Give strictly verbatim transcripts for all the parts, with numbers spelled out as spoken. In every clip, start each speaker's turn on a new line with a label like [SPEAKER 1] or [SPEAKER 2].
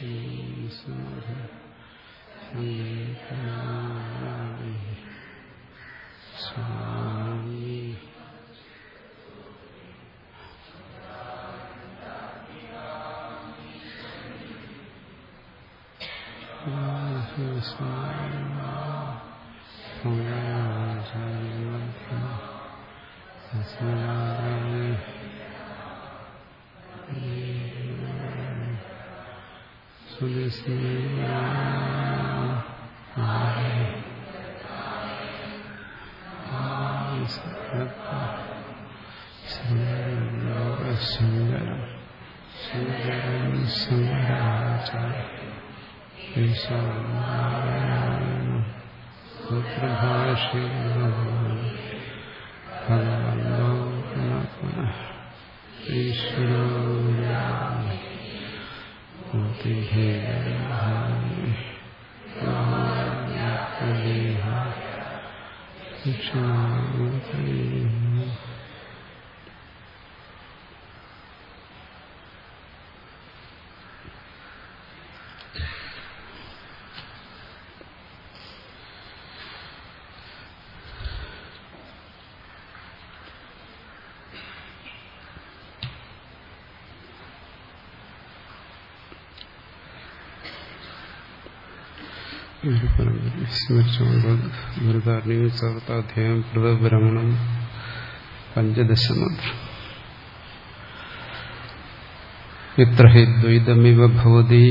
[SPEAKER 1] ഗുരുധാരണയും ചതുർത്ഥാധ്യായം കൃതഭ്രമണം പഞ്ചദശമന്ത്രം. യത്ര he ദ്വൈതമിവ ഭവതി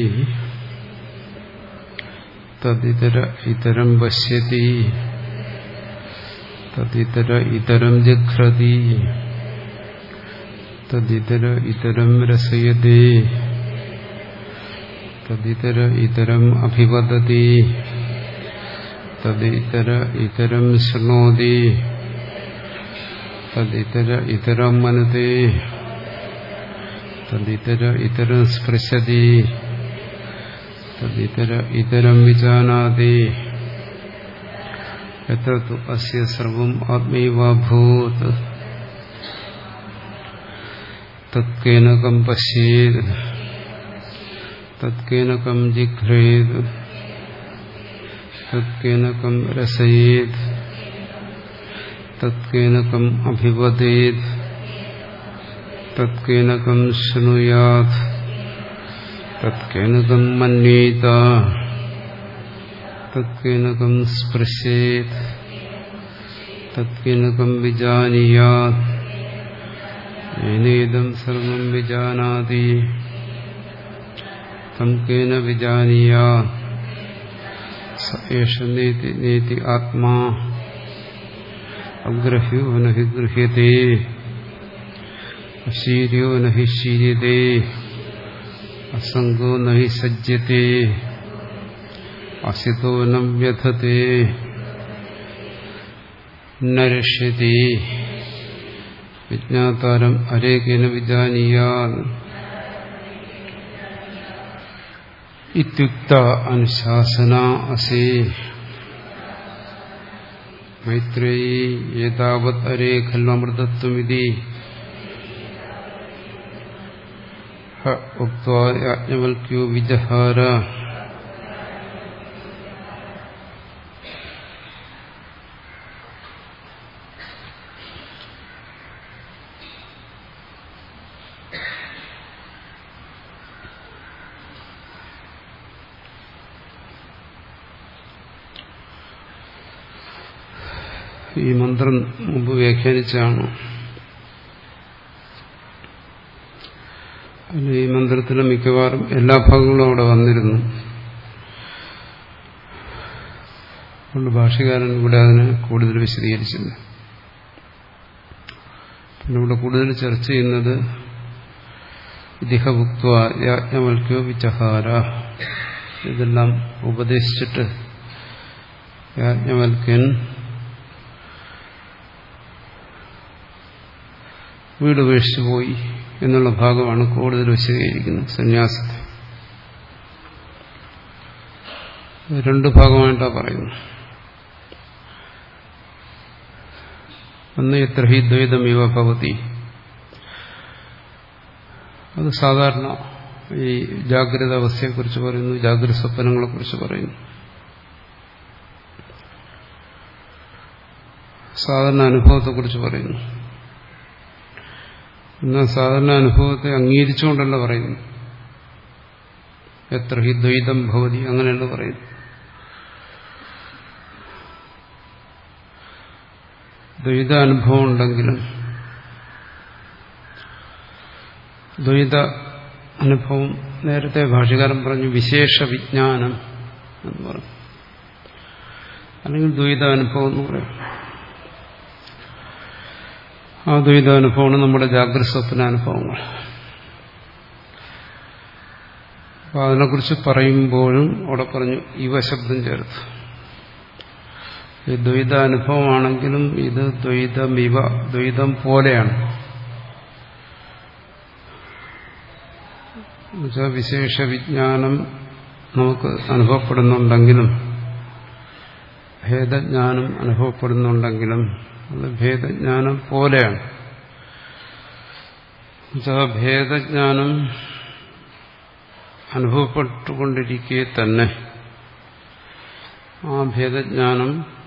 [SPEAKER 1] തദിതര ഇതരം പശ്യതി തദിതര ഇതരം ജിഘ്രതി തദിതര ഇതരം രസയതി തദിതര ഇതരം അഭിവദതി തദിതര ഇതരം ശൃണോതി തദിതര ഇതരം മനതി തദിതര ഇതരം സ്പൃശതി തദിതര ഇതരം വിജാനാതി യത്ര തു അസ്യ സർവം ആത്മൈവാഭൂത് തത്കേനകം പശ്യേത് തത്കേനകം ജിഘ്രേത് തത്കേനകം രസയേത് തത്കേനകം അഭിവദേത് തത്കേനകം ശൃണുയാത് തത്കേനകം മന്യേത തത്കേനകം സ്പൃശേത് തത്കേനകം വിജാനീയാത് ഏനേദം സർവം വിജാനാതി തം കേന വിജാനീയാത് സ ഏഷ നേതി നേതി ആത്മാ അഗ്രഹ്യോ നഹി ഗൃഹ്യതേ അശീര്യോ നഹി ശീര്യതേ അസംഗോ നഹി സജ്ജതേ അസിതോ ന വ്യഥതേ ന രിഷ്യതേ വിജ്ഞാതാരം അരേകേന വിജാനീയാത് ഇത്യുക്ത അനുശാസന അസേ. മൈത്രേയീ ഏതാവത് അരേ ഖൽവമൃതത്വമിതി ഹ ഉക്ത്വാ യാജ്ഞവൽക്യോ വിജഹാര. ഈ മന്ത്രം മുമ്പ് വ്യാഖ്യാനിച്ചാണ്. ഈ മന്ത്രത്തിലെ മിക്കവാറും എല്ലാ ഭാഗങ്ങളും അവിടെ വന്നിരുന്നു. അതുകൊണ്ട് ഭാഷ്യകാരൻ ഇവിടെ അതിനെ കൂടുതൽ വിശദീകരിച്ചില്ല. പിന്നെ ഇവിടെ കൂടുതൽ ചർച്ച ചെയ്യുന്നത് ഇതിഹ ഭുക്ത്വാ യാജ്ഞവൽക്യോ വിചഹാര. ഇതെല്ലാം ഉപദേശിച്ചിട്ട് യാജ്ഞവൽക്യൻ വീട് ഉപേക്ഷിച്ചു പോയി എന്നുള്ള ഭാഗമാണ് കൂടുതൽ വിശദീകരിക്കുന്നത്. സന്യാസത്തെ രണ്ട് ഭാഗമായിട്ടാണ് പറയുന്നത്. ഒന്ന് എത്ര ഹി ദ്വൈതമിവ ഭവതി, അത് സാധാരണ ഈ ജാഗ്രത അവസ്ഥയെക്കുറിച്ച് പറയുന്നു, ജാഗ്രത സ്വപ്നങ്ങളെക്കുറിച്ച് പറയുന്നു. സാധാരണ അനുഭവത്തെക്കുറിച്ച് പറയുന്നു. എന്നാൽ സാധാരണ അനുഭവത്തെ അംഗീകരിച്ചുകൊണ്ടല്ല പറയുന്നു. എത്ര ഹി ദ്വൈതം ഭവതി അങ്ങനെയല്ല പറയുന്നു. ദ്വൈത അനുഭവം ഉണ്ടെങ്കിലും ദ്വൈത അനുഭവം നേരത്തെ ഭാഷ്യകാരൻ പറഞ്ഞു വിശേഷ വിജ്ഞാനം എന്ന് പറഞ്ഞു, അല്ലെങ്കിൽ ദ്വൈത അനുഭവം എന്ന് പറയും. ആ ദ്വൈതാനുഭവമാണ് നമ്മുടെ ജാഗ്രത സ്വപ്നാനുഭവങ്ങൾ. അപ്പൊ അതിനെക്കുറിച്ച് പറയുമ്പോഴും അവിടെ പറഞ്ഞു ഇവ ശബ്ദം ചേർത്ത്. ഈ ദ്വൈതാനുഭവമാണെങ്കിലും ഇത് ദ്വൈതം ഇവ, ദ്വൈതം പോലെയാണ്. എന്നുവെച്ചാൽ വിശേഷ വിജ്ഞാനം നമുക്ക് അനുഭവപ്പെടുന്നുണ്ടെങ്കിലും ഭേദജ്ഞാനം അനുഭവപ്പെടുന്നുണ്ടെങ്കിലും അത് ഭേദജ്ഞാനം പോലെയാണ്. എന്നുവെച്ചാൽ ഭേദജ്ഞാനം അനുഭവപ്പെട്ടുകൊണ്ടിരിക്കെ തന്നെ ആ ഭേദജ്ഞാനം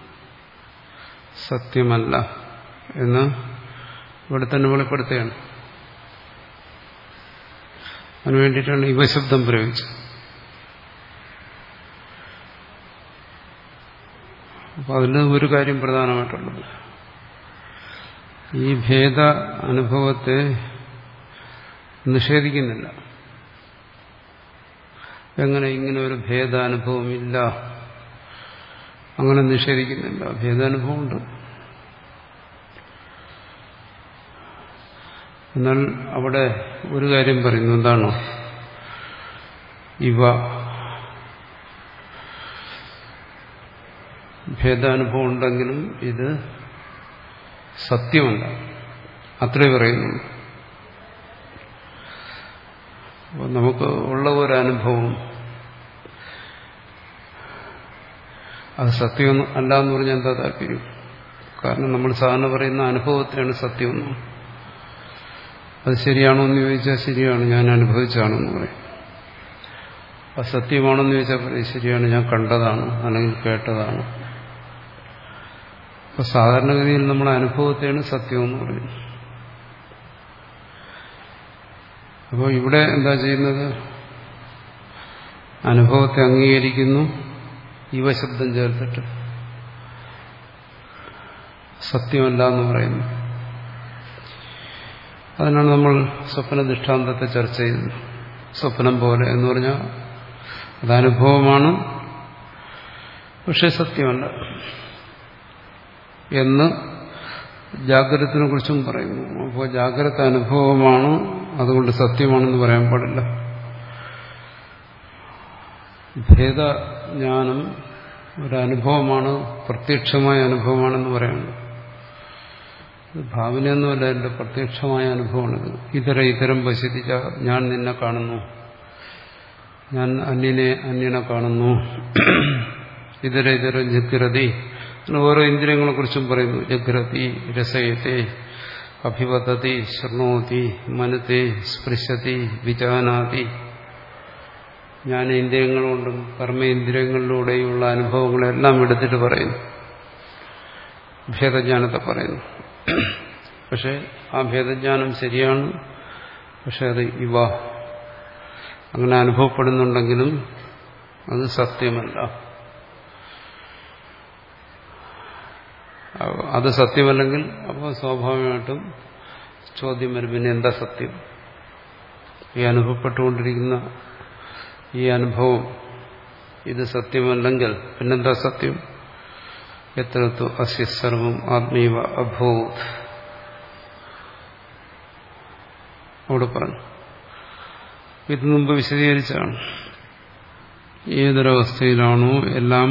[SPEAKER 1] സത്യമല്ല എന്ന് ഇവിടെ തന്നെ വെളിപ്പെടുത്തുകയാണ്. അതിനുവേണ്ടിയിട്ടാണ് ഇവശബ്ദം പ്രയോഗിച്ചത്. അപ്പൊ അതിൽ ഒരു കാര്യം പ്രധാനമായിട്ടുള്ളത്, ഈ ഭേദ അനുഭവത്തെ നിഷേധിക്കുന്നില്ല. എങ്ങനെ ഇങ്ങനെ ഒരു ഭേദാനുഭവം ഇല്ല, അങ്ങനെ നിഷേധിക്കുന്നില്ല. ഭേദാനുഭവമുണ്ട്. എന്നാൽ അവിടെ ഒരു കാര്യം പറയുന്നു, എന്താണോ ഇവ ഭേദാനുഭവം ഉണ്ടെങ്കിലും ഇത് സത്യമല്ല, അത്രേ പറയുന്നുള്ളൂ. അപ്പോൾ നമുക്ക് ഉള്ള ഒരനുഭവം അത് സത്യം അല്ല എന്ന് പറഞ്ഞാൽ എന്താ താല്പര്യം? കാരണം നമ്മൾ സാധാരണ പറയുന്ന അനുഭവത്തിനാണ് സത്യമെന്ന്. അത് ശരിയാണോ എന്ന് ചോദിച്ചാൽ ശരിയാണ്, ഞാൻ അനുഭവിച്ചാണെന്ന് പറയും. അത് സത്യമാണെന്ന് ചോദിച്ചാൽ പറയും ശരിയാണ്, ഞാൻ കണ്ടതാണ് അല്ലെങ്കിൽ കേട്ടതാണ്. അപ്പൊ സാധാരണഗതിയിൽ നമ്മൾ അനുഭവത്തെയാണ് സത്യമെന്ന് പറയുന്നത്. അപ്പോൾ ഇവിടെ എന്താ ചെയ്യുന്നത്? അനുഭവത്തെ അംഗീകരിക്കുന്നു, ഇവ ശബ്ദം ചേർത്തിട്ട് സത്യമല്ല എന്ന് പറയുന്നു. അതിനാണ് നമ്മൾ സ്വപ്ന ദൃഷ്ടാന്തത്തെ ചർച്ച ചെയ്യുന്നത്. സ്വപ്നം പോലെ എന്ന് പറഞ്ഞാൽ അത് അനുഭവമാണ്, പക്ഷെ സത്യമല്ല എന്ന് ജാഗ്രതത്തിനെ കുറിച്ചും പറയുന്നു. അപ്പോൾ ജാഗ്രത അനുഭവമാണ്, അതുകൊണ്ട് സത്യമാണെന്ന് പറയാൻ പാടില്ല. ഭേദജ്ഞാനം ഒരനുഭവമാണ്, പ്രത്യക്ഷമായ അനുഭവമാണെന്ന് പറയുന്നു. ഭാവനയൊന്നുമല്ല, എൻ്റെ പ്രത്യക്ഷമായ അനുഭവമാണിത്. ഇതര ഇതരം പശ്യത്തിച്ച, ഞാൻ നിന്നെ കാണുന്നു, ഞാൻ അന്യനെ അന്യനെ കാണുന്നു. ഇതര ഇതരം ജഗ്രതി, ഓരോ ഇന്ദ്രിയങ്ങളെ കുറിച്ചും പറയുന്നു. ജഗ്രതി, രസയത്തെ, അഭിവദതി, ശൃണോതി, മനത്തെ, സ്പൃശതി, വിജാനാതി. ജ്ഞാനേന്ദ്രിയങ്ങളുകൊണ്ടും കർമ്മേന്ദ്രിയങ്ങളിലൂടെയുള്ള അനുഭവങ്ങളെല്ലാം എടുത്തിട്ട് പറയുന്നു. ഭേദജ്ഞാനത്തെ പറയുന്നു. പക്ഷെ ആ ഭേദജ്ഞാനം ശരിയാണ്, പക്ഷെ അത് ഇവ അങ്ങനെ അനുഭവപ്പെടുന്നുണ്ടെങ്കിലും അത് സത്യമല്ല. അത് സത്യമല്ലെങ്കിൽ അപ്പോൾ സ്വാഭാവികമായിട്ടും ചോദ്യം വരും, പിന്നെ എന്താ സത്യം? ഈ അനുഭവപ്പെട്ടുകൊണ്ടിരിക്കുന്ന ഈ അനുഭവം ഇത് സത്യമല്ലെങ്കിൽ പിന്നെന്താ സത്യം? എത്രത്തു അസ്യ സർവം ആത്മീവ അഭൂത്. അവിടെ പറഞ്ഞു. ഇത് മുമ്പ് വിശദീകരിച്ചാണ്. ഏതൊരവസ്ഥയിലാണോ എല്ലാം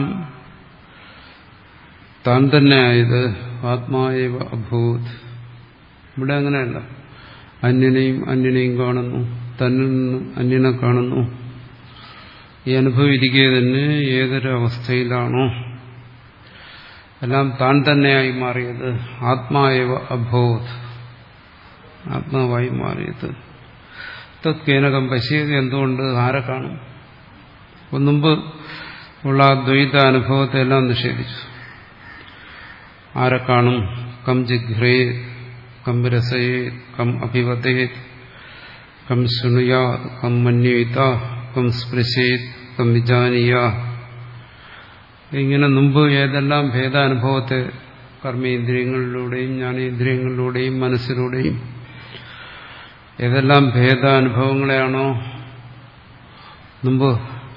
[SPEAKER 1] താൻ തന്നെ ആയത്, ആത്മാവ അഭൂത്. ഇവിടെ അങ്ങനെയല്ല. അന്യനെയും അന്യനെയും കാണുന്നു, തന്നിൽ നിന്ന് അന്യനെ കാണുന്നു. ഈ അനുഭവം ഇരിക്കെ തന്നെ ഏതൊരവസ്ഥയിലാണോ എല്ലാം താൻ തന്നെയായി മാറിയത്, ആത്മാവ അഭൂത്, ആത്മാവായി മാറിയത്, തത് കേനകം പശ്യത് എന്തുകൊണ്ട് ആരെ കാണും? മുമ്പ് ഉള്ള ദ്വൈത അനുഭവത്തെ എല്ലാം നിഷേധിച്ചു. ആരെ കാണും? കം ജിഘ്രേ കം രസയേ കം അഭിവദേ കം ശൃണുയാ കം മന്യേത കം സ്പൃശേത് കം വിജാനീയ. ഇങ്ങനെ മുമ്പ് ഏതെല്ലാം ഭേദാനുഭവത്തെ കർമ്മേന്ദ്രിയങ്ങളിലൂടെയും ജ്ഞാനേന്ദ്രിയങ്ങളിലൂടെയും മനസ്സിലൂടെയും ഏതെല്ലാം ഭേദാനുഭവങ്ങളെയാണോ മുമ്പ്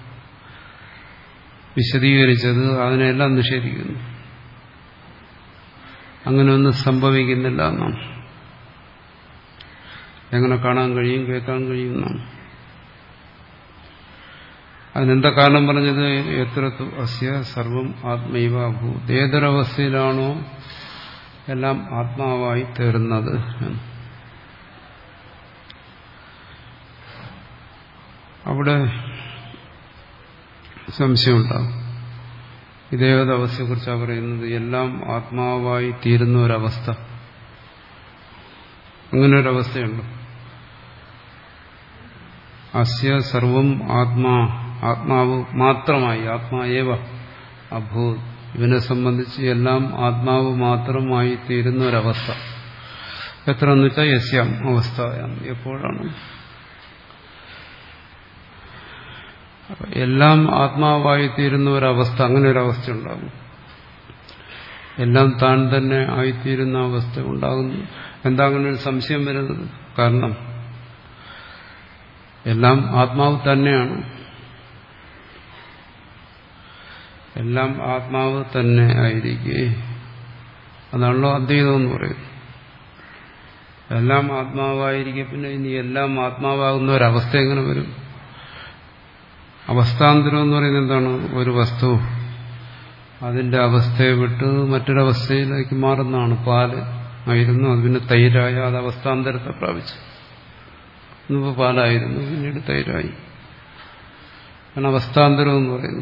[SPEAKER 1] വിശദീകരിച്ചത് അതിനെല്ലാം നിഷേധിക്കുന്നു. അങ്ങനെ ഒന്നും സംഭവിക്കുന്നില്ല എന്നാണ്. എങ്ങനെ കാണാൻ കഴിയും, കേൾക്കാൻ കഴിയും എന്നാണ്. അതിനെന്താ കാരണം പറഞ്ഞത്? എത്ര അസ്യ സർവം ആത്മൈവ അഭൂത്. ഏതൊരവസ്ഥയിലാണോ എല്ലാം ആത്മാവായി തീർന്നത് എന്ന്. അവിടെ സംശയമുണ്ടാകും. ഇതേതൊരവസ്ഥയെക്കുറിച്ചാണ് പറയുന്നത്? എല്ലാം ആത്മാവായി തീരുന്ന ഒരവസ്ഥ. അങ്ങനെ ഒരവസ്ഥയുണ്ട്. അസ്യ സർവം ആത്മാ, ആത്മാവ് മാത്രമായി, ആത്മാവേവ അഭൂത്. ഇവനെ സംബന്ധിച്ച് എല്ലാം ആത്മാവ് മാത്രമായി തീരുന്ന ഒരവസ്ഥ. എത്ര എന്ന് വെച്ചാൽ യസ്യാം അവസ്ഥയാം. എപ്പോഴാണ് എല്ലാം ആത്മാവായി തീരുന്ന ഒരവസ്ഥ, അങ്ങനെ ഒരവസ്ഥ ഉണ്ടാകും. എല്ലാം താൻ തന്നെ ആയിത്തീരുന്ന അവസ്ഥ ഉണ്ടാകുന്നു. എന്താ അങ്ങനെ ഒരു സംശയം വരുന്നത്? കാരണം എല്ലാം ആത്മാവ് തന്നെയാണ്. എല്ലാം ആത്മാവ് തന്നെ ആയിരിക്കെ, അതാണല്ലോ അദ്വൈതം എന്ന് പറയുന്നത്. എല്ലാം ആത്മാവായിരിക്കെ പിന്നെ ഇനി എല്ലാം ആത്മാവാകുന്ന ഒരവസ്ഥ എങ്ങനെ വരും? അവസ്ഥാന്തരം എന്ന് പറയുന്നത് എന്താണ്? ഒരു വസ്തു അതിന്റെ അവസ്ഥയെ വിട്ട് മറ്റൊരവസ്ഥയിലേക്ക് മാറുന്നതാണ്. പാല് ആയിരുന്നു, അത് പിന്നെ തൈരായ, അത് അവസ്ഥാന്തരത്തെ പ്രാപിച്ചു. മുമ്പ് പാലായിരുന്നു, പിന്നീട് തൈരായി. കാരണം അവസ്ഥാന്തരം എന്ന് പറയുന്നു.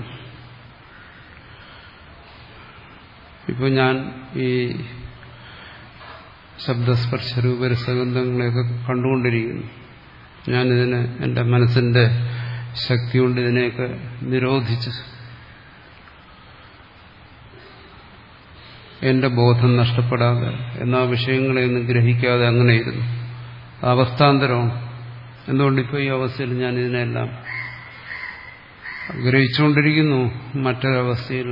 [SPEAKER 1] ഇപ്പോൾ ഞാൻ ഈ ശബ്ദസ്പർശ രൂപരസഗന്ധങ്ങളെയൊക്കെ കണ്ടുകൊണ്ടിരിക്കുന്നു. ഞാനിതിനെ എൻ്റെ മനസ്സിന്റെ ശക്തി കൊണ്ട് ഇതിനെയൊക്കെ നിരോധിച്ച് എന്റെ ബോധം നഷ്ടപ്പെടാതെ, എന്നാ വിഷയങ്ങളെയൊന്നും ഗ്രഹിക്കാതെ അങ്ങനെയിരുന്നു. അവസ്ഥാന്തരമാണ്. എന്തുകൊണ്ടിപ്പോൾ ഈ അവസ്ഥയിൽ ഞാൻ ഇതിനെല്ലാം ഗ്രഹിച്ചുകൊണ്ടിരിക്കുന്നു, മറ്റൊരവസ്ഥയിൽ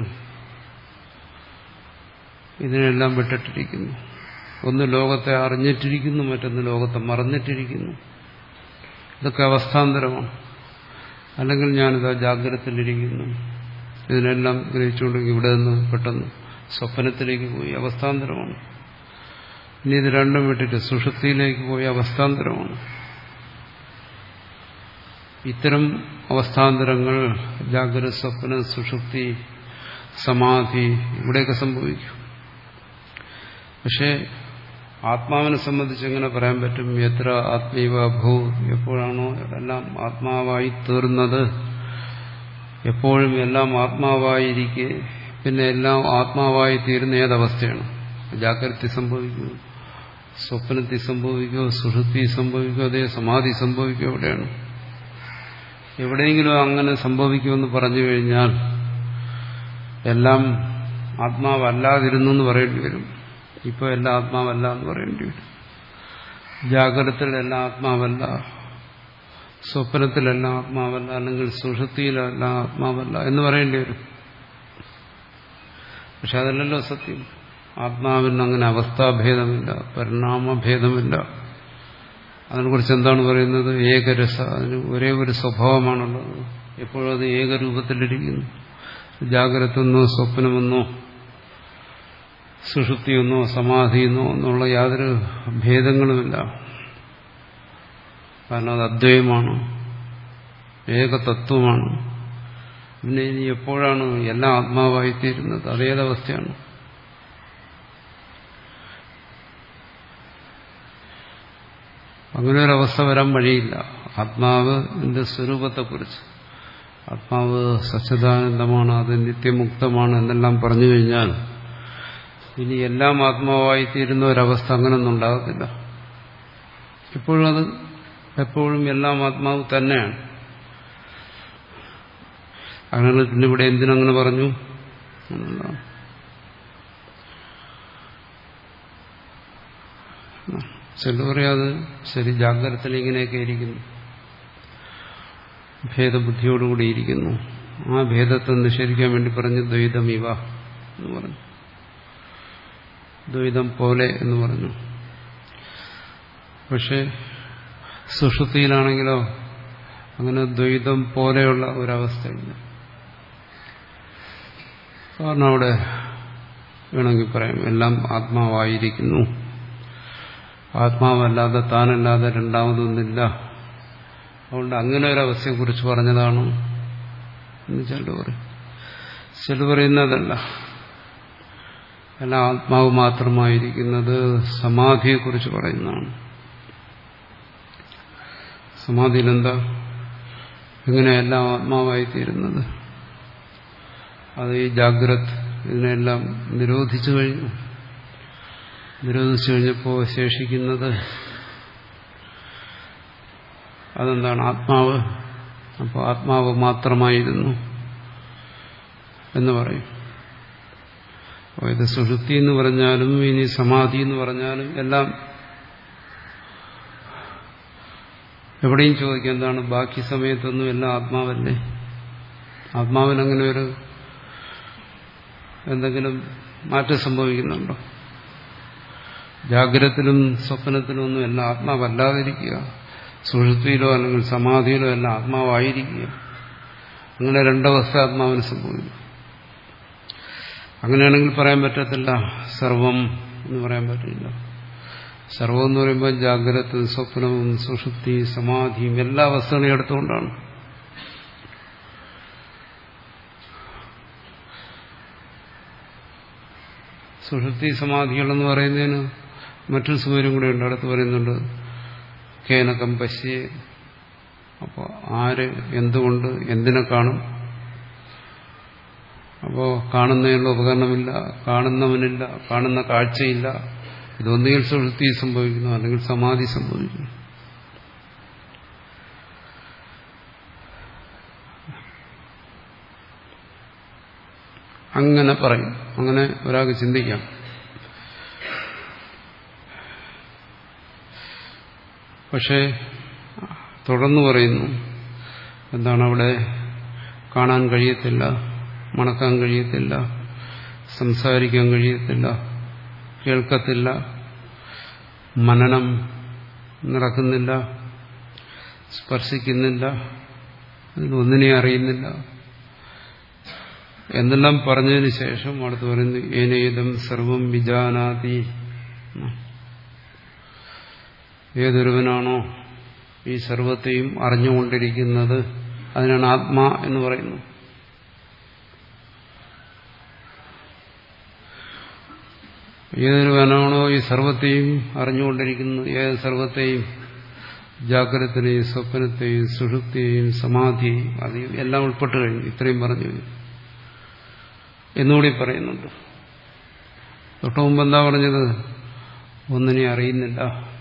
[SPEAKER 1] ഇതിനെല്ലാം വിട്ടിട്ടിരിക്കുന്നു. ഒന്ന് ലോകത്തെ അറിഞ്ഞിട്ടിരിക്കുന്നു, മറ്റൊന്ന് ലോകത്തെ മറന്നിട്ടിരിക്കുന്നു. ഇതൊക്കെ അവസ്ഥാന്തരമാണ്. അല്ലെങ്കിൽ ഞാനിതാ ജാഗ്രതത്തിലിരിക്കുന്നു, ഇതിനെല്ലാം ഗ്രഹിച്ചുകൊണ്ടെങ്കിൽ ഇവിടെ നിന്ന് പെട്ടെന്ന് സ്വപ്നത്തിലേക്ക് പോയി, അവസ്ഥാന്തരമാണ്. ഇനി ഇത് രണ്ടും വിട്ടിട്ട് സുഷുപ്തിയിലേക്ക് പോയി, അവസ്ഥാന്തരമാണ്. ഇത്തരം അവസ്ഥാന്തരങ്ങൾ ജാഗ്രത, സ്വപ്ന, സുഷുപ്തി, സമാധി ഇവിടെയൊക്കെ സംഭവിക്കും. പക്ഷെ ആത്മാവിനെ സംബന്ധിച്ച് എങ്ങനെ പറയാൻ പറ്റും? എത്ര ആത്മീവ ഭൂ, എപ്പോഴാണോ എല്ലാം ആത്മാവായി തീർന്നത്, എപ്പോഴും എല്ലാം ആത്മാവായിരിക്കെ പിന്നെ എല്ലാം ആത്മാവായി തീരുന്ന ഏതവസ്ഥയാണ്? ജാഗ്രത സംഭവിക്കുമോ, സ്വപ്നത്തിൽ സംഭവിക്കുമോ, സുഷുപ്തി സംഭവിക്കുമോ, അതേ സമാധി സംഭവിക്കുമോ? എവിടെയാണ്? എവിടെയെങ്കിലും അങ്ങനെ സംഭവിക്കുമെന്ന് പറഞ്ഞു കഴിഞ്ഞാൽ എല്ലാം ആത്മാവല്ലാതിരുന്നു എന്ന് പറയേണ്ടി വരും. ഇപ്പോൾ എല്ലാം ആത്മാവല്ല എന്ന് പറയേണ്ടി വരും. ജാഗ്രതത്തിലെല്ലാം ആത്മാവല്ല, സ്വപ്നത്തിലെല്ലാം ആത്മാവല്ല, അല്ലെങ്കിൽ സുഷുപ്തിയിലെല്ലാം ആത്മാവല്ല എന്ന് പറയേണ്ടി വരും. പക്ഷെ അതല്ലല്ലോ സത്യം. ആത്മാവിന് അങ്ങനെ അവസ്ഥാഭേദമില്ല, പരിണാമഭേദമില്ല. അതിനെക്കുറിച്ച് എന്താണ് പറയുന്നത്? ഏകരസ, അതിന് ഒരേ ഒരു സ്വഭാവമാണുള്ളത്. എപ്പോഴും അത് ഏകരൂപത്തിലിരിക്കുന്നു. ജാഗ്രതെന്നോ സ്വപ്നമെന്നോ സുഷുപ്തിയെന്നോ സമാധിയെന്നോ എന്നുള്ള യാതൊരു ഭേദങ്ങളുമില്ല. കാരണം അത് അദ്വൈതമാണ്, ഏകതത്വമാണ്. പിന്നെ ഇനി എപ്പോഴാണ് എല്ലാം ആത്മാവായിത്തീരുന്നത്? അതേതവസ്ഥയാണ്? അങ്ങനെ ഒരവസ്ഥ വരാൻ വഴിയില്ല. ആത്മാവിന്റെ സ്വരൂപത്തെക്കുറിച്ച്, ആത്മാവ് സച്ചിദാനന്ദമാണ്, അത് നിത്യമുക്തമാണ് എന്നെല്ലാം പറഞ്ഞു കഴിഞ്ഞാൽ ഇനി എല്ലാം ആത്മാവായിത്തീരുന്ന ഒരവസ്ഥ അങ്ങനൊന്നും ഉണ്ടാകത്തില്ല. ഇപ്പോഴും അത് എപ്പോഴും എല്ലാം ആത്മാവ് തന്നെയാണ്. അങ്ങനെ പിന്നെ ഇവിടെ എന്തിനങ്ങനെ പറഞ്ഞു എന്നുള്ളതാണ്. ചില പറയാത് ശരി, ജാഗ്രതത്തിൽ ഇങ്ങനെയൊക്കെ ഇരിക്കുന്നു, ഭേദബുദ്ധിയോടുകൂടി ഇരിക്കുന്നു. ആ ഭേദത്തെ നിഷേധിക്കാൻ വേണ്ടി പറഞ്ഞു ദ്വൈതം ഇവ എന്ന് പറഞ്ഞു, ദ്വൈതം പോലെ എന്ന് പറഞ്ഞു. പക്ഷെ സുഷുപ്തിയിലാണെങ്കിലോ അങ്ങനെ ദ്വൈതം പോലെയുള്ള ഒരവസ്ഥയില്ല. കാരണം അവിടെ വേണമെങ്കിൽ പറയാം എല്ലാം ആത്മാവായിരിക്കുന്നു, ആത്മാവല്ലാതെ താനല്ലാതെ രണ്ടാമതൊന്നില്ല. അതുകൊണ്ട് അങ്ങനെ ഒരവസ്ഥയെക്കുറിച്ച് പറഞ്ഞതാണ് എന്ന് ചിലർ പറയും. ചിലർ പറയുന്നതല്ല, എല്ലാം ആത്മാവ് മാത്രമായിരിക്കുന്നത് സമാധിയെക്കുറിച്ച് പറയുന്നതാണ്. സമാധിയിലെന്താ, എങ്ങനെയെല്ലാം ആത്മാവായിത്തീരുന്നത്? അത് ഈ ജാഗ്രത് ഇതിനെല്ലാം നിരോധിച്ചു കഴിഞ്ഞു. നിരോധിച്ചു കഴിഞ്ഞപ്പോൾ ശേഷിക്കുന്നത് അതെന്താണ്? ആത്മാവ്. അപ്പോൾ ആത്മാവ് മാത്രമായിരുന്നു എന്ന് പറയും. അപ്പോൾ ഇത് സുഷുപ്തി എന്ന് പറഞ്ഞാലും ഇനി സമാധി എന്ന് പറഞ്ഞാലും എല്ലാം എവിടെയും ചോദിക്കുക എന്താണ്, ബാക്കി സമയത്തൊന്നും എല്ലാം ആത്മാവല്ലേ? ആത്മാവിനങ്ങനെ ഒരു എന്തെങ്കിലും മാറ്റം സംഭവിക്കുന്നുണ്ടോ? ജാഗ്രതത്തിലും സ്വപ്നത്തിലും ഒന്നും എല്ലാം ആത്മാവല്ലാതിരിക്കുക, സുഷുപ്തിയിലോ അല്ലെങ്കിൽ സമാധിയിലോ എല്ലാം ആത്മാവായിരിക്കുക. അങ്ങനെ രണ്ടവസ്ഥ ആത്മാവിന് സംഭവിക്കും. അങ്ങനെയാണെങ്കിൽ പറയാൻ പറ്റത്തില്ല സർവം എന്ന് പറയാൻ പറ്റില്ല. സർവം എന്ന് പറയുമ്പോൾ ജാഗ്രത, സ്വപ്നവും സുഷുപ്തി, സമാധിയും എല്ലാ അവസ്ഥകളും എടുത്തുകൊണ്ടാണ്. സുഷുപ്തി സമാധികളെന്ന് പറയുന്നതിന് മറ്റൊരു സൂര്യം കൂടെ ഉണ്ട്. അടുത്ത് പറയുന്നുണ്ട് കേനകം പശ്യേ. അപ്പോൾ ആര് എന്തുകൊണ്ട് എന്തിനെ കാണും? അപ്പോൾ കാണുന്നതിനുള്ള ഉപകരണമില്ല, കാണുന്നവനില്ല, കാണുന്ന കാഴ്ചയില്ല. ഇതൊന്നുകിൽ സുഷുപ്തി സംഭവിക്കുന്നു അല്ലെങ്കിൽ സമാധി സംഭവിക്കുന്നു. അങ്ങനെ പറയും. അങ്ങനെ ഒരാൾക്ക് ചിന്തിക്കാം. പക്ഷേ തുടർന്ന് പറയുന്നു എന്താണ്, അവിടെ കാണാൻ കഴിയത്തില്ല, മണക്കാൻ കഴിയത്തില്ല, സംസാരിക്കാൻ കഴിയത്തില്ല, കേൾക്കത്തില്ല, മനനം നടക്കുന്നില്ല, സ്പർശിക്കുന്നില്ല, അതിലൊന്നിനെ അറിയുന്നില്ല എന്നെല്ലാം പറഞ്ഞതിന് ശേഷം അടുത്ത് പറയുന്നു ഏനേദം സർവം വിജാനാതി. ഏതൊരുവനാണോ ഈ സർവത്തെയും അറിഞ്ഞുകൊണ്ടിരിക്കുന്നത് അതിനാണ് ആത്മാ എന്ന് പറയുന്നത്. ഏതൊരുവനാണോ ഈ സർവത്തെയും അറിഞ്ഞുകൊണ്ടിരിക്കുന്നത്, ഏത് സർവത്തെയും, ജാഗ്രതത്തെയും സ്വപ്നത്തെയും സുഷുപ്തിയെയും സമാധിയെയും അതെയും എല്ലാം ഉൾപ്പെട്ട് കഴിഞ്ഞു. ഇത്രയും പറഞ്ഞു എന്നുകൂടി പറയുന്നുണ്ട്. തൊട്ടു മുമ്പ് എന്താ പറഞ്ഞത്? ഒന്നിനെ അറിയുന്നില്ല,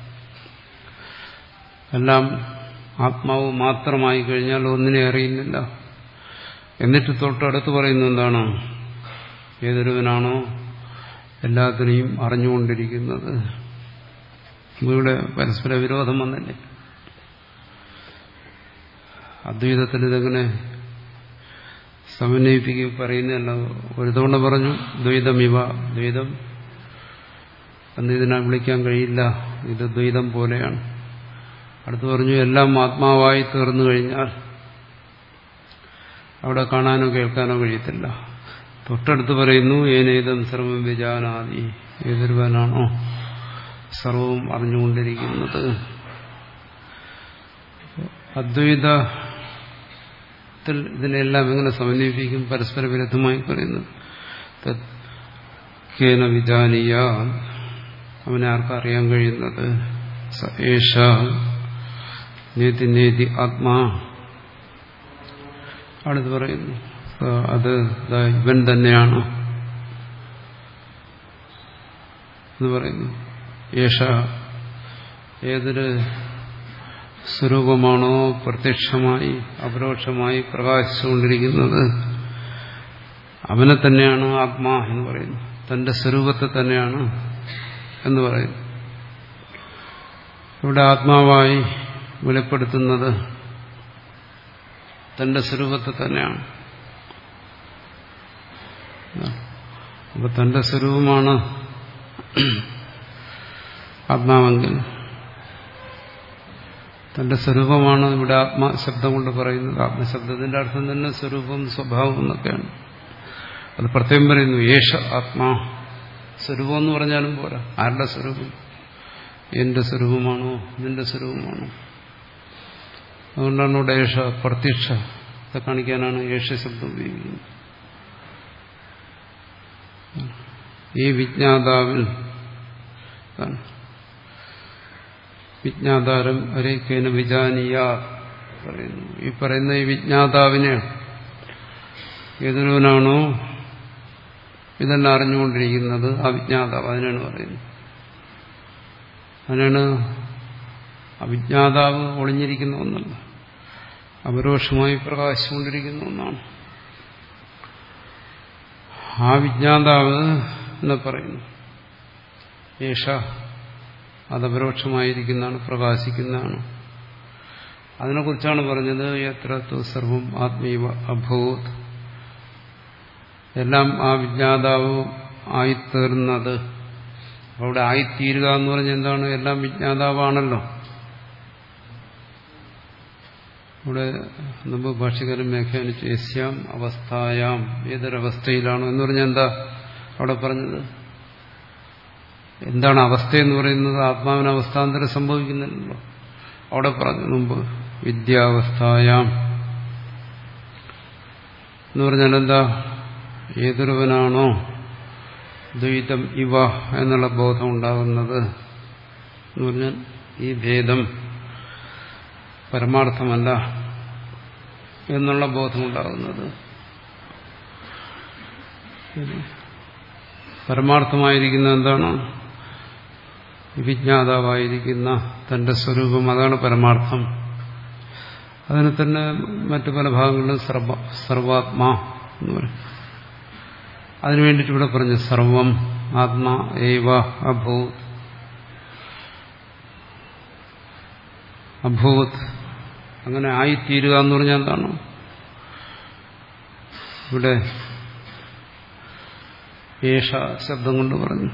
[SPEAKER 1] എല്ലാം ആത്മാവ് മാത്രമായി കഴിഞ്ഞാൽ ഒന്നിനെ അറിയുന്നില്ല. എന്നിട്ട് തൊട്ടടുത്ത് പറയുന്നത് എന്താണ്? ഏതൊരുവനാണോ എല്ലാത്തിനെയും അറിഞ്ഞുകൊണ്ടിരിക്കുന്നത്. ഇവിടെ പരസ്പര വിരോധം വന്നില്ലേ? അദ്വൈതത്തിൽ ഇതെങ്ങനെ സമന്വയിപ്പിക്കുക പറയുന്നതല്ല. ഒരു തവണ പറഞ്ഞു ദ്വൈതമിവ, ദ്വൈതം എന്ന് ഇതിനെ വിളിക്കാൻ കഴിയില്ല, ഇത് ദ്വൈതം പോലെയാണ്. അടുത്ത് പറഞ്ഞു എല്ലാം ആത്മാവായി തീർന്നു കഴിഞ്ഞാൽ അവിടെ കാണാനോ കേൾക്കാനോ കഴിയത്തില്ല. തൊട്ടടുത്ത് പറയുന്നു ഏനേദം സർവം വിജാനാദി, ഏതൊരുവനാണോ സർവവും അറിഞ്ഞുകൊണ്ടിരിക്കുന്നത്. അദ്വൈതത്തിൽ ഇതിനെല്ലാം എങ്ങനെ സമന്വയിപ്പിക്കും? പരസ്പര വിരുദ്ധമായി പറയുന്നത് കേന വിജാനീയ, അവനെ ആർക്കറിയാൻ കഴിയുന്നത്? ഏഷ നേതി നേതി ആത്മാ. അടുത്ത് പറയുന്നു അത് ഇവൻ തന്നെയാണ് എന്ന് പറയുന്നു. ഏഷ, ഏതൊരു സ്വരൂപമാണോ പ്രത്യക്ഷമായി അപരോക്ഷമായി പ്രകാശിച്ചുകൊണ്ടിരിക്കുന്നത് അവനെ തന്നെയാണ് ആത്മാ എന്ന് പറയുന്നത്. തന്റെ സ്വരൂപത്തെ തന്നെയാണ് എന്ന് പറയുന്നു. ഇവിടെ ആത്മാവായി വെളിപ്പെടുത്തുന്നത് തന്റെ സ്വരൂപത്തെ തന്നെയാണ്. അപ്പൊ തന്റെ സ്വരൂപമാണ് ആത്മാവെങ്കിൽ തന്റെ സ്വരൂപമാണ് ഇവിടെ ആത്മശബ്ദം കൊണ്ട് പറയുന്നത്. ആത്മശബ്ദത്തിന്റെ അർത്ഥം തന്നെ സ്വരൂപം സ്വഭാവം എന്നൊക്കെയാണ്. അത് പ്രത്യേകം പറയുന്നു യേശ ആത്മാ. സ്വരൂപം എന്ന് പറഞ്ഞാലും പോരാ. ആരുടെ സ്വരൂപം? എന്റെ സ്വരൂപമാണോ നിന്റെ സ്വരൂപമാണോ? അതുകൊണ്ടാണ് ഇവിടെ യേശ പ്രത്യക്ഷത്തെ കാണിക്കാനാണ് യേശ ശബ്ദം ഉപയോഗിക്കുന്നത്. ഈ വിജ്ഞാതാവിൽ വിജ്ഞാതാരം അരേക്കേന വിജാനീയ പറയുന്നു. ഈ പറയുന്ന ഈ വിജ്ഞാതാവിനെ ഏതൊരുവനാണോ ഇതെല്ലാം അറിഞ്ഞുകൊണ്ടിരിക്കുന്നത് ആ വിജ്ഞാതാവ്, അതിനാണ് പറയുന്നത്. അതിനാണ് അവിജ്ഞാതാവ് ഒളിഞ്ഞിരിക്കുന്ന ഒന്നല്ല, അപരോക്ഷമായി പ്രകാശിച്ചുകൊണ്ടിരിക്കുന്ന ഒന്നാണ്. ആ വിജ്ഞാതാവ് എന്ന് പറയുന്നു യേശ, അത് അപരോക്ഷമായിരിക്കുന്നതാണ്, പ്രകാശിക്കുന്നതാണ്. അതിനെക്കുറിച്ചാണ് പറഞ്ഞത് യത്ര തു സർവം ആത്മീവ അഭൂത്. എല്ലാം ആ വിജ്ഞാതാവ് ആയിത്തീർന്നത്. അവിടെ ആയിത്തീരുക എന്ന് പറഞ്ഞാൽ എന്താണ്? എല്ലാം വിജ്ഞാതാവാണല്ലോ. ഇവിടെ മുമ്പ് ഭാഷ്യകാരൻ വ്യാഖ്യാനിച്ചു യസ്യാം അവസ്ഥായാം, ഏതൊരവസ്ഥയിലാണോ എന്ന് പറഞ്ഞാൽ എന്താ അവിടെ പറഞ്ഞത്? എന്താണ് അവസ്ഥയെന്ന് പറയുന്നത്? ആത്മാവിന് അവസ്ഥാന്തരം സംഭവിക്കുന്നില്ലല്ലോ. അവിടെ പറഞ്ഞു മുമ്പ് വിദ്യാവസ്ഥായാം എന്ന് പറഞ്ഞാൽ എന്താ? ഏതൊരുവനാണോ ദ്വൈതം ഇവ എന്നുള്ള ബോധം ഉണ്ടാകുന്നത് എന്ന് പറഞ്ഞാൽ ഈ ഭേദം പരമാർത്ഥമല്ല എന്നുള്ള ബോധമുണ്ടാകുന്നത്. പരമാർത്ഥമായിരിക്കുന്ന എന്താണ്? വിജ്ഞാതാവായിരിക്കുന്ന തന്റെ സ്വരൂപം, അതാണ് പരമാർത്ഥം. അതിന് തന്നെ മറ്റു പല ഭാഗങ്ങളിലും സർവ സർവാത്മാ എന്ന് പറയും. അതിനു വേണ്ടിയിട്ട് ഇവിടെ പറഞ്ഞു സർവം ആത്മാ ഏവ അഭൂത്. അഭൂത് അങ്ങനെ ആയിത്തീരുക എന്ന് പറഞ്ഞാൽ എന്താണ്? ഇവിടെ ഏഷ ശബ്ദം കൊണ്ട് പറഞ്ഞു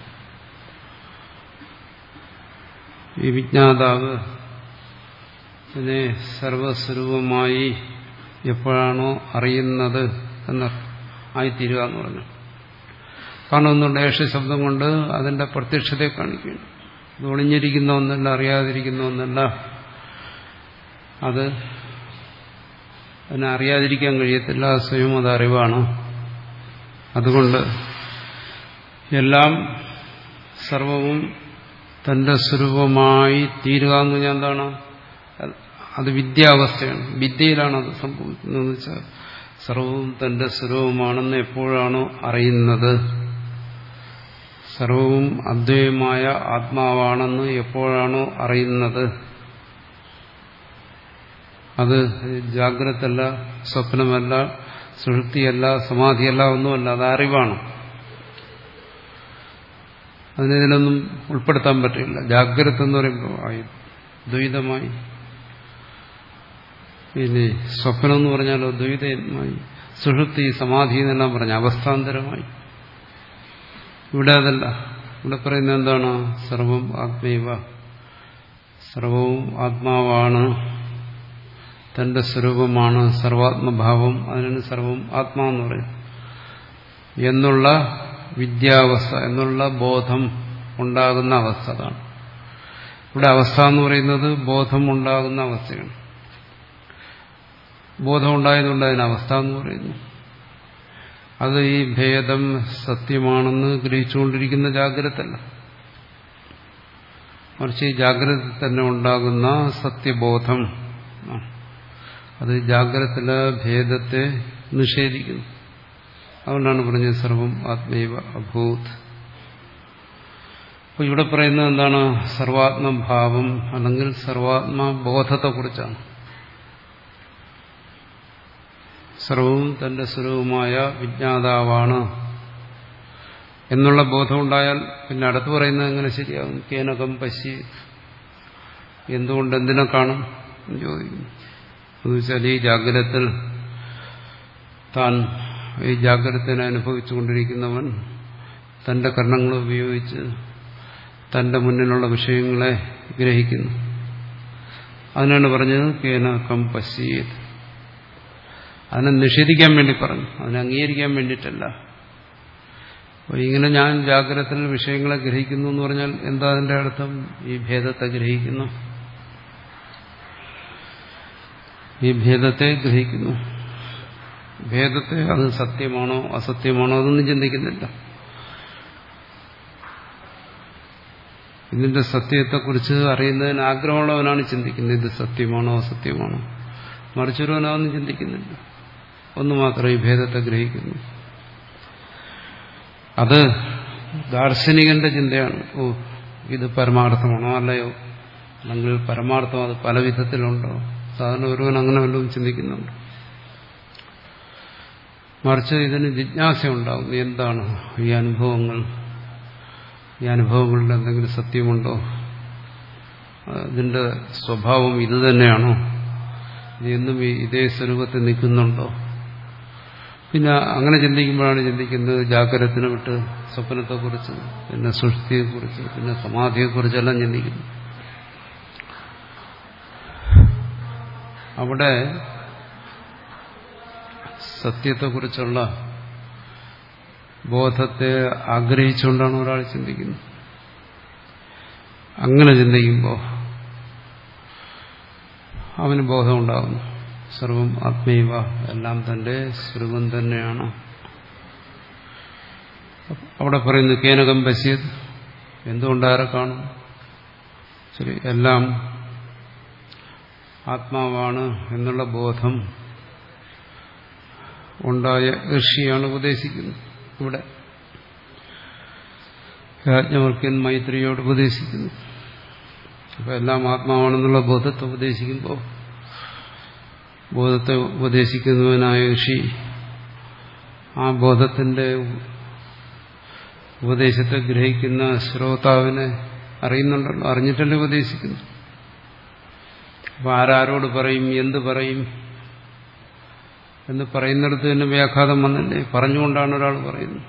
[SPEAKER 1] ഈ വിജ്ഞാതാവ് ഇതിനെ സർവസ്വരൂപമായി എപ്പോഴാണോ അറിയുന്നത് എന്നർത്ഥം. ആയിത്തീരുക എന്ന് പറഞ്ഞു. കാരണം ഒന്നുകൊണ്ട് ഏഷ ശബ്ദം കൊണ്ട് അതിന്റെ പ്രത്യക്ഷതയെ കാണിക്കുകയാണ്. ഇത് ഒളിഞ്ഞിരിക്കുന്ന ഒന്നല്ല, അറിയാതിരിക്കുന്ന ഒന്നല്ല. അത് അതിനെ അറിയാതിരിക്കാൻ കഴിയത്തില്ല. സ്വയം അത് അറിവാണ്. അതുകൊണ്ട് എല്ലാം സർവവും തന്റെ സ്വരൂപമായി തീരുക എന്ന് പറഞ്ഞാൽ എന്താണ്? അത് വിദ്യാവസ്ഥയാണ്. വിദ്യയിലാണ് അത് സംഭവിക്കുന്നതെന്ന് വെച്ചാൽ സർവവും തന്റെ സ്വരൂപമാണെന്ന് എപ്പോഴാണോ അറിയുന്നത്, സർവവും അദ്വൈതമായ ആത്മാവാണെന്ന് എപ്പോഴാണോ അറിയുന്നത്, അത് ജാഗ്രതല്ല, സ്വപ്നമല്ല, സുഷുപ്തിയല്ല, സമാധിയല്ല, ഒന്നുമല്ല. അത് അറിവാണ്. അതിനിതിലൊന്നും ഉൾപ്പെടുത്താൻ പറ്റില്ല. ജാഗ്രത എന്ന് പറയുമ്പോൾ ആയി ദ്വൈതമായി, പിന്നെ സ്വപ്നം എന്ന് പറഞ്ഞാലോ ദ്വൈതമായി, സുഷുപ്തി സമാധി എന്നെല്ലാം പറഞ്ഞ അവസ്ഥാന്തരമായി. ഇവിടെ അതല്ല. ഇവിടെ പറയുന്നത് എന്താണ്? സർവം ആത്മൈവ, സർവവും ആത്മാവാണ്, തന്റെ സ്വരൂപമാണ്, സർവാത്മഭാവം, അതിനാണ് സർവം ആത്മാവെന്ന് പറയും എന്നുള്ള വിദ്യാവസ്ഥ, എന്നുള്ള ബോധം ഉണ്ടാകുന്ന അവസ്ഥ. അതാണ് ഇവിടെ അവസ്ഥ എന്ന് പറയുന്നത്. ബോധം ഉണ്ടാകുന്ന അവസ്ഥയാണ്. ബോധം ഉണ്ടായതുകൊണ്ട് അതിന് അവസ്ഥ എന്ന് പറയുന്നു. അത് ഈ ഭേദം സത്യമാണെന്ന് ഗ്രഹിച്ചുകൊണ്ടിരിക്കുന്ന ജാഗ്രതല്ല, മറിച്ച് ഈ ജാഗ്രത തന്നെ ഉണ്ടാകുന്ന സത്യബോധം. അത് ജാഗ്രതയിലെ ഭേദത്തെ നിഷേധിക്കുന്നു. അതുകൊണ്ടാണ് പറഞ്ഞത് സർവം ആത്മൈവ അഭൂത്. അപ്പോൾ ഇവിടെ പറയുന്നത് എന്താണ്? സർവാത്മഭാവം അല്ലെങ്കിൽ സർവാത്മബോധത്തെക്കുറിച്ചാണ്. സർവവും തന്റെ സ്വരൂപമായ വിജ്ഞാതാവാണ് എന്നുള്ള ബോധം ഉണ്ടായാൽ പിന്നെ അടുത്ത് പറയുന്നത് എങ്ങനെ ശരിയാകും? കേനകം പശ്യ, എന്തുകൊണ്ട് എന്തിനെ കാണും എന്ന് ചോദിക്കുന്നു. എന്ന് വെച്ചാൽ ഈ ജാഗ്രതത്തിൽ താൻ ഈ ജാഗ്രതത്തിനെ അനുഭവിച്ചുകൊണ്ടിരിക്കുന്നവൻ തന്റെ കർണങ്ങൾ ഉപയോഗിച്ച് തന്റെ മുന്നിലുള്ള വിഷയങ്ങളെ ഗ്രഹിക്കുന്നു. അതിനാണ് പറഞ്ഞത് കേനകം പശ്യേത്. അതിനെ നിഷേധിക്കാൻ വേണ്ടി പറഞ്ഞു, അതിനെ അംഗീകരിക്കാൻ വേണ്ടിയിട്ടല്ല. അപ്പോൾ ഇങ്ങനെ ഞാൻ ജാഗ്രതത്തിൽ വിഷയങ്ങളെ ഗ്രഹിക്കുന്നു എന്ന് പറഞ്ഞാൽ എന്താ അതിന്റെ അർത്ഥം? ഈ ഭേദത്തെ ഗ്രഹിക്കുന്നു, ഈ ഭേദത്തെ ഗ്രഹിക്കുന്നു. ഭേദത്തെ അത് സത്യമാണോ അസത്യമാണോ അതൊന്നും ചിന്തിക്കുന്നില്ല. ഇതിന്റെ സത്യത്തെക്കുറിച്ച് അറിയുന്നതിന് ആഗ്രഹമുള്ളവനാണ് ചിന്തിക്കുന്നത്, ഇത് സത്യമാണോ അസത്യമാണോ. മറിച്ചൊരുവനൊന്നും ചിന്തിക്കുന്നില്ല, ഒന്ന് മാത്രം ഈ ഭേദത്തെ ഗ്രഹിക്കുന്നു. അത് ദാർശനികന്റെ ചിന്തയാണ്. ഓ, ഇത് പരമാർത്ഥമാണോ അല്ലയോ, അല്ലെങ്കിൽ പരമാർത്ഥം അത് പല വിധത്തിലുണ്ടോ. സാധാരണ ഒരുവൻ അങ്ങനെ വല്ലതും ചിന്തിക്കുന്നുണ്ട്. മറിച്ച് ഇതിന് ജിജ്ഞാസ ഉണ്ടാകും. എന്താണ് ഈ അനുഭവങ്ങൾ, ഈ അനുഭവങ്ങളുടെ എന്തെങ്കിലും സത്യമുണ്ടോ, ഇതിന്റെ സ്വഭാവം ഇത് തന്നെയാണോ, ഇതെന്നും ഇതേ സ്വരൂപത്തിൽ നിൽക്കുന്നുണ്ടോ. പിന്നെ അങ്ങനെ ചിന്തിക്കുമ്പോഴാണ് ചിന്തിക്കുന്നത് ജാഗ്രതത്തിനെ വിട്ട് സ്വപ്നത്തെക്കുറിച്ച്, പിന്നെ സുഷ്ടിയെക്കുറിച്ച്, പിന്നെ സമാധിയെക്കുറിച്ചെല്ലാം ചിന്തിക്കുന്നു. അവിടെ സത്യത്തെക്കുറിച്ചുള്ള ബോധത്തെ ആഗ്രഹിച്ചുകൊണ്ടാണ് ഒരാൾ ചിന്തിക്കുന്നത്. അങ്ങനെ ചിന്തിക്കുമ്പോൾ അവന് ബോധമുണ്ടാകുന്നു. സർവം ആത്മൈവ, എല്ലാം തന്റെ സ്വരൂപം തന്നെയാണ്. അവിടെ പറയുന്നു കേനകം പശ്യത്, എന്തുകൊണ്ടാരെ കാണും? ശരി, എല്ലാം ആത്മാവാണ് എന്നുള്ള ബോധം ഉണ്ടായ ഋഷിയാണ് ഉപദേശിക്കുന്നത്. ഇവിടെ യാജ്ഞവൽക്യൻ മൈത്രിയോട് ഉപദേശിക്കുന്നു. അപ്പോൾ എല്ലാം ആത്മാവാണെന്നുള്ള ബോധത്തെ ഉപദേശിക്കുമ്പോൾ ബോധത്തെ ഉപദേശിക്കുന്നവനായ ഋഷി ആ ബോധത്തിന്റെ ഉപദേശത്തെ ഗ്രഹിക്കുന്ന ശ്രോതാവിനെ അറിയുന്നുണ്ടല്ലോ, അറിഞ്ഞിട്ടല്ലേ ഉപദേശിക്കുന്നു. അപ്പോൾ ആരാരോട് പറയും, എന്ത് പറയും എന്ന് പറയുന്നിടത്ത് തന്നെ വ്യാഘാതം വന്നില്ലേ? പറഞ്ഞുകൊണ്ടാണ് ഒരാൾ പറയുന്നത്.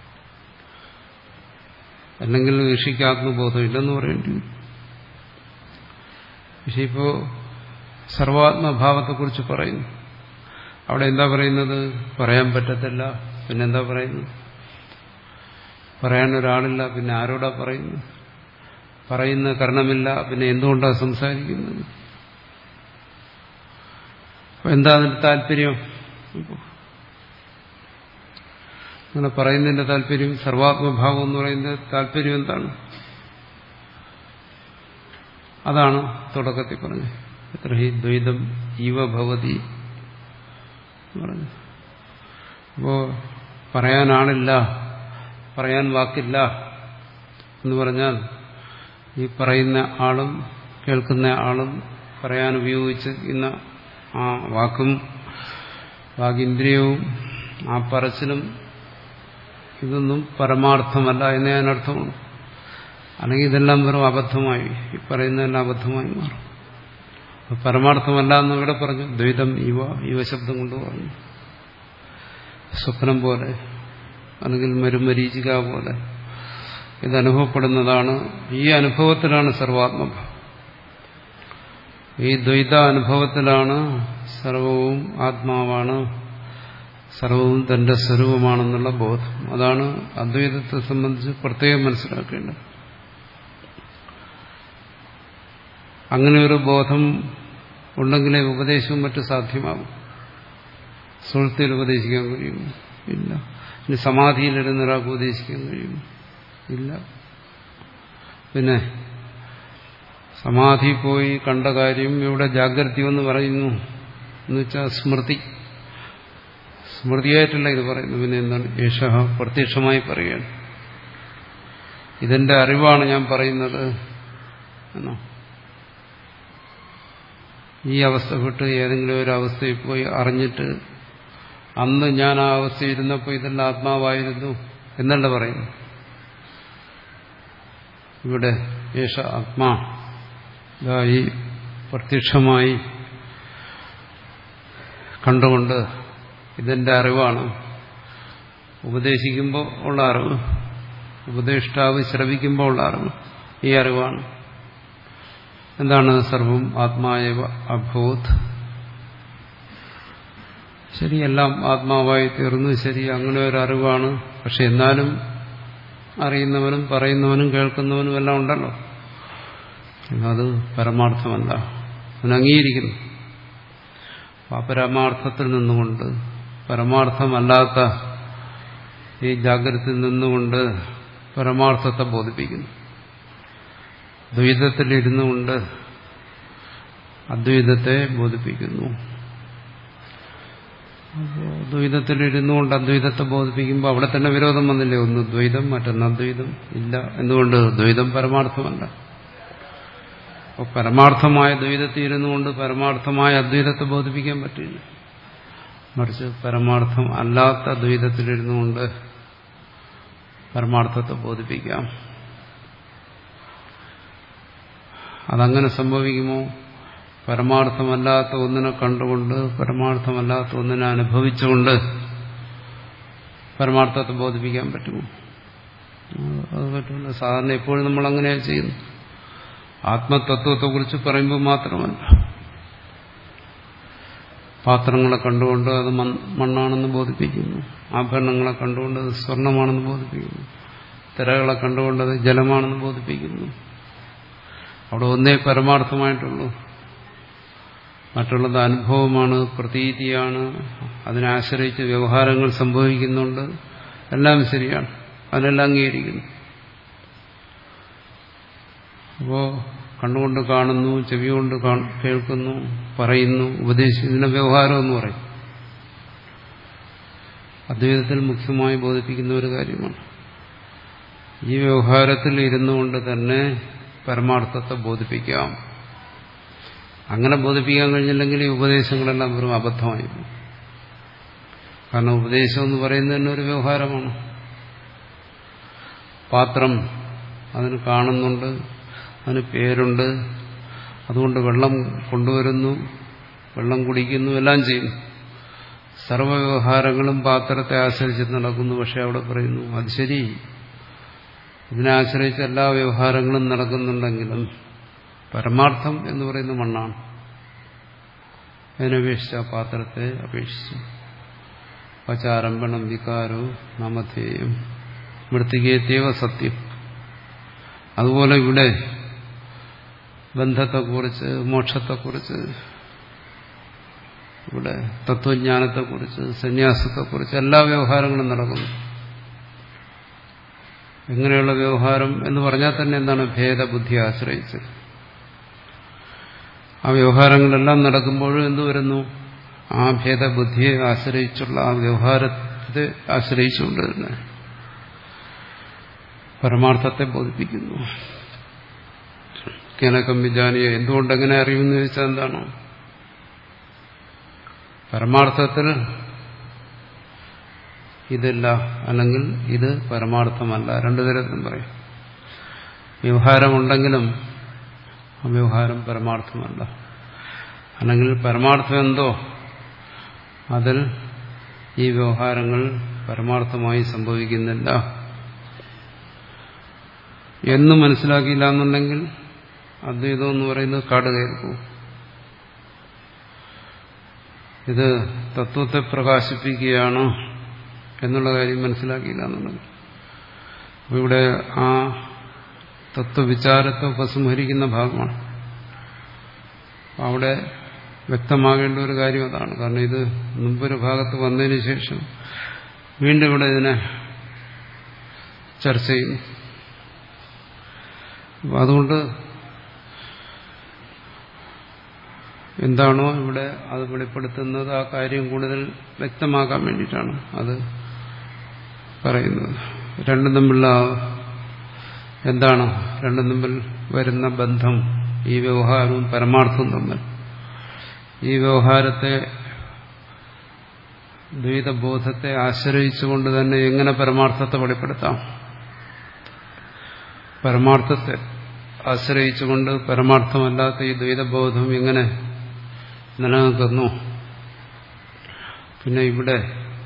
[SPEAKER 1] അല്ലെങ്കിൽ ഋഷിക്ക് ആത്മബോധം ഇല്ലെന്ന് പറയേണ്ടി വരും. പക്ഷെ ഇപ്പോൾ സർവാത്മഭാവത്തെക്കുറിച്ച് പറയുന്നു. അവിടെ എന്താ പറയുന്നത്? പറയാൻ പറ്റത്തില്ല. പിന്നെന്താ പറയുന്നത്? പറയാൻ ഒരാളില്ല, പിന്നെ ആരോടാ പറയുന്നത്? പറയുന്ന കാരണമില്ല, പിന്നെ എന്തുകൊണ്ടാണ് സംസാരിക്കുന്നത്? എന്താ അതിന്റെ താല്പര്യം? അങ്ങനെ പറയുന്നതിന്റെ താല്പര്യം, സർവാത്മഭാവം എന്ന് പറയുന്നത് താല്പര്യം എന്താണ്? അതാണ് തുടക്കത്തിൽ പറഞ്ഞത്. എത്ര ഹി ദ്വൈതം ഇവ ഭവതി പറഞ്ഞു. അപ്പോ പറയാനാളില്ല, പറയാൻ വാക്കില്ല എന്ന് പറഞ്ഞാൽ ഈ പറയുന്ന ആളും കേൾക്കുന്ന ആളും പറയാൻ ഉപയോഗിച്ച് ഇന്ന ആ വാക്കും വാഗിന്ദ്രിയവും ആ പറച്ചിലും ഇതൊന്നും പരമാർത്ഥമല്ല എന്നേ അതിനർത്ഥമുള്ളൂ. അല്ലെങ്കിൽ ഇതെല്ലാം വെറും അബദ്ധമായി, ഈ പറയുന്നതെല്ലാം അബദ്ധമായി മാറും. പരമാർത്ഥമല്ല എന്ന് ഇവിടെ പറഞ്ഞു. ദ്വൈതം ഇവ, ഇവ ശബ്ദം കൊണ്ട് പറഞ്ഞു. സ്വപ്നം പോലെ അല്ലെങ്കിൽ മരുമരീചിക പോലെ ഇതനുഭവപ്പെടുന്നതാണ്. ഈ അനുഭവത്തിലാണ് സർവാത്മഭാവം. ഈ ദ്വൈത അനുഭവത്തിലാണ് സർവവും ആത്മാവാണ്, സർവവും തന്റെ സ്വരൂപമാണെന്നുള്ള ബോധം. അതാണ് അദ്വൈതത്തെ സംബന്ധിച്ച് പ്രത്യേകം മനസ്സിലാക്കേണ്ടത്. അങ്ങനെ ഒരു ബോധം ഉണ്ടെങ്കിലേ ഉപദേശവും മറ്റും സാധ്യമാകും. സുഹൃത്തിൽ ഉപദേശിക്കാൻ കഴിയും? ഇല്ല. ഇനി സമാധിയിലിരുന്ന് ഒരാൾക്ക് ഉപദേശിക്കാൻ കഴിയും? ഇല്ല. പിന്നെ സമാധി പോയി കണ്ട കാര്യം ഇവിടെ ജാഗ്രതയെന്ന് പറയുന്നു എന്ന് വെച്ചാൽ സ്മൃതി സ്മൃതിയായിട്ടല്ല ഇത് പറയുന്നു. പിന്നെ എന്താണ്? യേശ പ്രത്യക്ഷമായി പറയുകയാണ്. ഇതെന്റെ അറിവാണ് ഞാൻ പറയുന്നത് എന്നോ, ഈ അവസ്ഥ വിട്ട് ഏതെങ്കിലും ഒരു അവസ്ഥയിൽ പോയി അറിഞ്ഞിട്ട് അന്ന് ഞാൻ ആ അവസ്ഥയിൽ ഇരുന്നപ്പോൾ ഇതെല്ലാം ആത്മാവായിരുന്നു എന്നല്ല പറയുന്നു. ഇവിടെ യേശ ആത്മാ ഈ പ്രത്യക്ഷമായി കണ്ടുകൊണ്ട് ഇതെന്റെ അറിവാണ്. ഉപദേശിക്കുമ്പോൾ ഉള്ള അറിവ്, ഉപദേഷ്ടാവ് ശ്രവിക്കുമ്പോൾ ഉള്ള അറിവ്, ഈ അറിവാണ്. എന്താണ്? സർവം ആത്മായവ അഭൂത്. ശരി, എല്ലാം ആത്മാവായി തീർന്നു, ശരി, അങ്ങനെ ഒരു അറിവാണ്. പക്ഷെ എന്നാലും അറിയുന്നവനും പറയുന്നവനും കേൾക്കുന്നവനും എല്ലാം ഉണ്ടല്ലോ. അത് പരമാർത്ഥമല്ല, അവൻ അംഗീകരിക്കുന്നു. ആ പരമാർത്ഥത്തിൽ നിന്നുകൊണ്ട്, പരമാർത്ഥമല്ലാത്ത ഈ ജാഗ്രതയിൽ നിന്നുകൊണ്ട് പരമാർത്ഥത്തെ ബോധിപ്പിക്കുന്നു. ദ്വൈതത്തിലിരുന്നു കൊണ്ട് അദ്വൈതത്തെ ബോധിപ്പിക്കുന്നു. ദ്വൈതത്തിലിരുന്നു കൊണ്ട് അദ്വൈതത്തെ ബോധിപ്പിക്കുമ്പോൾ അവിടെ തന്നെ വിരോധം വന്നില്ലേ? ഒന്ന് ദ്വൈതം, മറ്റൊന്ന് അദ്വൈതം. ഇല്ല. എന്തുകൊണ്ട്? ദ്വൈതം പരമാർത്ഥമല്ല. അപ്പോൾ പരമാർത്ഥമായ ദ്വൈതത്തിൽ ഇരുന്നു കൊണ്ട് പരമാർത്ഥമായ അദ്വൈതത്തെ ബോധിപ്പിക്കാൻ പറ്റില്ല. മറിച്ച് പരമാർത്ഥം അല്ലാത്ത ദ്വൈതത്തിലിരുന്നു കൊണ്ട് പരമാർത്ഥത്തെ ബോധിപ്പിക്കാം. അതങ്ങനെ സംഭവിക്കുമോ? പരമാർത്ഥമല്ലാത്ത ഒന്നിനെ കണ്ടുകൊണ്ട്, പരമാർത്ഥമല്ലാത്ത ഒന്നിനെ അനുഭവിച്ചുകൊണ്ട് പരമാർത്ഥത്തെ ബോധിപ്പിക്കാൻ പറ്റുമോ? അത് പറ്റില്ല. സാധാരണ എപ്പോഴും നമ്മൾ അങ്ങനെയാണ് ചെയ്യുന്നത്. ആത്മതത്വത്തെക്കുറിച്ച് പറയുമ്പോൾ മാത്രമല്ല, പാത്രങ്ങളെ കണ്ടുകൊണ്ട് അത് മണ്ണാണെന്ന് ബോധിപ്പിക്കുന്നു, ആഭരണങ്ങളെ കണ്ടുകൊണ്ട് അത് സ്വർണമാണെന്ന് ബോധിപ്പിക്കുന്നു, തിരകളെ കണ്ടുകൊണ്ട് അത് ജലമാണെന്ന് ബോധിപ്പിക്കുന്നു. അവിടെ ഒന്നേ പരമാർത്ഥമായിട്ടുള്ളൂ. മറ്റുള്ളത് അനുഭവമാണ്, പ്രതീതിയാണ്, അതിനെ ആശ്രയിച്ച് വ്യവഹാരങ്ങൾ സംഭവിക്കുന്നുണ്ട്. എല്ലാം ശരിയാണ്, അതിനെല്ലാം അംഗീകരിക്കുന്നു. അപ്പോ കണ്ണുകൊണ്ട് കാണുന്നു, ചെവി കൊണ്ട് കേൾക്കുന്നു, പറയുന്നു, ഉപദേശിക്കുന്നതിനെ വ്യവഹാരം എന്ന് പറയും. അദ്വൈതത്തിൽ മുഖ്യമായി ബോധിപ്പിക്കുന്ന ഒരു കാര്യമാണ്. ഈ വ്യവഹാരത്തിൽ ഇരുന്നു കൊണ്ട് തന്നെ പരമാർത്ഥത്തെ ബോധിപ്പിക്കാം. അങ്ങനെ ബോധിപ്പിക്കാൻ കഴിഞ്ഞില്ലെങ്കിൽ ഈ ഉപദേശങ്ങളെല്ലാം വെറും അബദ്ധമായി. കാരണം ഉപദേശം എന്ന് പറയുന്നത് തന്നെ ഒരു വ്യവഹാരമാണ്. പാത്രം, അതിന് കാണുന്നുണ്ട്, അതിന് പേരുണ്ട്, അതുകൊണ്ട് വെള്ളം കൊണ്ടുവരുന്നു, വെള്ളം കുടിക്കുന്നു, എല്ലാം ചെയ്യുന്നു. സർവ്വവ്യവഹാരങ്ങളും പാത്രത്തെ ആശ്രയിച്ച് നടക്കുന്നു. പക്ഷെ അവിടെ പറയുന്നു അത് ശരി, ഇതിനെ ആശ്രയിച്ച് എല്ലാ വ്യവഹാരങ്ങളും നടക്കുന്നുണ്ടെങ്കിലും പരമാർത്ഥം എന്ന് പറയുന്ന മണ്ണാണ്. അതിനപേക്ഷിച്ച പാത്രത്തെ അപേക്ഷിച്ചു പചാരംഭണം വികാരോ നാമധേയം മൃത്തികേത്യവ സത്യം. അതുപോലെ ഇവിടെ ബന്ധത്തെക്കുറിച്ച്, മോക്ഷത്തെക്കുറിച്ച്, ഇവിടെ തത്വജ്ഞാനത്തെക്കുറിച്ച്, സന്യാസത്തെക്കുറിച്ച് എല്ലാ വ്യവഹാരങ്ങളും നടക്കുന്നു. എങ്ങനെയുള്ള വ്യവഹാരം എന്ന് പറഞ്ഞാൽ തന്നെ എന്താണ്? ഭേദബുദ്ധി ആശ്രയിച്ച്. ആ വ്യവഹാരങ്ങളെല്ലാം നടക്കുമ്പോഴും എന്തു വരുന്നു? ആ ഭേദബുദ്ധിയെ ആശ്രയിച്ചുള്ള ആ വ്യവഹാരത്തെ ആശ്രയിച്ചുകൊണ്ട് തന്നെ പരമാർത്ഥത്തെ ബോധിപ്പിക്കുന്നു. കേനകം വിജാനിയെ എന്തുകൊണ്ടെങ്ങനെ അറിയുമെന്ന് ചോദിച്ചാൽ എന്താണ്? പരമാർത്ഥത്തിൽ ഇതല്ല, അല്ലെങ്കിൽ ഇത് പരമാർത്ഥമല്ല, രണ്ടു തരത്തിലും പറയും. വ്യവഹാരമുണ്ടെങ്കിലും ആ വ്യവഹാരം പരമാർത്ഥമല്ല, അല്ലെങ്കിൽ പരമാർത്ഥം എന്തോ അതിൽ ഈ വ്യവഹാരങ്ങൾ പരമാർത്ഥമായി സംഭവിക്കുന്നില്ല എന്ന് മനസ്സിലാക്കിയില്ല എന്നുണ്ടെങ്കിൽ അദ്വൈതം എന്ന് പറയുന്നത് കാട് കയറിപ്പോ. ഇത് തത്വത്തെ പ്രകാശിപ്പിക്കുകയാണ് എന്നുള്ള കാര്യം മനസ്സിലാക്കിയില്ല എന്നുള്ളത്. അപ്പോൾ ഇവിടെ ആ തത്വവിചാരത്തെ ഉപസംഹരിക്കുന്ന ഭാഗമാണ്. അവിടെ വ്യക്തമാകേണ്ട ഒരു കാര്യം അതാണ്. കാരണം ഇത് മുമ്പൊരു ഭാഗത്ത് വന്നതിന് ശേഷം വീണ്ടും ഇവിടെ ഇതിനെ ചർച്ച ചെയ്യുന്നു. അപ്പം അതുകൊണ്ട് എന്താണോ ഇവിടെ അത് വെളിപ്പെടുത്തുന്നത് ആ കാര്യം കൂടുതൽ വ്യക്തമാക്കാൻ വേണ്ടിയിട്ടാണ് അത് പറയുന്നത്. രണ്ടും തമ്മിലുള്ള എന്താണ് രണ്ടും തമ്മിൽ വരുന്ന ബന്ധം? ഈ വ്യവഹാരവും പരമാർത്ഥവും തമ്മിൽ. ഈ വ്യവഹാരത്തെ, ദ്വൈതബോധത്തെ ആശ്രയിച്ചുകൊണ്ട് തന്നെ എങ്ങനെ പരമാർത്ഥത്തെ വെളിപ്പെടുത്താം? പരമാർത്ഥത്തെ ആശ്രയിച്ചുകൊണ്ട് പരമാർത്ഥമല്ലാത്ത ഈ ദ്വൈതബോധം എങ്ങനെ നിലനിൽക്കുന്നു? പിന്നെ ഇവിടെ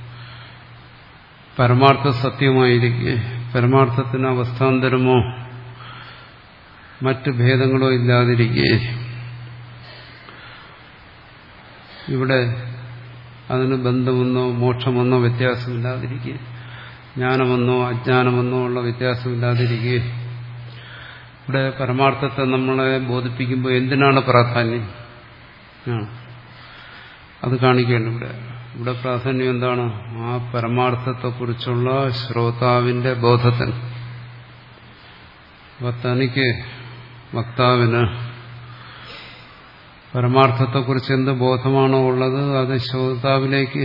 [SPEAKER 1] പരമാർത്ഥ സത്യമായിരിക്കെ പരമാർത്ഥത്തിന് അവസ്ഥാന്തരമോ മറ്റ് ഭേദങ്ങളോ ഇല്ലാതിരിക്കെ ഇവിടെ അതിന് ബന്ധമെന്നോ മോക്ഷമെന്നോ വ്യത്യാസമില്ലാതിരിക്കെ, ജ്ഞാനമെന്നോ അജ്ഞാനമെന്നോ ഉള്ള വ്യത്യാസമില്ലാതിരിക്കെ ഇവിടെ പരമാർത്ഥത്തെ നമ്മളെ ബോധിപ്പിക്കുമ്പോൾ എന്തിനാണ് പ്രാധാന്യം? അത് കാണിക്കുകയാണ് ഇവിടെ. ഇവിടെ പ്രാധാന്യം എന്താണ്? ആ പരമാർത്ഥത്തെക്കുറിച്ചുള്ള ശ്രോതാവിന്റെ ബോധത്തിന്. അപ്പൊ തനിക്ക്, വക്താവിന് പരമാർത്ഥത്തെക്കുറിച്ച് എന്ത് ബോധമാണോ ഉള്ളത് അത് ശ്രോതാവിലേക്ക്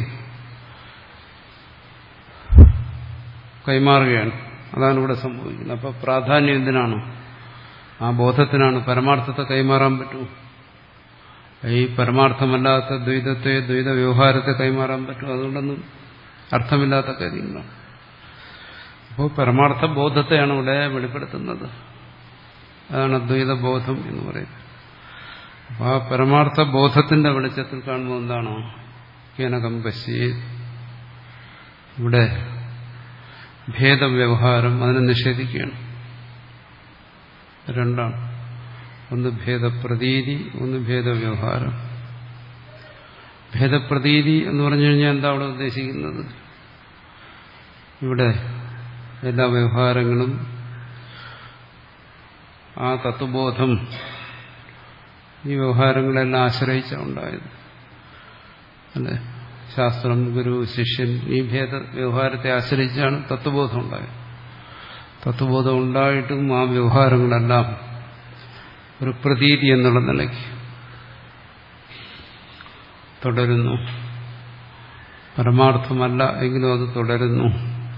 [SPEAKER 1] കൈമാറുകയാണ്. അതാണ് ഇവിടെ സംഭവിക്കുന്നത്. അപ്പൊ പ്രാധാന്യം എന്തിനാണ്? ആ ബോധത്തിനാണ്. പരമാർത്ഥത്തെ കൈമാറാൻ പറ്റുമോ? ഈ പരമാർത്ഥമല്ലാത്ത ദ്വൈതത്തെ, ദ്വൈത വ്യവഹാരത്തെ കൈമാറാൻ പറ്റും? അതുകൊണ്ടൊന്നും അർത്ഥമില്ലാത്ത കാര്യങ്ങളാണ്. അപ്പോൾ പരമാർത്ഥ ബോധത്തെയാണ് ഇവിടെ വെളിപ്പെടുത്തുന്നത്. അതാണ് അദ്വൈത ബോധം എന്ന് പറയുന്നത്. അപ്പോൾ ആ പരമാർത്ഥ ബോധത്തിന്റെ വെളിച്ചത്തിൽ കാണുമ്പോൾ എന്താണോ കേനകം പശ്യേ, ഇവിടെ ഭേദവ്യവഹാരം അതിനെ നിഷേധിക്കുകയാണ്. രണ്ടാണ്. ഒന്ന് ഭേദപ്രതീതി, ഒന്ന് ഭേദവ്യവഹാരം. ഭേദപ്രതീതി എന്ന് പറഞ്ഞു കഴിഞ്ഞാൽ എന്താ അവിടെ ഉദ്ദേശിക്കുന്നത്? ഇവിടെ എല്ലാ വ്യവഹാരങ്ങളും ആ തത്വബോധം ഈ വ്യവഹാരങ്ങളെല്ലാം ആശ്രയിച്ചാണ് ഉണ്ടായത്. അല്ലെ? ശാസ്ത്രം, ഗുരു, ശിഷ്യൻ, ഈ ഭേദ വ്യവഹാരത്തെ ആശ്രയിച്ചാണ് തത്വബോധം ഉണ്ടായത്. തത്വബോധം ഉണ്ടായിട്ടും ആ വ്യവഹാരങ്ങളെല്ലാം ഒരു പ്രതീതി എന്നുള്ള നിലയ്ക്ക് തുടരുന്നു. പരമാർത്ഥമല്ല എങ്കിലും അത് തുടരുന്നു.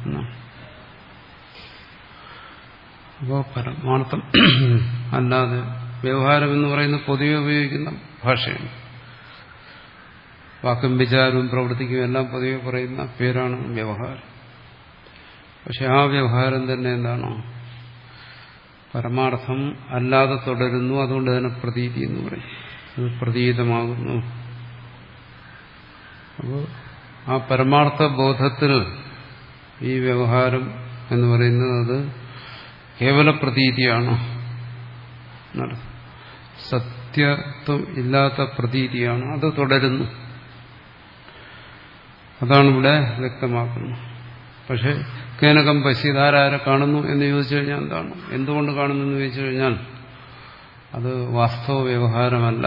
[SPEAKER 1] അപ്പോൾ പരമാർത്ഥം അല്ലാതെ വ്യവഹാരം എന്ന് പറയുന്നത് പൊതുവെ ഉപയോഗിക്കുന്ന ഭാഷയാണ്. വാക്കും വിചാരവും പ്രവൃത്തിക്കും എല്ലാം പൊതുവെ പറയുന്ന പേരാണ് വ്യവഹാരം. പക്ഷെ ആ വ്യവഹാരം തന്നെ എന്താണോ പരമാർത്ഥം അല്ലാതെ തുടരുന്നു. അതുകൊണ്ട് തന്നെ പ്രതീതി എന്ന് പറയും. അത് പ്രതീതമാകുന്നു. അപ്പോൾ ആ പരമാർത്ഥ ബോധത്തിൽ ഈ വ്യവഹാരം എന്ന് പറയുന്നത് അത് കേവല പ്രതീതിയാണ്. സത്യത്വം ഇല്ലാത്ത പ്രതീതിയാണ്. അത് തുടരുന്നു. അതാണ് ഇവിടെ വ്യക്തമാക്കുന്നത്. പക്ഷെ കേനകം പശ്യതാരാരെ കാണുന്നു എന്ന് ചോദിച്ചു കഴിഞ്ഞാൽ എന്താണ്? എന്തുകൊണ്ട് കാണുന്നു എന്ന് ചോദിച്ചു കഴിഞ്ഞാൽ അത് വാസ്തവ വ്യവഹാരമല്ല.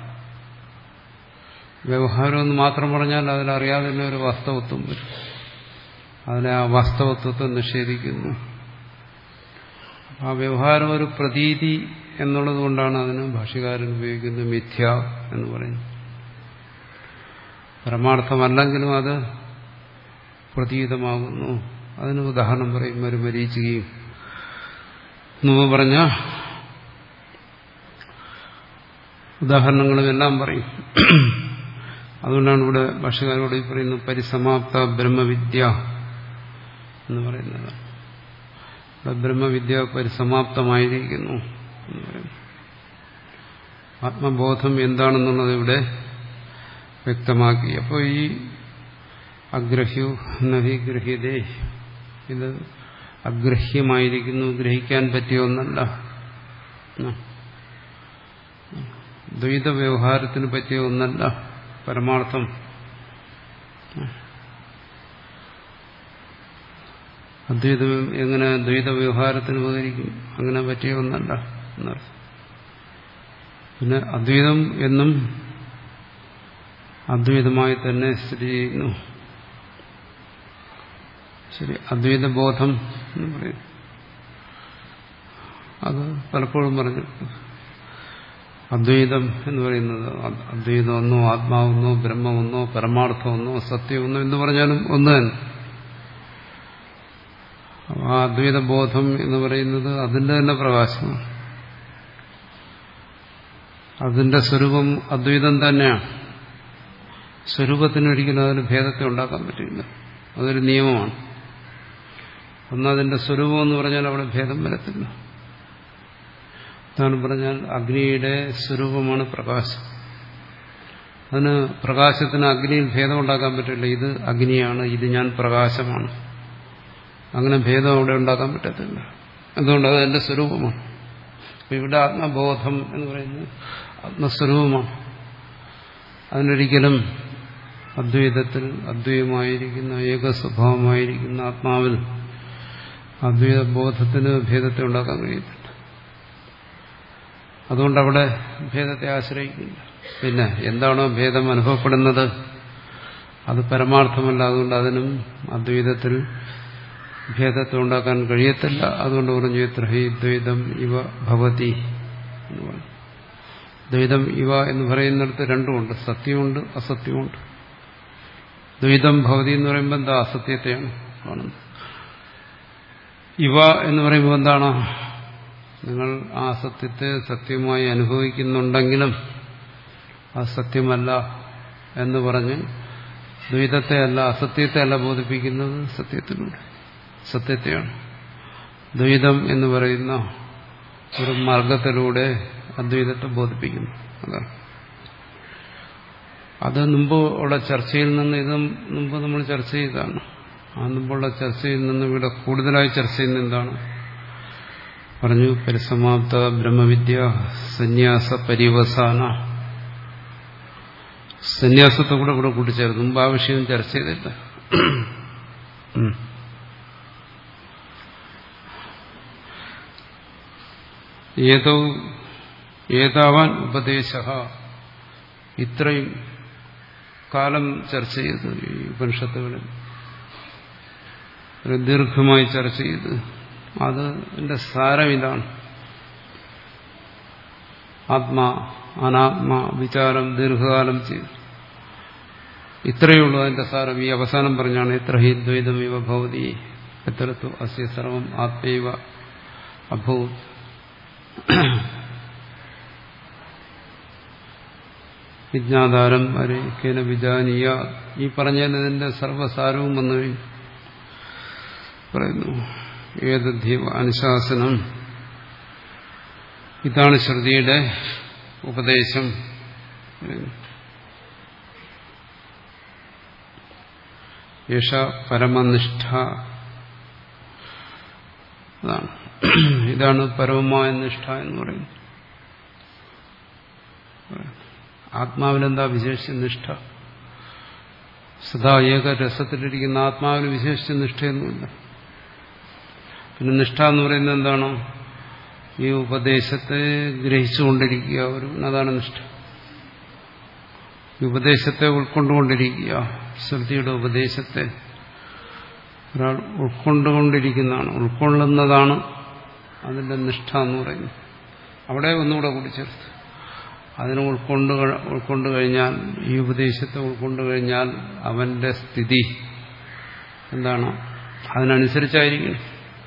[SPEAKER 1] വ്യവഹാരം എന്ന് മാത്രം പറഞ്ഞാൽ അതിലറിയാതെ തന്നെ ഒരു വാസ്തവത്വം വരും. അതിനെ ആ വാസ്തവത്വത്തെ നിഷേധിക്കുന്നു. ആ വ്യവഹാരം ഒരു പ്രതീതി എന്നുള്ളത് കൊണ്ടാണ് അതിന് ഭാഷ്യകാരൻ ഉപയോഗിക്കുന്നത് മിഥ്യ എന്ന് പറയുന്നത്. പരമാർത്ഥമല്ലെങ്കിലും അത് പ്രതീതമാകുന്നു. അതിന് ഉദാഹരണം പറയും ഒരു മരീചികയും എന്ന് പറഞ്ഞ ഉദാഹരണങ്ങളും എല്ലാം പറയും. അതുകൊണ്ടാണ് ഇവിടെ ഭാഷ്യകാരോട് പറയുന്നത് പരിസമാപ്ത ബ്രഹ്മവിദ്യ എന്ന് പറയുന്നത്. ബ്രഹ്മവിദ്യ പരിസമാപ്തമായിരിക്കുന്നു എന്ന് പറയുന്നു. ആത്മബോധം എന്താണെന്നുള്ളത് ഇവിടെ വ്യക്തമാക്കി. അപ്പോൾ ഈ അഗ്രഹ്യു നഹി ഗ്രഹ്യതേ, ഇത് അഗ്രഹ്യമായിരിക്കുന്നു, ഗ്രഹിക്കാൻ പറ്റിയ ഒന്നല്ല. ദ്വൈത വ്യവഹാരത്തിന് പറ്റിയ ഒന്നല്ല പരമാർത്ഥം. അദ്വൈതം എങ്ങനെ ദ്വൈത വ്യവഹാരത്തിന് ഉപകരിക്കും? അങ്ങനെ പറ്റിയ ഒന്നല്ല എന്നർത്ഥം. പിന്നെ അദ്വൈതം എന്നും അദ്വൈതമായി തന്നെ സ്ഥിതി ചെയ്യുന്നു. ശരി, അദ്വൈത ബോധം എന്ന് പറയും. അത് പലപ്പോഴും പറഞ്ഞു. അദ്വൈതം എന്ന് പറയുന്നത് അദ്വൈതമെന്നോ ആത്മാവെന്നോ ബ്രഹ്മമെന്നോ പരമാർത്ഥമെന്നോ സത്യമെന്നോ എന്ന് പറഞ്ഞാലും ഒന്ന് തന്നെ. ആ അദ്വൈത ബോധം എന്ന് പറയുന്നത് അതിന്റെ തന്നെ പ്രകാശമാണ്. അതിന്റെ സ്വരൂപം അദ്വൈതം തന്നെയാണ്. സ്വരൂപത്തിനൊരിക്കലും അതിന് ഭേദത്തെ ഉണ്ടാക്കാൻ പറ്റില്ല. അതൊരു നിയമമാണ്. ഒന്നതിന്റെ സ്വരൂപം എന്ന് പറഞ്ഞാൽ അവിടെ ഭേദം വരത്തില്ല. അതാണ് പറഞ്ഞാൽ അഗ്നിയുടെ സ്വരൂപമാണ് പ്രകാശം. അതിന് പ്രകാശത്തിന് അഗ്നിയിൽ ഭേദം ഉണ്ടാക്കാൻ പറ്റില്ല. ഇത് അഗ്നിയാണ്, ഇത് ഞാൻ പ്രകാശമാണ്. അങ്ങനെ ഭേദം അവിടെ ഉണ്ടാക്കാൻ പറ്റത്തില്ല. അതുകൊണ്ട് അത് എന്റെ സ്വരൂപമാണ്. ഇവിടെ ആത്മബോധം എന്ന് പറയുന്നത് ആത്മസ്വരൂപമാണ്. അതിനൊരിക്കലും അദ്വൈതത്തിൽ അദ്വൈതമായിരിക്കുന്ന ഏകസ്വഭാവമായിരിക്കുന്ന ആത്മാവിൽ അദ്വൈത ബോധത്തിന് ഭേദത്തെ ഉണ്ടാക്കാൻ കഴിയത്തില്ല. അതുകൊണ്ട് അവിടെ ഭേദത്തെ ആശ്രയിക്കില്ല. പിന്നെ എന്താണോ ഭേദം അനുഭവപ്പെടുന്നത് അത് പരമാർത്ഥമല്ല. അതുകൊണ്ട് അതിനും അദ്വൈതത്തിൽ ഭേദത്തെ ഉണ്ടാക്കാൻ കഴിയത്തില്ല. അതുകൊണ്ട് പറഞ്ഞു എത്ര ഹി ദ്വൈതം ഇവ ഭവതി എന്ന് പറഞ്ഞു. ദ്വൈതം ഇവ എന്ന് പറയുന്നിടത്ത് രണ്ടുമുണ്ട്, സത്യമുണ്ട് അസത്യമുണ്ട്. ദ്വൈതം ഭവതി എന്ന് പറയുമ്പോൾ എന്താ അസത്യത്തെയാണ് കാണുന്നത്. ഇവ എന്ന് പറയുമ്പോൾ എന്താണ്, നിങ്ങൾ ആ അസത്യത്തെ സത്യമായി അനുഭവിക്കുന്നുണ്ടെങ്കിലും അത് സത്യമല്ല എന്ന് പറഞ്ഞ് ദ്വൈതത്തെ അല്ല അസത്യത്തെ അല്ല ബോധിപ്പിക്കുന്നത്, സത്യത്തിലൂടെ സത്യത്തെയാണ്. ദ്വൈതം എന്ന് പറയുന്ന ഒരു മാർഗത്തിലൂടെ അദ്വൈതത്തെ ബോധിപ്പിക്കുന്നു. അതാണ് അത് മുമ്പ് ഉള്ള ചർച്ചയിൽ നിന്ന് ഇത് മുമ്പ് നമ്മൾ ചർച്ച ചെയ്തതാണ്. ആ മുമ്പുള്ള ചർച്ചയിൽ നിന്ന് ഇവിടെ കൂടുതലായി ചർച്ച ചെയ്യുന്ന എന്താണ് പറഞ്ഞു. പരിസമാപ്ത ബ്രഹ്മവിദ്യ സന്യാസ പര്യവസാന. സന്യാസത്തെ കൂടെ ഇവിടെ കൂട്ടിച്ചേർന്നു. മുമ്പ് ആ വിഷയം ചർച്ച ചെയ്തില്ല. ഏതോ ഏതാവാൻ ഉപദേശ, ഇത്രയും കാലം ചർച്ച ചെയ്ത് ഈ ഉപനിഷത്തുകളിൽ ദീർഘമായി ചർച്ച ചെയ്ത് അത് എന്റെ സാരം ഇതാണ്. ആത്മാ അനാത്മ വിചാരം ദീർഘകാലം ചെയ്തു. ഇത്രയേ ഉള്ളൂ അതിന്റെ സാരം. ഈ അവസാനം പറഞ്ഞാണ് എത്ര ഹി ദ്വൈതം ഇവ ഭവതി എത്രത്തു അസ്യ സർവം ആത്മൈവ അഭൂത്. വിജ്ഞാതാരം അരെ കേന വിജാനീയ. ഈ പറഞ്ഞതിന്റെ സർവസാരവും വന്നു കഴിഞ്ഞു. പറയുന്നു ഏതധ്യവ അനുശാസനം. ഇതാണ് ശ്രുതിയുടെ ഉപദേശം. യേശ പരമനിഷ്ഠ. അതാണ് ഇതാണ് പരമമായ നിഷ്ഠ എന്ന് പറയുന്നത്. ആത്മാവിലെന്താ വിശേഷിച്ച നിഷ്ഠ? സദാ ഏക രസത്തിലിരിക്കുന്ന ആത്മാവിന് വിശേഷിച്ച നിഷ്ഠയൊന്നുമില്ല. പിന്നെ നിഷ്ഠ എന്ന് പറയുന്നത് എന്താണോ? ഈ ഉപദേശത്തെ ഗ്രഹിച്ചുകൊണ്ടിരിക്കുക. ഒരു അതാണ് നിഷ്ഠ. ഈ ഉപദേശത്തെ ഉൾക്കൊണ്ടുകൊണ്ടിരിക്കുക. ശ്രുതിയുടെ ഉപദേശത്തെ ഒരാൾ ഉൾക്കൊണ്ടുകൊണ്ടിരിക്കുന്നതാണ്, ഉൾക്കൊള്ളുന്നതാണ് അതിന്റെ നിഷ്ഠ എന്ന് പറയുന്നത്. അവിടെ ഒന്നുകൂടെ കൂടിച്ചേർത്ത് അതിനെ ഉൾക്കൊണ്ട് ഉൾക്കൊണ്ടു കഴിഞ്ഞാൽ, ഈ ഉപദേശത്തെ ഉൾക്കൊണ്ടു കഴിഞ്ഞാൽ അവന്റെ സ്ഥിതി എന്താണ്? അതിനനുസരിച്ചായിരിക്കണം.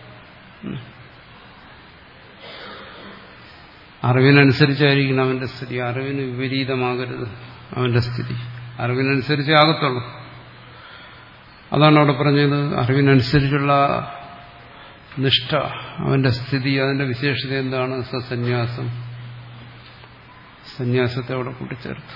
[SPEAKER 1] അറിവിനനുസരിച്ചായിരിക്കണം അവന്റെ സ്ഥിതി. അറിവിന് വിപരീതമാകരുത് അവന്റെ സ്ഥിതി. അറിവിനനുസരിച്ചേ ആകത്തുള്ളൂ. അതാണ് അവിടെ പറഞ്ഞത്. അറിവിനനുസരിച്ചുള്ള നിഷ്ഠ, അവന്റെ സ്ഥിതി, അതിന്റെ വിശേഷത എന്താണ്? സസന്യാസം. സന്യാസത്തെ അവിടെ കൂട്ടിച്ചേർത്തു.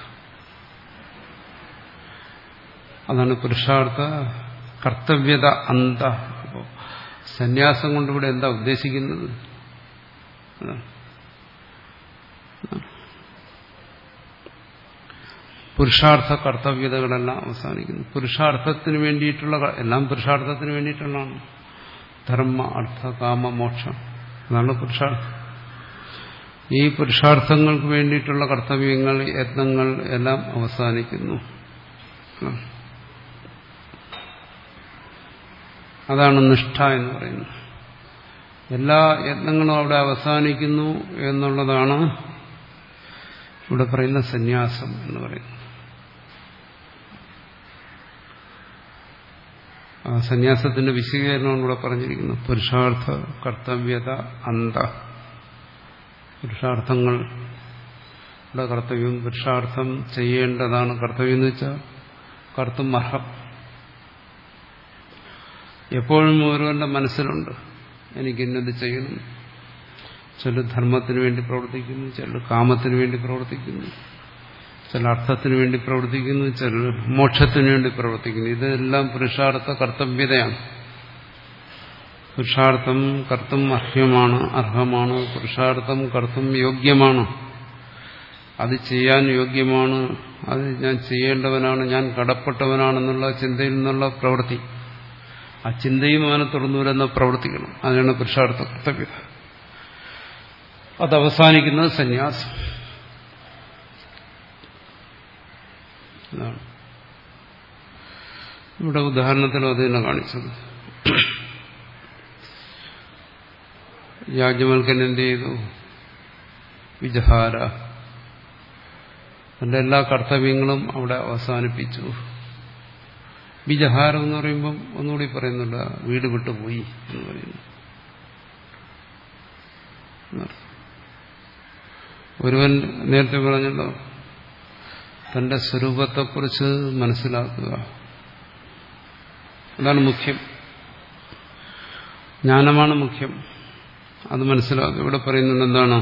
[SPEAKER 1] അതാണ് പുരുഷാർത്ഥ കർത്തവ്യത അന്ത. അപ്പോൾ സന്യാസം കൊണ്ടിവിടെ എന്താ ഉദ്ദേശിക്കുന്നത്? പുരുഷാർത്ഥ കർത്തവ്യതകളെല്ലാം അവസാനിക്കുന്നു. പുരുഷാർത്ഥത്തിന് വേണ്ടിയിട്ടുള്ള എല്ലാം പുരുഷാർത്ഥത്തിന് വേണ്ടിയിട്ടുള്ളതാണ്. ധർമ്മ അർത്ഥ കാമ മോക്ഷം, അതാണ് പുരുഷാർത്ഥം. ഈ പുരുഷാർത്ഥങ്ങൾക്ക് വേണ്ടിയിട്ടുള്ള കർത്തവ്യങ്ങൾ, യത്നങ്ങൾ എല്ലാം അവസാനിക്കുന്നു. അതാണ് നിഷ്ഠ എന്ന് പറയുന്നത്. എല്ലാ യത്നങ്ങളും അവിടെ അവസാനിക്കുന്നു എന്നുള്ളതാണ് ഇവിടെ പറയുന്ന സന്യാസം എന്ന് പറയുന്നത്. ആ സന്യാസത്തിന്റെ വിശദീകരണമാണ് ഇവിടെ പറഞ്ഞിരിക്കുന്നത്. പുരുഷാർത്ഥ കർത്തവ്യത അന്ത. പുരുഷാർത്ഥങ്ങളുടെ കർത്തവ്യം, പുരുഷാർത്ഥം ചെയ്യേണ്ടതാണ് കർത്തവ്യം എന്ന് വെച്ചാൽ കർത്തും അർഹം. എപ്പോഴും ഒരുവന്റെ മനസ്സിലുണ്ട് എനിക്കിന്നത് ചെയ്യണം. ചില ധർമ്മത്തിന് വേണ്ടി പ്രവർത്തിക്കുന്നു, ചില കാമത്തിന് വേണ്ടി പ്രവർത്തിക്കുന്നു, ചില അർത്ഥത്തിന് വേണ്ടി പ്രവർത്തിക്കുന്നു, ചില മോക്ഷത്തിന് വേണ്ടി പ്രവർത്തിക്കുന്നു. ഇതെല്ലാം പുരുഷാർത്ഥ കർത്തവ്യതയാണ്. പുരുഷാർത്ഥം കർത്തും അർഹ്യമാണ്, അർഹമാണ്. പുരുഷാർത്ഥം കർത്തും യോഗ്യമാണ്, അത് ചെയ്യാൻ യോഗ്യമാണ്, അത് ഞാൻ ചെയ്യേണ്ടവനാണ്, ഞാൻ കടപ്പെട്ടവനാണെന്നുള്ള ചിന്തയിൽ നിന്നുള്ള പ്രവൃത്തി. ആ ചിന്തയും അവനെ തുറന്നു വരുന്ന പ്രവർത്തിക്കണം. അതിനാണ് പുരുഷാർത്ഥ കർത്തവ്യത. അത് അവസാനിക്കുന്നത് സന്യാസം. ഇവിടെ ഉദാഹരണത്തിലും അത് തന്നെ കാണിച്ചത്. യാജ്ഞവൽക്കൻ എന്ത് ചെയ്തു? വിജഹാര, തന്റെ എല്ലാ കർത്തവ്യങ്ങളും അവിടെ അവസാനിപ്പിച്ചു. വിജഹാരം എന്ന് പറയുമ്പം ഒന്നുകൂടി പറയുന്നുണ്ട്, വീട് വിട്ടുപോയി എന്ന് പറയുന്നു. ഒരുവൻ നേരത്തെ പറഞ്ഞല്ലോ, തന്റെ സ്വരൂപത്തെക്കുറിച്ച് മനസ്സിലാക്കുക, അതാണ് മുഖ്യം. ജ്ഞാനമാണ് മുഖ്യം, അത് മനസ്സിലാക്കുക. ഇവിടെ പറയുന്നുണ്ട് എന്താണ്?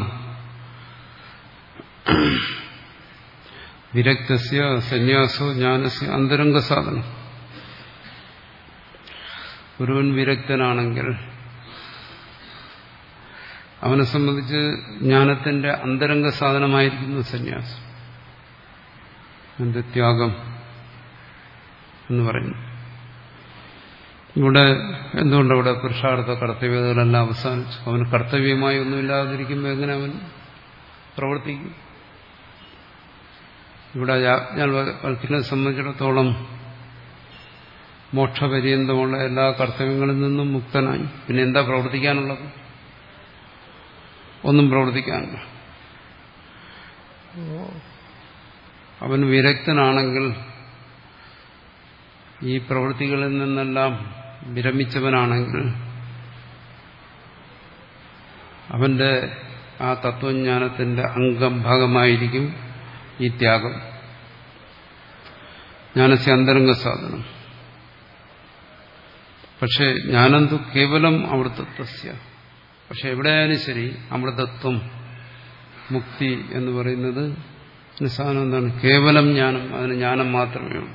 [SPEAKER 1] വിരക്തസ്യ സന്യാസോ ജ്ഞാനസ്യ അന്തരംഗ സാധനം. ഒരുവൻ വിരക്തനാണെങ്കിൽ അവനെ സംബന്ധിച്ച് ജ്ഞാനത്തിന്റെ അന്തരംഗ സാധനമായിരിക്കുന്നു സന്യാസം, എന്ത് ത്യാഗം എന്ന് പറയുന്നു. ഇവിടെ എന്തുകൊണ്ടവിടെ പുരുഷാർത്ഥ കർത്തവ്യതകളെല്ലാം അവസാനിച്ചു? അവന് കർത്തവ്യമായി ഒന്നുമില്ലാതിരിക്കുമ്പോൾ എങ്ങനെ അവൻ പ്രവർത്തിക്കും? ഇവിടെ യാജ്ഞവൽക്യനെ സംബന്ധിച്ചിടത്തോളം മോക്ഷപര്യന്തമുള്ള എല്ലാ കർത്തവ്യങ്ങളിൽ നിന്നും മുക്തനായി. പിന്നെ എന്താ പ്രവർത്തിക്കാനുള്ളത്? ഒന്നും പ്രവർത്തിക്കാനില്ല. അവൻ വിരക്തനാണെങ്കിൽ, ഈ പ്രവൃത്തികളിൽ നിന്നെല്ലാം വിരമിച്ചവനാണെങ്കിൽ, അവന്റെ ആ തത്വജ്ഞാനത്തിന്റെ അംഗം ഭാഗമായിരിക്കും ഈ ത്യാഗം. ജ്ഞാനസ്യ അന്തരംഗ സാധനം. പക്ഷെ ജ്ഞാനന്തു കേവലം അമൃതത്വസ്യ. പക്ഷെ എവിടെയായാലും ശരി, അമൃതത്വം, മുക്തി എന്ന് പറയുന്നത് സാധനം എന്താണ്? കേവലം ജ്ഞാനം. അതിന് ജ്ഞാനം മാത്രമേ ഉള്ളൂ.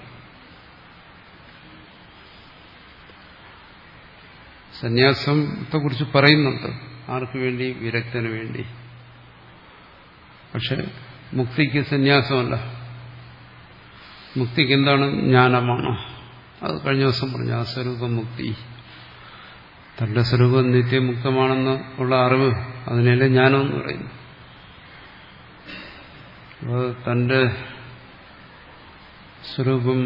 [SPEAKER 1] സന്യാസത്തെ കുറിച്ച് പറയുന്നുണ്ട്. ആർക്ക് വേണ്ടി? വിരക്തന് വേണ്ടി. പക്ഷെ മുക്തിക്ക് സന്യാസമല്ല. മുക്തിക്ക് എന്താണ്? ജ്ഞാനമാണ്. അത് കഴിഞ്ഞ ദിവസം പറഞ്ഞു, ആ സ്വരൂപം മുക്തി. തന്റെ സ്വരൂപം നിത്യമുക്തമാണെന്ന് ഉള്ള അറിവ്, അതിനല്ലേ ജ്ഞാനം എന്ന് പറയുന്നു. അപ്പോൾ തന്റെ സ്വരൂപം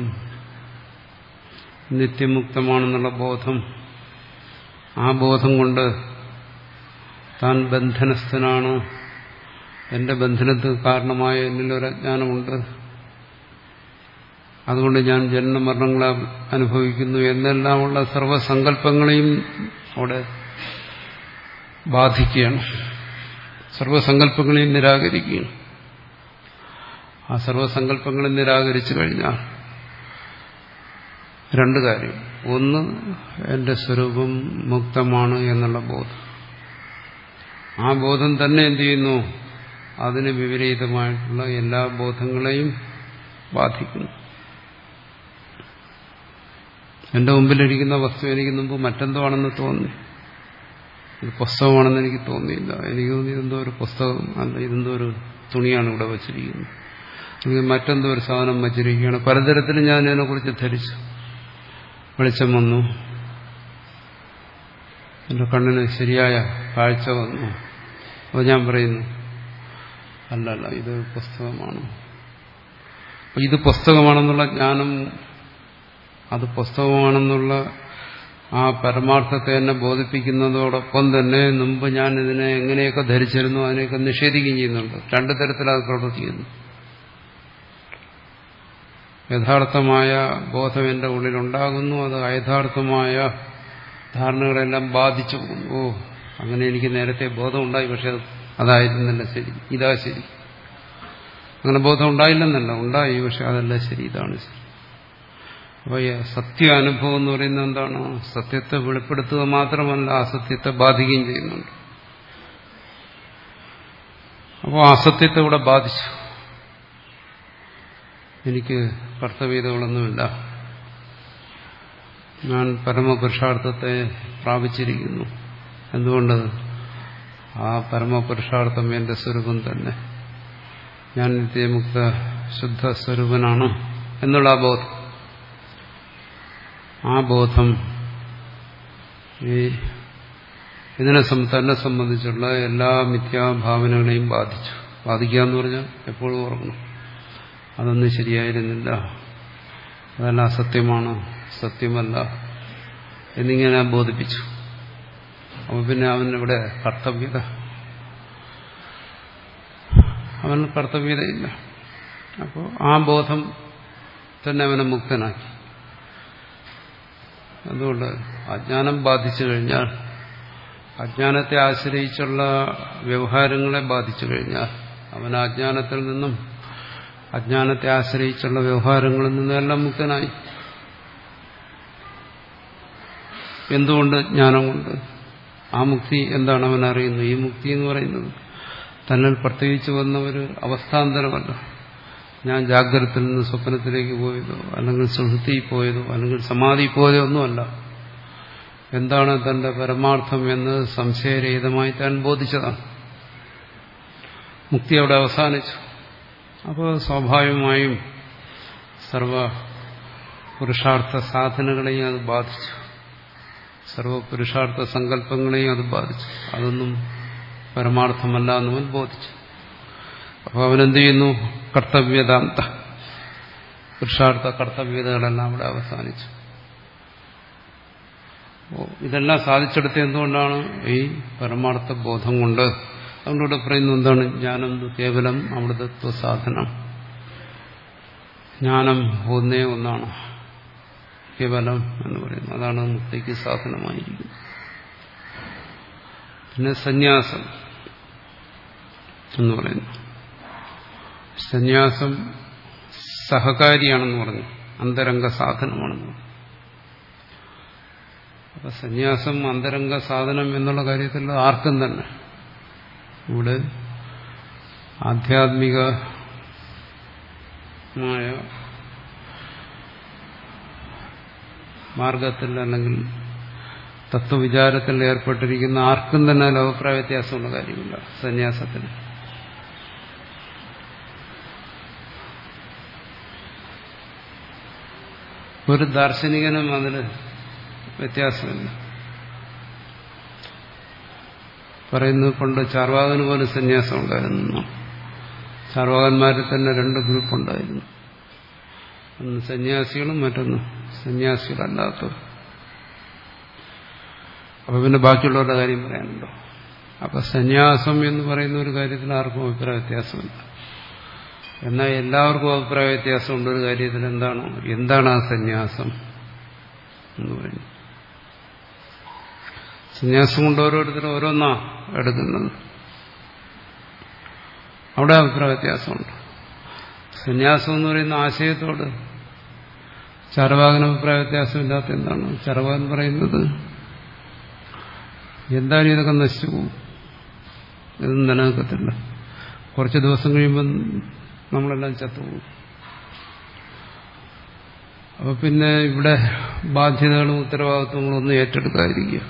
[SPEAKER 1] നിത്യമുക്തമാണെന്നുള്ള ബോധം, ആ ബോധം കൊണ്ട് താൻ ബന്ധനസ്ഥനാണ്, എന്റെ ബന്ധനത്തിന് കാരണമായ എന്നിലൊരു അജ്ഞാനമുണ്ട്, അതുകൊണ്ട് ഞാൻ ജന്മമരണങ്ങളെ അനുഭവിക്കുന്നു എന്നെല്ലാമുള്ള സർവ്വസങ്കല്പങ്ങളെയും അവിടെ ബാധിക്കുകയാണ്. സർവ്വസങ്കല്പങ്ങളെയും നിരാകരിക്കുകയാണ്. ആ സർവ്വസങ്കല്പങ്ങളെ നിരാകരിച്ചു കഴിഞ്ഞാൽ രണ്ട് കാര്യം. ഒന്ന്, എന്റെ സ്വരൂപം മുക്തമാണ് എന്നുള്ള ബോധം. ആ ബോധം തന്നെ എന്ത് ചെയ്യുന്നു? അതിന് വിപരീതമായിട്ടുള്ള എല്ലാ ബോധങ്ങളെയും ബാധിക്കുന്നു. എന്റെ മുമ്പിലിരിക്കുന്ന വസ്തു എനിക്ക് മുമ്പ് മറ്റെന്തോ ആണെന്ന് തോന്നി. ഇത് പുസ്തകമാണെന്ന് എനിക്ക് തോന്നിയില്ല. എനിക്ക് തോന്നി ഇതെന്തോ ഒരു പുസ്തകം, അല്ല ഇതെന്തോ ഒരു തുണിയാണ് ഇവിടെ വച്ചിരിക്കുന്നത്, അല്ലെങ്കിൽ മറ്റെന്തോ ഒരു സാധനം വച്ചിരിക്കുകയാണ്. പലതരത്തിലും ഞാൻ ഇതിനെക്കുറിച്ച് ധരിച്ചു. വെളിച്ചം വന്നു, എന്റെ കണ്ണിന് ശരിയായ കാഴ്ച വന്നു. അപ്പോൾ ഞാൻ പറയുന്നു, അല്ലല്ല ഇത് പുസ്തകമാണ്. ഇത് പുസ്തകമാണെന്നുള്ള ജ്ഞാനം, അത് പുസ്തകമാണെന്നുള്ള ആ പരമാർത്ഥത്തെ എന്നെ ബോധിപ്പിക്കുന്നതോടൊപ്പം തന്നെ മുമ്പ് ഞാൻ ഇതിനെ എങ്ങനെയൊക്കെ ധരിച്ചിരുന്നു അതിനെയൊക്കെ നിഷേധിക്കുകയും ചെയ്യുന്നുണ്ട്. രണ്ടു തരത്തിലത് പ്രവർത്തിക്കുന്നു. യഥാർത്ഥമായ ബോധം എന്റെ ഉള്ളിലുണ്ടാകുന്നു, അത് അയഥാർത്ഥമായ ധാരണകളെല്ലാം ബാധിച്ചു പോകുന്നു. ഓ, അങ്ങനെ എനിക്ക് നേരത്തെ ബോധം ഉണ്ടായി, പക്ഷെ അതായിരുന്നല്ല ശരി, ഇതാ ശരി. അങ്ങനെ ബോധം ഉണ്ടായില്ലെന്നല്ല, ഉണ്ടായി, പക്ഷെ അതല്ല ശരി, ഇതാണ് ശരി. അപ്പൊ സത്യ അനുഭവം എന്ന് പറയുന്നത് എന്താണ്? സത്യത്തെ വെളിപ്പെടുത്തുക മാത്രമല്ല, അസത്യത്തെ ബാധിക്കുകയും ചെയ്യുന്നുണ്ട്. അപ്പോൾ അസത്യത്തെ ഇവിടെ ബാധിച്ചു. എനിക്ക് കർത്തവ്യതകളൊന്നുമില്ല, ഞാൻ പരമപുരുഷാർത്ഥത്തെ പ്രാപിച്ചിരിക്കുന്നു. എന്തുകൊണ്ട്? ആ പരമപുരുഷാർത്ഥം എന്റെ സ്വരൂപം തന്നെ, ഞാൻ നിത്യമുക്ത ശുദ്ധ സ്വരൂപനാണ് എന്നുള്ള ആ ബോധം. ആ ബോധം ഈ ഇതിനെ തന്നെ സംബന്ധിച്ചുള്ള എല്ലാ മിഥ്യാഭാവനകളെയും ബാധിച്ചു. ബാധിക്കുക എന്ന് പറഞ്ഞാൽ എപ്പോഴും ഓർക്കണം, അതൊന്നും ശരിയായിരുന്നില്ല, അതെല്ലാം അസത്യമാണ്, സത്യമല്ല എന്നിങ്ങനെ ബോധിപ്പിച്ചു. അപ്പോൾ പിന്നെ അവനിവിടെ കർത്തവ്യത, അവന് കർത്തവ്യതയില്ല. അപ്പോൾ ആ ബോധം തന്നെ അവനെ മുക്തനാക്കി. അതുകൊണ്ട് അജ്ഞാനം ബാധിച്ചു കഴിഞ്ഞാൽ, അജ്ഞാനത്തെ ആശ്രയിച്ചുള്ള വ്യവഹാരങ്ങളെ ബാധിച്ചു കഴിഞ്ഞാൽ, അവൻ അജ്ഞാനത്തിൽ നിന്നും അജ്ഞാനത്തെ ആശ്രയിച്ചുള്ള വ്യവഹാരങ്ങളിൽ നിന്നും എല്ലാം മുക്തനായി. എന്തുകൊണ്ട്? ജ്ഞാനം കൊണ്ട്. ആ മുക്തി എന്താണ് അവൻ അറിയുന്നു. ഈ മുക്തി എന്ന് പറയുന്നത് തന്നിൽ പ്രത്യേകിച്ച് വന്ന ഒരു അവസ്ഥാന്തരമല്ല. ഞാൻ ജാഗ്രതത്തിൽ നിന്ന് സ്വപ്നത്തിലേക്ക് പോയതോ അല്ലെങ്കിൽ സുഷുപ്തിയിൽ പോയതോ അല്ലെങ്കിൽ സമാധിയിൽ പോയതോ ഒന്നുമല്ല. എന്താണ് തന്റെ പരമാർത്ഥം എന്ന് സംശയരഹിതമായി താൻ ബോധിച്ചതാണ്. മുക്തി അവിടെ അവസാനിച്ചു. അപ്പോൾ സ്വാഭാവികമായും സർവ പുരുഷാർത്ഥ സാധനങ്ങളെയും അത് ബാധിച്ചു, സർവ പുരുഷാർത്ഥ സങ്കല്പങ്ങളെയും അത് ബാധിച്ചു. അതൊന്നും പരമാർത്ഥമല്ല എന്നവൻ ബോധിച്ചു. അപ്പോൾ അവനെന്ത് ചെയ്യുന്നു? കർത്തവ്യതാന്ത, പുരുഷാർത്ഥ കർത്തവ്യതകളെല്ലാം അവിടെ അവസാനിച്ചു. ഇതെല്ലാം സാധിച്ചെടുത്ത എന്തുകൊണ്ടാണ്? ഈ പരമാർത്ഥ ബോധം കൊണ്ട്. അതുകൊണ്ടിവിടെ പറയുന്നത് എന്താണ്? ജ്ഞാനം കേവലം അമൃതത്വ സാധനം. ജ്ഞാനം ഒന്നേ ഒന്നാണ്, കേവലം എന്ന് പറയുന്നത്. അതാണ് മുക്തിക്ക് സാധനമായിരിക്കുന്നത്. പിന്നെ സന്യാസം എന്ന് പറയുന്നു. സന്യാസം സഹകാരിയാണെന്ന് പറഞ്ഞു, അന്തരംഗ സാധനമാണെന്ന് പറഞ്ഞു. അപ്പൊ സന്യാസം അന്തരംഗ സാധനം എന്നുള്ള കാര്യത്തിൽ ആർക്കും തന്നെ ഇവിടെ ആധ്യാത്മികമായ മാർഗത്തിൽ അല്ലെങ്കിൽ തത്വവിചാരത്തിൽ ഏർപ്പെട്ടിരിക്കുന്ന ആർക്കും തന്നെ അഭിപ്രായ വ്യത്യാസമുള്ള കാര്യമില്ല സന്യാസത്തിന്. ഒരു ദാർശനികനും അതിന് വ്യത്യാസമില്ല. പറയുന്നത് കൊണ്ട് ചാർവാകന് പോലും സന്യാസം ഉണ്ടായിരുന്നു. ചാർവാകന്മാരിൽ തന്നെ രണ്ട് ഗ്രൂപ്പ് ഉണ്ടായിരുന്നു, ഒന്ന് സന്യാസികളും മറ്റൊന്ന് സന്യാസികളല്ലാത്തവർ. അപ്പൊ പിന്നെ ബാക്കിയുള്ളവരുടെ കാര്യം പറയാനുണ്ടോ? അപ്പൊ സന്യാസം എന്ന് പറയുന്ന ഒരു കാര്യത്തിൽ ആർക്കും അഭിപ്രായ വ്യത്യാസമില്ല. എന്നാൽ എല്ലാവർക്കും അഭിപ്രായ വ്യത്യാസമുണ്ട് ഒരു കാര്യത്തിൽ. എന്താണ് എന്താണ് ആ സന്യാസം എന്ന് പറയുന്നത്? സന്യാസം കൊണ്ട് ഓരോരുത്തരും ഓരോന്നാ എടുക്കുന്നത്. അവിടെ അഭിപ്രായ വ്യത്യാസമുണ്ട്. സന്യാസം എന്ന് പറയുന്ന ആശയത്തോട് ചാർവാകന് അഭിപ്രായ വ്യത്യാസമില്ലാത്ത എന്താണ്? ചാർവാകൻ പറയുന്നത് എന്തായാലും ഇതൊക്കെ നശിച്ചു പോകും, ഇതൊന്നും നിലനിൽക്കത്തില്ല, കുറച്ച് ദിവസം കഴിയുമ്പം നമ്മളെല്ലാം ചത്തുപോകും. അപ്പൊ പിന്നെ ഇവിടെ ബാധ്യതകളും ഉത്തരവാദിത്വങ്ങളും ഒന്നും ഏറ്റെടുക്കാതിരിക്കുക.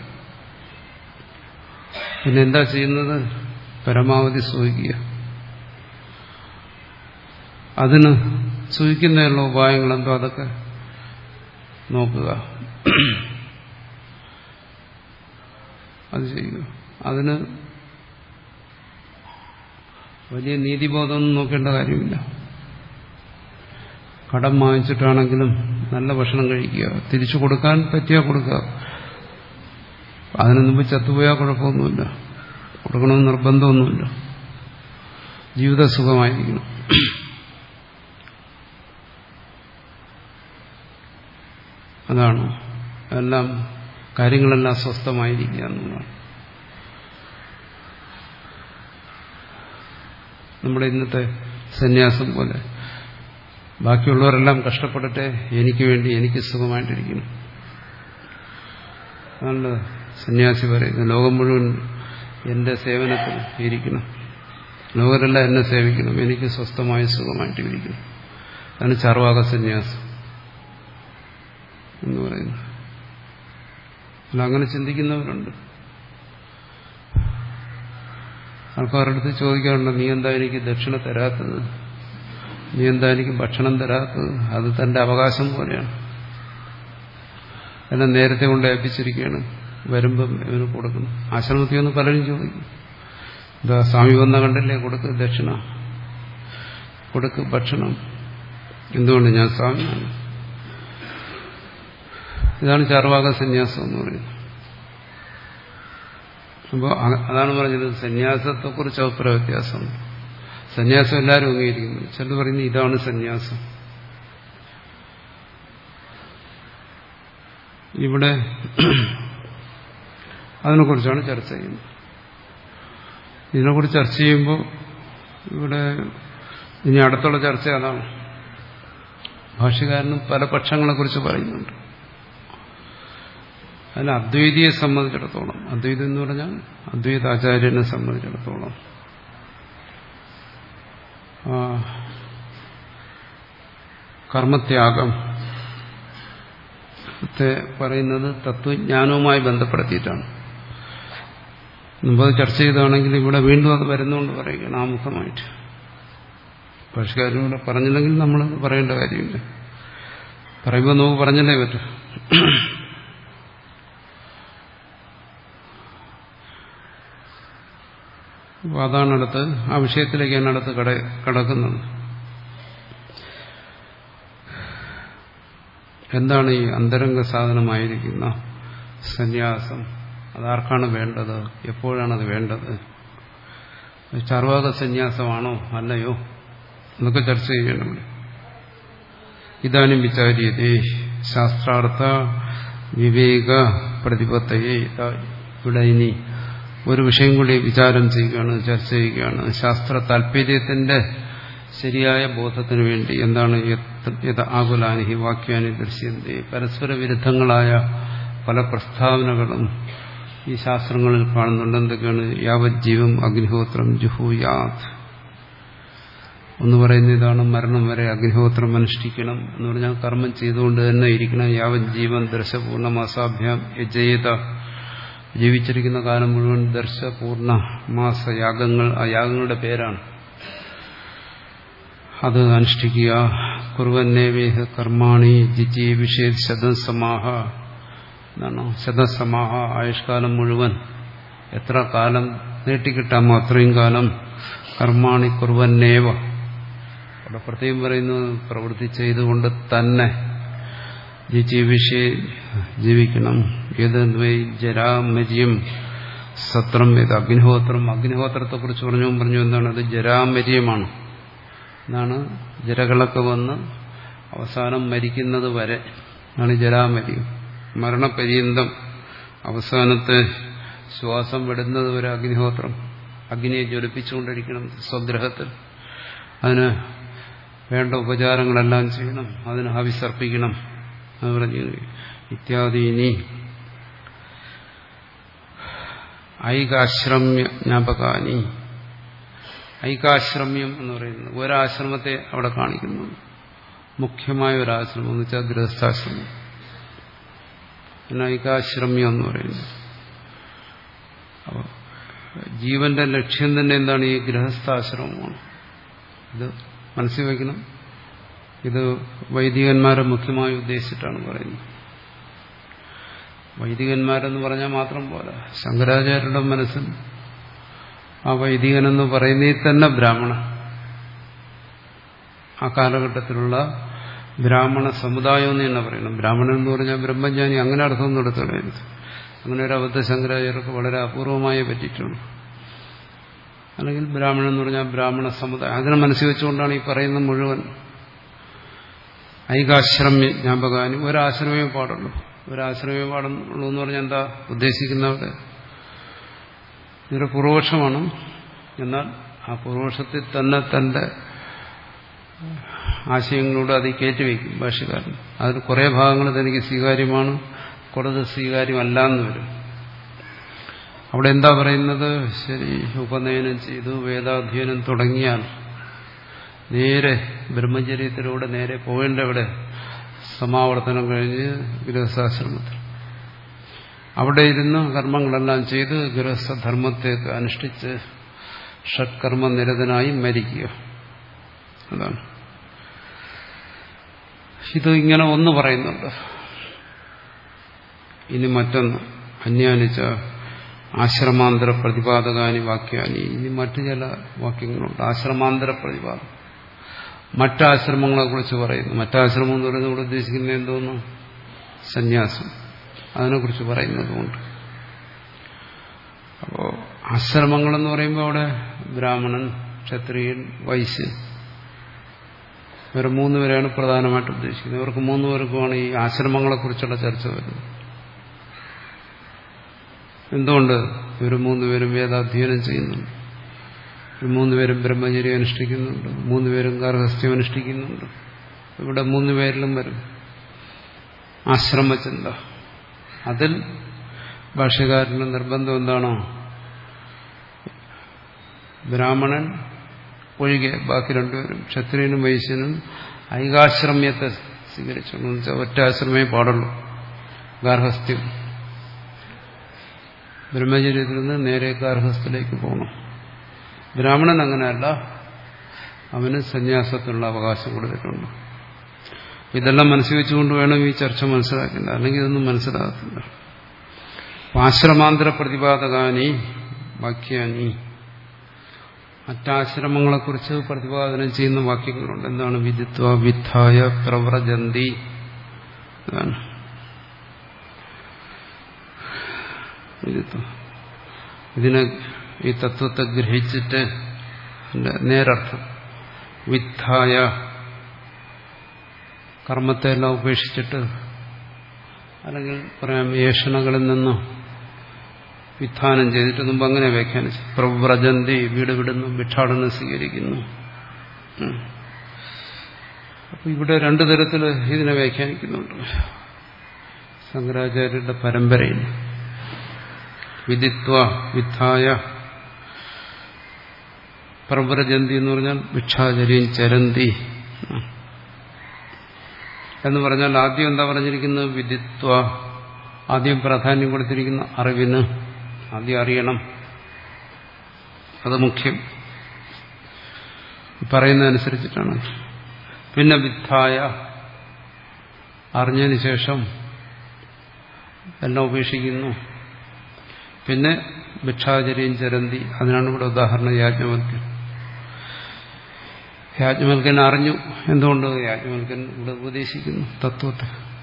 [SPEAKER 1] പിന്നെ എന്താ ചെയ്യുന്നത്? പരമാവധി സൂഹിക്കുക. അതിന് സൂഹിക്കുന്നതിനുള്ള ഉപായങ്ങളെന്തോ അതൊക്കെ നോക്കുക, അത് ചെയ്യുക. അതിന് വലിയ നീതിബോധമൊന്നും നോക്കേണ്ട കാര്യമില്ല. കടം വാങ്ങിച്ചിട്ടാണെങ്കിലും നല്ല ഭക്ഷണം കഴിക്കുക, തിരിച്ചു കൊടുക്കാൻ പറ്റിയാൽ കൊടുക്കുക. അതിനു മുമ്പ് ചത്തുപോയാൽ കുഴപ്പമൊന്നുമില്ല, കൊടുക്കണമെന്ന് നിർബന്ധമൊന്നുമില്ല. ജീവിത സുഖമായിരിക്കണം. അതാണ് എല്ലാം കാര്യങ്ങളെല്ലാം സ്വസ്ഥമായിരിക്കുക എന്നുള്ളതാണ്. നമ്മുടെ ഇന്നത്തെ സന്യാസം പോലെ ബാക്കിയുള്ളവരെല്ലാം കഷ്ടപ്പെടട്ടെ, എനിക്ക് വേണ്ടി എനിക്ക് സുഖമായിട്ടിരിക്കണം. അതാണ് സന്യാസി പറയുന്നത്. ലോകം മുഴുവൻ എന്റെ സേവനത്തിൽ ഇരിക്കണം, ലോകരെല്ലാം എന്നെ സേവിക്കണം, എനിക്ക് സ്വസ്ഥമായി സുഖമായിട്ടിരിക്കണം. അതാണ് ചാർവാക സന്യാസം എന്ന് പറയുന്നത്. അല്ല, അങ്ങനെ ചിന്തിക്കുന്നവരുണ്ട്. ആൾക്കാരുടെ അടുത്ത് ചോദിക്കാറുണ്ട്, നീ എന്താ എനിക്ക് ദക്ഷിണ തരാത്തത്, നീ എന്താ എനിക്ക് ഭക്ഷണം തരാത്തത്? അത് തന്റെ അവകാശം പോലെയാണ്. എന്നെ നേരത്തെ കൊണ്ട് ഏൽപ്പിച്ചിരിക്കുകയാണ്, വരുമ്പം ഇവന് കൊടുക്കണം. ആശ്രമത്തിൽ ഒന്ന് പലരും ചോദിക്കും, എന്താ സ്വാമി വന്ന കണ്ടല്ലേ, കൊടുക്ക് ദക്ഷിണ, കൊടുക്ക് ഭക്ഷണം. എന്തുകൊണ്ട്? ഞാൻ സ്വാമിയാണ്. ഇതാണ് ചാർവാക സന്യാസം എന്ന് പറയുന്നത്. അപ്പോൾ അതാണ് പറഞ്ഞത്, സന്യാസത്തെക്കുറിച്ച് അഭിപ്രായ വ്യത്യാസമുണ്ട്. സന്യാസം എല്ലാവരും അംഗീകരിക്കുന്നു. ചിലർ പറയുന്നത് ഇതാണ് സന്യാസം. ഇവിടെ അതിനെക്കുറിച്ചാണ് ചർച്ച ചെയ്യുന്നത്. ഇതിനെക്കുറിച്ച് ചർച്ച ചെയ്യുമ്പോൾ ഇവിടെ ഇനി അടുത്തുള്ള ചർച്ച അതാണ്. ഭാഷ്യകാരനും പല പക്ഷങ്ങളെക്കുറിച്ച് പറയുന്നുണ്ട്. അതിൽ അദ്വൈതിയെ സംബന്ധിച്ചിടത്തോളം, അദ്വൈതം എന്ന് പറഞ്ഞാൽ അദ്വൈതാചാര്യനെ സംബന്ധിച്ചിടത്തോളം കർമ്മത്യാഗം പറയുന്നത് തത്വജ്ഞാനവുമായി ബന്ധപ്പെടുത്തിയിട്ടാണ്. മുമ്പ് ചർച്ച ചെയ്താണെങ്കിൽ ഇവിടെ വീണ്ടും അത് വരുന്നുകൊണ്ട് പറയുകയാണ് ആമുഖമായിട്ട്. ഭാഷകാരനും ഇവിടെ പറഞ്ഞില്ലെങ്കിൽ നമ്മൾ പറയേണ്ട കാര്യമില്ല. പറയുമ്പോൾ നമുക്ക് പറഞ്ഞല്ലേ പറ്റും. അപ്പോൾ അതാണ് അടുത്ത്, ആ വിഷയത്തിലേക്കാണ് അടുത്ത് കട കടക്കുന്നത്. എന്താണ് ഈ അന്തരംഗ സാധനമായിരിക്കുന്ന സന്യാസം? അതാർക്കാണ് വേണ്ടത്? എപ്പോഴാണത് വേണ്ടത്? ചാർവാക സന്യാസമാണോ അല്ലയോ എന്നൊക്കെ ചർച്ച ചെയ്യണം. ഇതാനും വിചാര്യതേ ശാസ്ത്രാർത്ഥ വിവേക പ്രതിപത്തയെ. ഇവിടെ ഇനി ഒരു വിഷയം കൂടി വിചാരം ചെയ്യുകയാണ്, ചർച്ച ചെയ്യുകയാണ്. ശാസ്ത്ര താല്പര്യത്തിന്റെ ശരിയായ ബോധത്തിനു വേണ്ടി. എന്താണ് യഥ ആകുലാനി വാക്യാനി ദൃശ്യന്തി. പരസ്പര വിരുദ്ധങ്ങളായ പല പ്രസ്താവനകളും ഈ ശാസ്ത്രങ്ങളിൽ കാണുന്നുണ്ട്. എന്തൊക്കെയാണ്? യാവത് ജീവം അഗ്നിഹോത്രം ജുഹൂയാത് എന്ന് പറയുന്ന ഇതാണ്, മരണം വരെ അഗ്നിഹോത്രം അനുഷ്ഠിക്കണം എന്ന് പറഞ്ഞാൽ കർമ്മം ചെയ്തുകൊണ്ട് തന്നെ ഇരിക്കണം. യാവത് ജീവൻ ദർശപൂർണമാസാഭ്യാം യജേത. ജീവിച്ചിരിക്കുന്ന കാലം മുഴുവൻ ദർശപൂർണ മാസ യാഗങ്ങൾ, ആ യാഗങ്ങളുടെ പേരാണ്, അത് അനുഷ്ഠിക്കുക. കുർവന്നേവേഹ കർമാണി ജിജി വിഷേദ് ശതസമാഹ എന്നാണോ? ശതസമാഹ ആയുഷ്കാലം മുഴുവൻ എത്ര കാലം നീട്ടിക്കിട്ടാമോ അത്രയും കാലം കർമാണി കുർവന്നേവ. അവിടെ പ്രത്യേകം പറയുന്നത് പ്രവൃത്തി ചെയ്തുകൊണ്ട് തന്നെ ജിജി വിഷേ ജീവിക്കണം. ഏത് ജരാമര്യം സത്രം, ഏത് അഗ്നിഹോത്രം. അഗ്നിഹോത്രത്തെ കുറിച്ച് പറഞ്ഞു പറഞ്ഞു എന്താണ്? അത് ജരാമര്യമാണ് എന്നാണ്. ജരകളൊക്കെ വന്ന് അവസാനം മരിക്കുന്നത് വരെ ആണ് ജരാമര്യം. മരണപര്യന്തം അവസാനത്തെ ശ്വാസം വിടുന്നത് വരെ അഗ്നിഹോത്രം, അഗ്നിയെ ജ്വലിപ്പിച്ചുകൊണ്ടിരിക്കണം സ്വഗ്രഹത്തിൽ. അതിന് വേണ്ട ഉപചാരങ്ങളെല്ലാം ചെയ്യണം, അതിന് ഹവിസർപ്പിക്കണം. അത് പറഞ്ഞു ഇത്യാദീനി ഐകാശ്രമ്യ ജ്ഞാപകാനി. ഐകാശ്രമ്യം എന്ന് പറയുന്നത് ഒരാശ്രമത്തെ അവിടെ കാണിക്കുന്നു. മുഖ്യമായ ഒരാശ്രമം എന്ന് വെച്ചാൽ ഗൃഹസ്ഥാശ്രമം. പിന്നെ ഐകാശ്രമ്യം എന്ന് പറയുന്നത് ജീവന്റെ ലക്ഷ്യം തന്നെ എന്താണ്? ഈ ഗൃഹസ്ഥാശ്രമമാണ്. ഇത് മനസ്സിൽ വയ്ക്കണം. ഇത് വൈദികന്മാരെ മുഖ്യമായി ഉദ്ദേശിച്ചിട്ടാണ് പറയുന്നത്. വൈദികന്മാരെന്ന് പറഞ്ഞാൽ മാത്രം പോരാ. ശങ്കരാചാര്യരുടെ മനസ്സിൽ ആ വൈദികനെന്ന് പറയുന്നതിൽ തന്നെ ബ്രാഹ്മണ, ആ കാലഘട്ടത്തിലുള്ള ബ്രാഹ്മണ സമുദായം എന്ന് തന്നെ പറയണം. ബ്രാഹ്മണൻ എന്ന് പറഞ്ഞാൽ ബ്രഹ്മജ്ഞാനി, അങ്ങനെ അർത്ഥമൊന്നും എടുത്തുകളയരുത്. അങ്ങനെ ഒരു അബദ്ധ ശങ്കരാചാര്യർക്ക് വളരെ അപൂർവമായി പറ്റിയിട്ടുണ്ട്. അല്ലെങ്കിൽ ബ്രാഹ്മണൻ എന്ന് പറഞ്ഞാൽ ബ്രാഹ്മണ സമുദായം, അതിനെ മനസ്സിൽ വെച്ചുകൊണ്ടാണ് ഈ പറയുന്ന മുഴുവൻ. ഐകാശ്രമ്യ ജ്ഞാപകാനി ഒരാശ്രമേ പാടുള്ളൂ. ഒരാശ്രമേ പാടുള്ളൂ എന്ന് പറഞ്ഞാൽ എന്താ ഉദ്ദേശിക്കുന്നവിടെ? ഇതൊരു പൂർവപക്ഷമാണ്. എന്നാൽ ആ പൂർവപക്ഷത്തിൽ തന്നെ തന്റെ ആശയങ്ങളോട് അത് കയറ്റിവെക്കും ഭാഷ്യക്കാരൻ. അതിൽ കുറേ ഭാഗങ്ങൾ തനിക്ക് സ്വീകാര്യമാണ്, കുറത് സ്വീകാര്യമല്ല എന്ന് വരും. അവിടെ എന്താ പറയുന്നത്? ശരി, ഉപനയനം ചെയ്തു വേദാധ്യയനം തുടങ്ങിയാൽ നേരെ ബ്രഹ്മചര്യത്തിലൂടെ നേരെ പോകേണ്ടവിടെ സമാവർത്തനം കഴിഞ്ഞ് ഗൃഹസ്ഥാശ്രമത്തിൽ അവിടെ ഇരുന്ന് കർമ്മങ്ങളെല്ലാം ചെയ്ത് ഗൃഹസ്ഥധർമ്മത്തെ അനുഷ്ഠിച്ച് ഷഡ്കർമ്മ നിരതനായി മരിക്കുക. അതാണ് ഇത്. ഇങ്ങനെ ഒന്ന് പറയുന്നുണ്ട്. ഇനി മറ്റൊന്ന്, അന്യാനിച്ച ആശ്രമാന്തര പ്രതിപാദകാനി വാക്യാനി. ഇനി മറ്റു ചില വാക്യങ്ങളുണ്ട്. ആശ്രമാന്തര പ്രതിപാദം, മറ്റാശ്രമങ്ങളെ കുറിച്ച് പറയുന്നു. മറ്റാശ്രമം എന്ന് പറയുന്നത് ഇവിടെ ഉദ്ദേശിക്കുന്നത് എന്തോന്നു? സന്യാസം. അതിനെക്കുറിച്ച് പറയുന്നതുകൊണ്ട് അപ്പോ ആശ്രമങ്ങളെന്ന് പറയുമ്പോൾ അവിടെ ബ്രാഹ്മണൻ, ക്ഷത്രിയൻ, വൈശ്യൻ, ഇവർ മൂന്നുപേരെയാണ് പ്രധാനമായിട്ട് ഉദ്ദേശിക്കുന്നത്. ഇവർക്ക് മൂന്നുപേർക്കുമാണ് ഈ ആശ്രമങ്ങളെക്കുറിച്ചുള്ള ചർച്ച വരുന്നത്. എന്തുകൊണ്ട്? ഇവർ മൂന്നുപേരും വേദാധ്യയനം ചെയ്യുന്നുണ്ട്, ഇവർ മൂന്നുപേരും ബ്രഹ്മചര്യം അനുഷ്ഠിക്കുന്നുണ്ട്, മൂന്നുപേരും ഗാർഹസ്ഥ്യം അനുഷ്ഠിക്കുന്നുണ്ട്. ഇവിടെ മൂന്നുപേരിലും വരും ആശ്രമചിന്ത. അതിൽ ഭാഷ്യകാരന്റെ നിർബന്ധം എന്താണോ? ബ്രാഹ്മണൻ ഒഴികെ ബാക്കി രണ്ടുപേരും, ക്ഷത്രിയനും വൈശ്യനും, ഐകാശ്രമ്യത്തെ സ്വീകരിച്ചു. എന്ന് വെച്ചാൽ ഒറ്റ ആശ്രമേ പാടുള്ളൂ, ഗാർഹസ്ഥ്യം. ബ്രഹ്മചര്യത്തിൽ നിന്ന് നേരെ ഗാർഹസ്ഥത്തിലേക്ക് പോകണം. ബ്രാഹ്മണൻ അങ്ങനെയല്ല, അവന് സന്യാസത്തിനുള്ള അവകാശം കൊടുത്തിട്ടുണ്ട്. ഇതെല്ലാം മനസ്സിൽ വെച്ചുകൊണ്ട് വേണം ഈ ചർച്ച മനസ്സിലാക്കേണ്ടത്, അല്ലെങ്കിൽ ഇതൊന്നും മനസ്സിലാകത്തില്ല. ആശ്രമാന്തര പ്രതിപാദകാനി വാക്യാനി, മറ്റാശ്രമങ്ങളെക്കുറിച്ച് പ്രതിപാദനം ചെയ്യുന്ന വാക്യങ്ങളുണ്ട്. എന്താണ്? വിദിത്വ വിദ്ധായ പ്രവ്രജന്തി. അതാണ് വിദിത്വം. ഇതിനെ, ഈ തത്വത്തെ ഗ്രഹിച്ചിട്ട് നേരർത്ഥം വിദ്ധായ, കർമ്മത്തെ എല്ലാം ഉപേക്ഷിച്ചിട്ട്, അല്ലെങ്കിൽ പറയാം ഏഷണകളിൽ നിന്നും വിധാനം ചെയ്തിട്ട്, മുമ്പ് അങ്ങനെ വ്യാഖ്യാനിച്ചു. പ്രവ്രജന്തി, വീട് വിടുന്നു, ഭിക്ഷാടനം സ്വീകരിക്കുന്നു. അപ്പൊ ഇവിടെ രണ്ടു തരത്തിൽ ഇതിനെ വ്യാഖ്യാനിക്കുന്നുണ്ട് ശങ്കരാചാര്യരുടെ പരമ്പരയിൽ. വിദിത്വ വിദ്ധായ പ്രവ്രജന്തി എന്ന് പറഞ്ഞാൽ ഭിക്ഷാചര്യം ചരന്തി എന്ന് പറഞ്ഞാൽ ആദ്യം എന്താ പറഞ്ഞിരിക്കുന്നത്? വിദിത്വ. ആദ്യം പ്രാധാന്യം കൊടുത്തിരിക്കുന്ന അറിവിന്, ആദ്യം അറിയണം, അത് മുഖ്യം, പറയുന്നതനുസരിച്ചിട്ടാണ്. പിന്നെ വിദ്ധായ, അറിഞ്ഞതിന് ശേഷം എല്ലാം ഉപേക്ഷിക്കുന്നു. പിന്നെ ഭിക്ഷാചര്യം ചരന്തി, അതിനാണ് ഇവിടെ ഉദാഹരണം യാജ്ഞവൽക്കൻ. യാജ്ഞവൽക്കൻ അറിഞ്ഞു. എന്തുകൊണ്ട്? യാജ്ഞവൽക്കൻ ഇവിടെ ഉപദേശിക്കുന്നു തത്വത്തെ.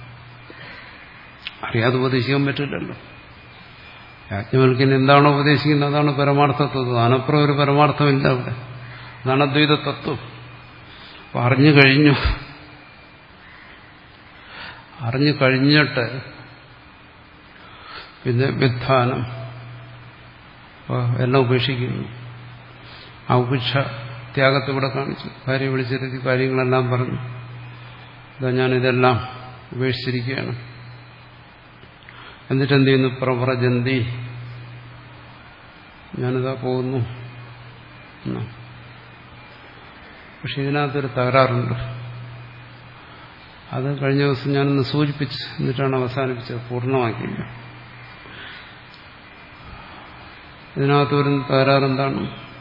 [SPEAKER 1] അറിയാതെ ഉപദേശിക്കാൻ പറ്റില്ലല്ലോ. യാജ്ഞവൽക്കൻ എന്താണോ ഉപദേശിക്കുന്നത് അതാണ് പരമാർത്ഥ തത്വം. അതിനപ്പുറം ഒരു പരമാർത്ഥമില്ല അവിടെ. അതാണ് അദ്വൈത തത്വം. അപ്പൊ അറിഞ്ഞു കഴിഞ്ഞു. അറിഞ്ഞു കഴിഞ്ഞിട്ട് പിന്നെ വിധാനം, എല്ലാം ഉപേക്ഷിക്കുന്നു. ആ ഉപേക്ഷ ത്യാഗത്തെ ഇവിടെ കാണിച്ചു. ഭാര്യ വിളിച്ചിരുത്തി കാര്യങ്ങളെല്ലാം പറഞ്ഞു. ഇതാ ഞാനിതെല്ലാം ഉപേക്ഷിച്ചിരിക്കുകയാണ്. എന്നിട്ട് എന്ത് ചെയ്യുന്നു? പ്രവ്രജന്തി, ഞാനിതാ പോകുന്നു. പക്ഷെ ഇതിനകത്തൊരു തകരാറുണ്ട്. അത് കഴിഞ്ഞ ദിവസം ഞാനൊന്ന് സൂചിപ്പിച്ചു, എന്നിട്ടാണ് അവസാനിപ്പിച്ചത്, പൂർണ്ണമാക്കിയില്ല. ഇതിനകത്തൊരു തകരാറെന്താണ്?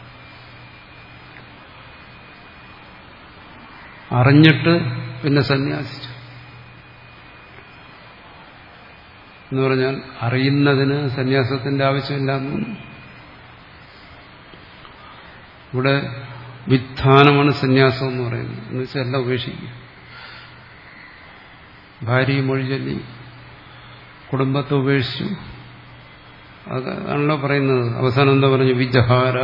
[SPEAKER 1] അറിഞ്ഞിട്ട് പിന്നെ സന്യാസിച്ചു എന്ന് പറഞ്ഞാൽ അറിയുന്നതിന് സന്യാസത്തിന്റെ ആവശ്യമില്ലാന്ന്. ഇവിടെ വിധാനമാണ് സന്യാസം എന്ന് പറയുന്നത്. എന്ന് വെച്ചാൽ എല്ലാം ഉപേക്ഷിക്കുക. ഭാര്യയും മൊഴി ചൊല്ലി കുടുംബത്തെ ഉപേക്ഷിച്ചു. അതാണല്ലോ പറയുന്നത്. അവസാനം എന്താ പറഞ്ഞു? വിജഹാര,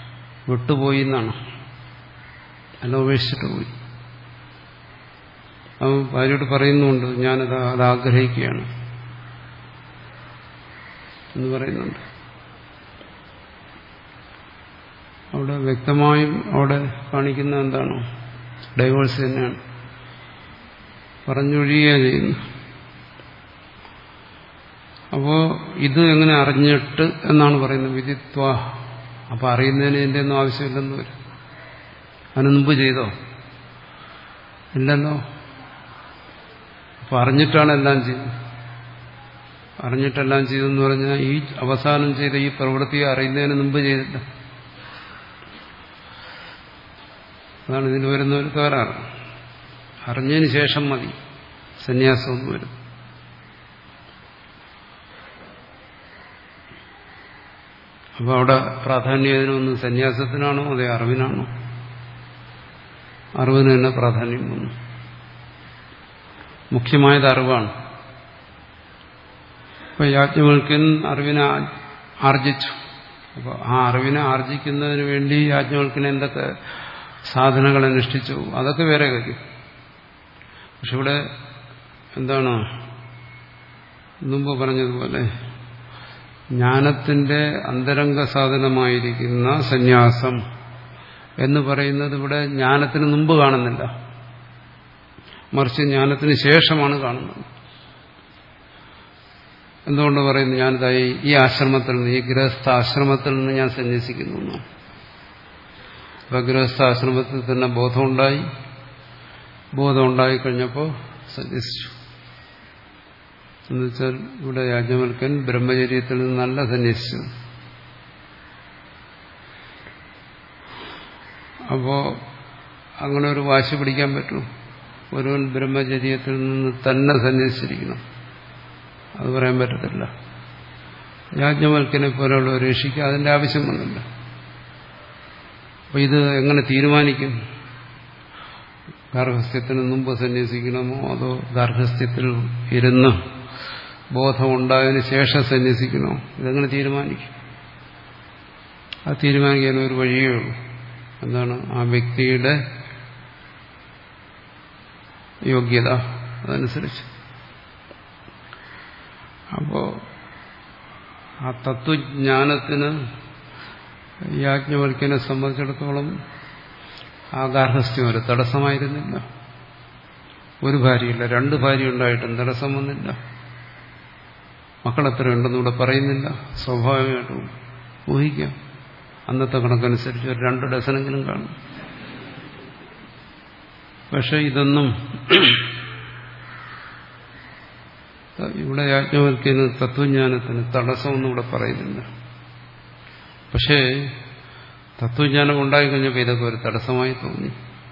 [SPEAKER 1] വിട്ടുപോയി എന്നാണ്. എല്ലാം ഉപേക്ഷിച്ചിട്ട് പോയി. അവൻ ഭാര്യയോട് പറയുന്നുണ്ട് ഞാനത് അത് ആഗ്രഹിക്കുകയാണ് എന്ന് പറയുന്നുണ്ട്. അവിടെ വ്യക്തമായും അവിടെ കാണിക്കുന്ന എന്താണ്? ഡൈവേഴ്സ് തന്നെയാണ്, പറഞ്ഞൊഴിയുക ചെയ്യുന്നു. അപ്പോ ഇത് എങ്ങനെ അറിഞ്ഞിട്ട് എന്നാണ് പറയുന്നത്? വിദിത്വ. അപ്പൊ അറിയുന്നതിന് ഇതിന്റെ ഒന്നും ആവശ്യമില്ലെന്ന് വരും. അതിന് മുമ്പ് ചെയ്തോ? ഇല്ലല്ലോ. അപ്പൊ അറിഞ്ഞിട്ടാണ് എല്ലാം ചെയ്തത്. അറിഞ്ഞിട്ടെല്ലാം ചെയ്തെന്ന് പറഞ്ഞാൽ ഈ അവസാനം ചെയ്ത ഈ പ്രവൃത്തിയെ അറിയുന്നതിന് മുമ്പ് ചെയ്തില്ല. അതാണ് ഇതിന് വരുന്ന ഒരു തകരാറ്. അറിഞ്ഞതിന് ശേഷം മതി സന്യാസം എന്ന് വരും. അപ്പൊ അവിടെ പ്രാധാന്യം ഇതിനൊന്ന് സന്യാസത്തിനാണോ അതേ അറിവിനാണോ? അറിവിന് തന്നെ പ്രാധാന്യം വന്നു. മുഖ്യമായത് അറിവാണ്. ഇപ്പൊ യാജ്ഞവൽക്യൻ അറിവിനെ ആർജിച്ചു. അപ്പൊ ആ അറിവിനെ ആർജിക്കുന്നതിന് വേണ്ടി യാജ്ഞവൽക്യൻ എന്തൊക്കെ സാധനങ്ങൾ അനുഷ്ഠിച്ചു അതൊക്കെ വേറെ കാര്യം. പക്ഷെ ഇവിടെ എന്താണ് മുമ്പ് പറഞ്ഞതുപോലെ ജ്ഞാനത്തിന്റെ അന്തരംഗ സാധനമായിരിക്കുന്ന സന്യാസം എന്ന് പറയുന്നത് ഇവിടെ ജ്ഞാനത്തിന് മുമ്പ് കാണുന്നില്ല, മറിച്ച് ജ്ഞാനത്തിന് ശേഷമാണ് കാണുന്നത്. എന്തുകൊണ്ട് പറയുന്നു? ഞാനിതായി ഈ ആശ്രമത്തിൽ നിന്ന്, ഈ ഗൃഹസ്ഥാശ്രമത്തിൽ നിന്ന് ഞാൻ സന്യസിക്കുന്നു. അപ്പൊ ഗൃഹസ്ഥാശ്രമത്തിൽ തന്നെ ബോധമുണ്ടായി. ബോധം ഉണ്ടായിക്കഴിഞ്ഞപ്പോൾ സന്യസിച്ചു. എന്നുവെച്ചാൽ ഇവിടെ യാജ്ഞവൽക്യൻ ബ്രഹ്മചര്യത്തിൽ നിന്നല്ല സന്യസിച്ചു. അപ്പോ അങ്ങനെ ഒരു വാശി പിടിക്കാൻ പറ്റൂ? ഒരുവൻ ബ്രഹ്മചര്യത്തിൽ നിന്ന് തന്നെ സന്യസിച്ചിരിക്കണം, അത് പറയാൻ പറ്റത്തില്ല. യാജ്ഞവൽക്യനെ പോലെയുള്ള ഒരു ഋഷിക്ക് അതിന്റെ ആവശ്യം വന്നില്ല. അപ്പൊ ഇത് എങ്ങനെ തീരുമാനിക്കും? ഗാർഹസ്ഥ്യത്തിന് മുമ്പ് സന്യസിക്കണമോ അതോ ഗാർഹസ്ഥ്യത്തിൽ ഇരുന്ന് ബോധമുണ്ടായതിനു ശേഷം സന്യസിക്കണോ? ഇതെങ്ങനെ തീരുമാനിക്കും? അത് തീരുമാനിക്കാൻ ഒരു വഴിയേ ഉള്ളൂ. എന്താണ്? ആ വ്യക്തിയുടെ യോഗ്യത അതനുസരിച്ച്. അപ്പോ ആ തത്വജ്ഞാനത്തിന് യാജ്ഞവൽക്യനെ സംബന്ധിച്ചിടത്തോളം ആ ഗാർഹസ്ഥ്യം ഒരു തടസ്സമായിരുന്നില്ല. ഒരു ഭാര്യയില്ല, രണ്ട് ഭാര്യ ഉണ്ടായിട്ടും തടസ്സം വന്നില്ല. മക്കളെത്ര ഉണ്ടെന്നിവിടെ പറയുന്നില്ല. സ്വാഭാവികമായിട്ടും ഊഹിക്കാം, അന്നത്തെ കണക്കനുസരിച്ച് ഒരു രണ്ട് ഡസനെങ്കിലും കാണും. പക്ഷെ ഇതൊന്നും ഇവിടെ യാജ്ഞവൽക്യന് തത്വജ്ഞാനത്തിന് തടസ്സമൊന്നും ഇവിടെ പറയുന്നില്ല. പക്ഷേ തത്വജ്ഞാനം ഉണ്ടായിക്കഴിഞ്ഞപ്പോൾ ഇതൊക്കെ ഒരു തടസ്സമായി തോന്നി.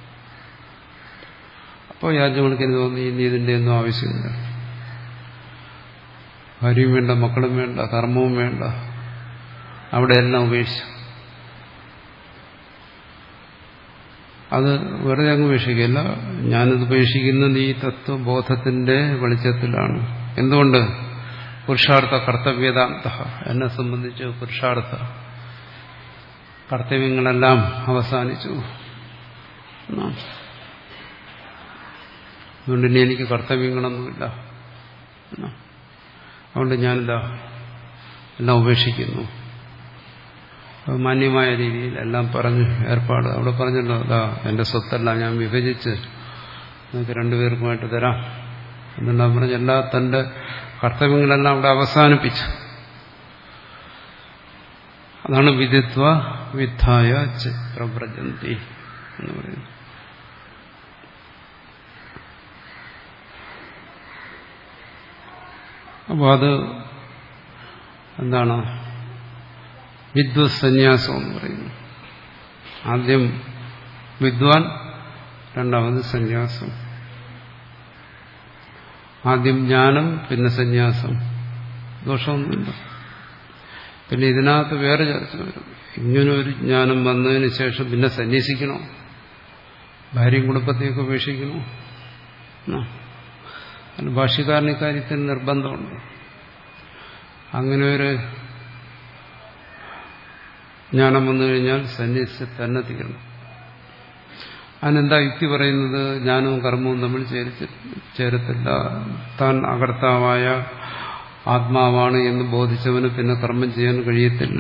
[SPEAKER 1] അപ്പോൾ യാജ്ഞവൽക്യന് തോന്നി ഇനി ഇതിന്റെ ഒന്നും ആവശ്യമില്ല, ഭാര്യയും വേണ്ട, മക്കളും വേണ്ട, കർമ്മവും വേണ്ട, അവിടെ എല്ലാം ഉപേക്ഷിച്ചു. അത് വെറുതെ അങ്ങ് ഉപേക്ഷിക്കുകയല്ല, ഞാനിത് ഉപേക്ഷിക്കുന്നത് ഈ തത്വബോധത്തിന്റെ വെളിച്ചത്തിലാണ്. എന്തുകൊണ്ട്? പുരുഷാർത്ഥ കർത്തവ്യതാന്ത. എന്നെ സംബന്ധിച്ച് പുരുഷാർത്ഥ കർത്തവ്യങ്ങളെല്ലാം അവസാനിച്ചു. അതുകൊണ്ട് ഇനി എനിക്ക് കർത്തവ്യങ്ങളൊന്നുമില്ല. അതുകൊണ്ട് ഞാനിതാ എല്ലാം ഉപേക്ഷിക്കുന്നു. മാന്യമായ രീതിയിൽ എല്ലാം പറഞ്ഞു ഏർപ്പാട്. അവിടെ പറഞ്ഞല്ലോ, അതാ എന്റെ സ്വത്തെല്ലാം ഞാൻ വിഭജിച്ച് നിങ്ങൾക്ക് രണ്ടുപേർക്കുമായിട്ട് തരാം എന്നെല്ലാം പറഞ്ഞ് എല്ലാ തന്റെ കർത്തവ്യങ്ങളെല്ലാം അവിടെ അവസാനിപ്പിച്ചു. അതാണ് വിദിത്വ വിദ്ധായ പ്രവ്രജന്തി എന്ന് പറയുന്നത്. അപ്പോൾ അത് എന്താണ്? വിദ്വത് സന്യാസം എന്ന് പറയുന്നു. ആദ്യം വിദ്വാൻ, രണ്ടാമത് സന്യാസം. ആദ്യം ജ്ഞാനം, പിന്നെ സന്യാസം. ദോഷമൊന്നുമില്ല. പിന്നെ ഇതിനകത്ത് വേറെ ചർച്ച വരും. ഇങ്ങനൊരു ജ്ഞാനം വന്നതിന് ശേഷം പിന്നെ സന്യസിക്കണോ? ഭാര്യയും കുടുംബത്തെയൊക്കെ ഉപേക്ഷിക്കണോ? ഭാഷ്യക്കാരൻ ഇക്കാര്യത്തിൽ നിർബന്ധമുണ്ട്. അങ്ങനെ ഒരു ജ്ഞാനം വന്നു കഴിഞ്ഞാൽ സന്യസിച്ച് തന്നെ തീരണം. അതിനെന്താ യുക്തി പറയുന്നത്? ജ്ഞാനവും കർമ്മവും തമ്മിൽ ചേരത്തില്ല. താൻ അകർത്താവായ ആത്മാവാണ് എന്ന് ബോധിച്ചവന് പിന്നെ കർമ്മം ചെയ്യാൻ കഴിയത്തില്ല.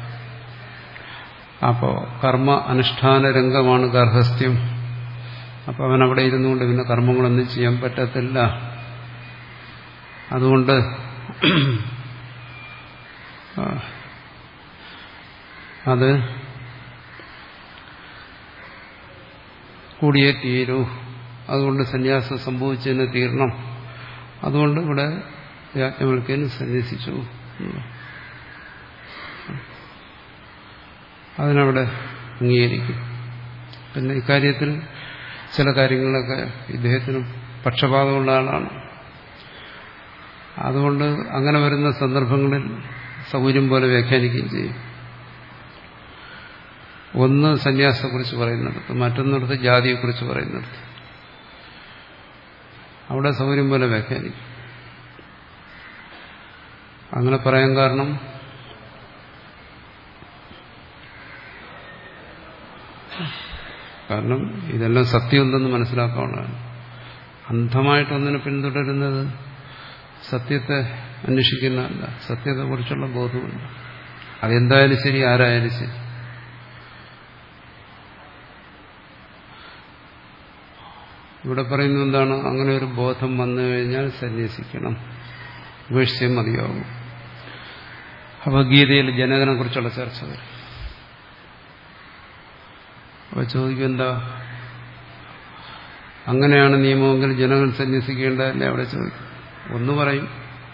[SPEAKER 1] അപ്പോൾ കർമ്മ അനുഷ്ഠാന രംഗമാണ് ഗാർഹസ്ഥ്യം. അപ്പോൾ അവൻ അവിടെ ഇരുന്നുകൊണ്ട് പിന്നെ കർമ്മങ്ങളൊന്നും ചെയ്യാൻ പറ്റത്തില്ല. അതുകൊണ്ട് അത് കൂടിയേ തീരൂ. അതുകൊണ്ട് സന്യാസം സംഭവിച്ചതിന് തീരണം. അതുകൊണ്ട് ഇവിടെ യാജ്ഞവൽക്യൻ സന്യസിച്ചു. അതിനവിടെ അംഗീകരിക്കും. പിന്നെ ഇക്കാര്യത്തിൽ ചില കാര്യങ്ങളൊക്കെ ഇദ്ദേഹത്തിന് പക്ഷപാതമുള്ള ആളാണ്. അതുകൊണ്ട് അങ്ങനെ വരുന്ന സന്ദർഭങ്ങളിൽ സൗകര്യം പോലെ വ്യാഖ്യാനിക്കുകയും ചെയ്യും. ഒന്ന് സന്യാസത്തെക്കുറിച്ച് പറയുന്നിടത്ത്, മറ്റൊന്നിടത്ത് ജാതിയെക്കുറിച്ച് പറയുന്നിടത്ത് അവിടെ സൗകര്യം പോലെ വ്യാഖ്യാനിക്കും. അങ്ങനെ പറയാൻ കാരണം കാരണം ഇതെല്ലാം സത്യമെന്തെന്ന് മനസ്സിലാക്കാവുന്നതാണ്. അന്ധമായിട്ടൊന്നിനെ പിന്തുടരുന്നത് സത്യത്തെ അന്വേഷിക്കുന്നതല്ല, സത്യത്തെക്കുറിച്ചുള്ള ബോധമുണ്ട്. അതെന്തായാലും ശരി, ആരായാലും ശരി. ഇവിടെ പറയുന്നത് എന്താണ്? അങ്ങനെ ഒരു ബോധം വന്നു കഴിഞ്ഞാൽ സന്യസിക്കണം, ഉപേക്ഷിച്ചേ മതിയാകും. അപ്പോൾ ഗീതയിൽ ജനകനെ കുറിച്ചുള്ള ചർച്ച വരും. അപ്പോൾ ചോദിക്കും, എന്താ അങ്ങനെയാണ് നിയമമെങ്കിൽ ജനകൻ സന്യസിക്കേണ്ടതല്ലേ? അവിടെ ചോദിക്കും. ഒന്ന് പറയും,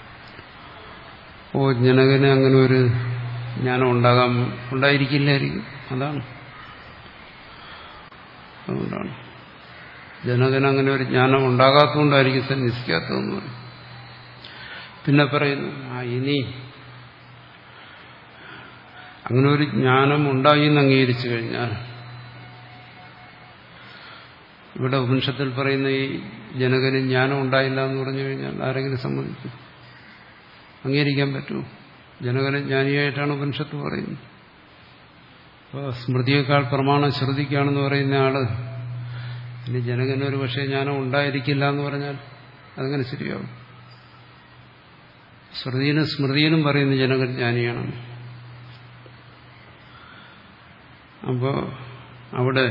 [SPEAKER 1] ഓ ജനകന് അങ്ങനെ ഒരു ജ്ഞാനം ഉണ്ടാകാൻ ഉണ്ടായിരിക്കില്ലായിരിക്കും. അതാണ് അതുകൊണ്ടാണ് ജനകന് അങ്ങനെ ഒരു ജ്ഞാനം ഉണ്ടാകാത്തതുകൊണ്ടായിരിക്കും സന്യസിക്കാത്തതെന്ന് പറയും. പിന്നെ പറയുന്നു, ആ ഇനി അങ്ങനെ ഒരു ജ്ഞാനം ഉണ്ടായി എന്ന് അംഗീകരിച്ചു കഴിഞ്ഞാൽ, ഇവിടെ ഉപനിഷത്തിൽ പറയുന്ന ഈ ജനകന് ജ്ഞാനം ഉണ്ടായില്ല എന്ന് പറഞ്ഞു കഴിഞ്ഞാൽ ആരെങ്കിലും സമ്മതിക്കും? അംഗീകരിക്കാൻ പറ്റുമോ? ജനകന് ജ്ഞാനിയായിട്ടാണ് ഉപനിഷത്ത് പറയുന്നത്. അപ്പോൾ സ്മൃതിയേക്കാൾ പ്രമാണം ശ്രുതിക്കാണെന്ന് പറയുന്ന ആള് ഇനി ജനകനൊരു പക്ഷേ ജ്ഞാനം ഉണ്ടായിരിക്കില്ല എന്ന് പറഞ്ഞാൽ അതങ്ങനെ ശരിയാവും? ശ്രുതിയിലും സ്മൃതിയിലും പറയുന്ന ജനകൻ ജ്ഞാനിയാണ്. അപ്പോൾ അവിടെ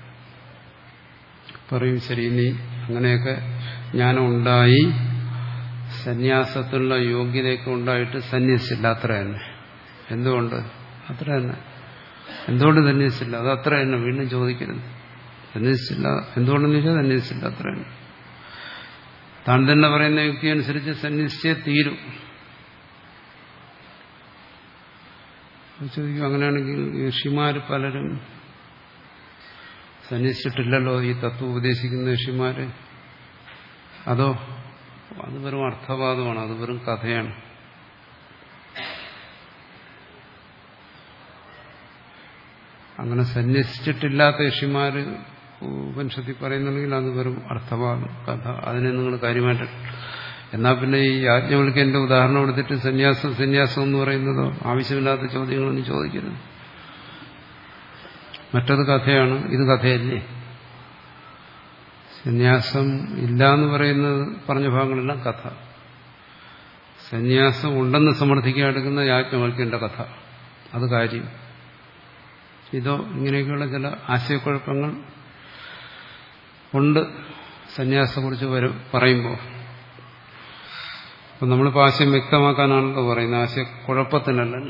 [SPEAKER 1] പറയും, ശരി, ഇനി അങ്ങനെയൊക്കെ ജ്ഞാനം ഉണ്ടായി സന്യാസത്തിലുള്ള യോഗ്യതയൊക്കെ ഉണ്ടായിട്ട് സന്യസിച്ചില്ല, അത്ര തന്നെ. എന്തുകൊണ്ട്? അത്ര തന്നെ. എന്തുകൊണ്ട് സന്യസിച്ചില്ല? അത് അത്ര തന്നെ. വീണ്ടും ചോദിക്കരുത്. സന്യസിച്ചില്ല എന്തുകൊണ്ടെന്ന് ചോദിച്ചാൽ സന്യസിച്ചില്ല, അത്ര തന്നെ. താൻ തന്നെ പറയുന്ന യുക്തി അനുസരിച്ച് സന്യസിച്ചേ തീരും. ചോദിക്കും, അങ്ങനെയാണെങ്കിൽ ഋഷിമാർ പലരും സന്യസിച്ചിട്ടില്ലല്ലോ ഈ തത്വം ഉപദേശിക്കുന്ന ഋഷിമാര്. അതോ? അത് വെറും അർത്ഥവാദമാണ്, അത് വെറും കഥയാണ്. അങ്ങനെ സന്യസിച്ചിട്ടില്ലാത്ത ഋഷിമാര് ഉപനിഷത്തിൽ പറയുന്നുണ്ടെങ്കിൽ അത് വെറും അർത്ഥവാദം, കഥ. അതിനെ നിങ്ങൾ കാര്യമായിട്ട് എന്നാൽ പിന്നെ ഈ യാജ്ഞവൽക്യന്റെ ഉദാഹരണം എടുത്തിട്ട് സന്യാസം സന്യാസം എന്ന് പറയുന്നതോ ആവശ്യമില്ലാത്ത ചോദ്യങ്ങളൊന്നും ചോദിക്കരുത്. മറ്റത് കഥയാണ്, ഇത് കഥയല്ലേ? സന്യാസം ഇല്ല എന്ന് പറയുന്നത് പറഞ്ഞ ഭാഗങ്ങളെല്ലാം കഥ. സന്യാസം ഉണ്ടെന്ന് സമർത്ഥിക്കാൻ എടുക്കുന്ന യാജ്ഞവൽക്യന്റെ കഥ, അത് കാര്യം. ഇതോ ഇങ്ങനെയൊക്കെയുള്ള ചില ആശയക്കുഴപ്പങ്ങൾ ഉണ്ട് സന്യാസത്തെക്കുറിച്ച് വരും പറയുമ്പോൾ. അപ്പം നമ്മളിപ്പോൾ ആശയം വ്യക്തമാക്കാനാണല്ലോ പറയുന്നത്, ആശയക്കുഴപ്പത്തിനല്ലല്ലോ.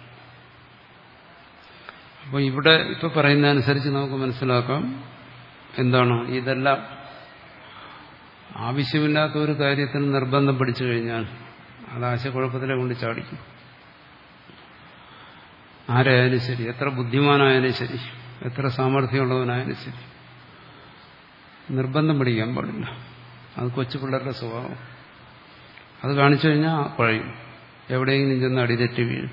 [SPEAKER 1] അപ്പോൾ ഇവിടെ ഇപ്പോൾ പറയുന്നതനുസരിച്ച് നമുക്ക് മനസ്സിലാക്കാം എന്താണ്, ഇതെല്ലാം ആവശ്യമില്ലാത്ത ഒരു കാര്യത്തിന് നിർബന്ധം പിടിച്ചു കഴിഞ്ഞാൽ അത് ആശയക്കുഴപ്പത്തിലെ കൊണ്ട് ചാടിക്കും. ആരായാലും ശരി, എത്ര ബുദ്ധിമാനായാലും ശരി, എത്ര സാമർഥ്യമുള്ളവനായാലും ശരി, നിർബന്ധം പിടിക്കാൻ പാടില്ല. അത് കൊച്ചു പിള്ളേരുടെ സ്വഭാവം. അത് കാണിച്ചു കഴിഞ്ഞാൽ കുഴയും, എവിടെയെങ്കിലും ചെന്ന് അടിതെറ്റി വീഴും.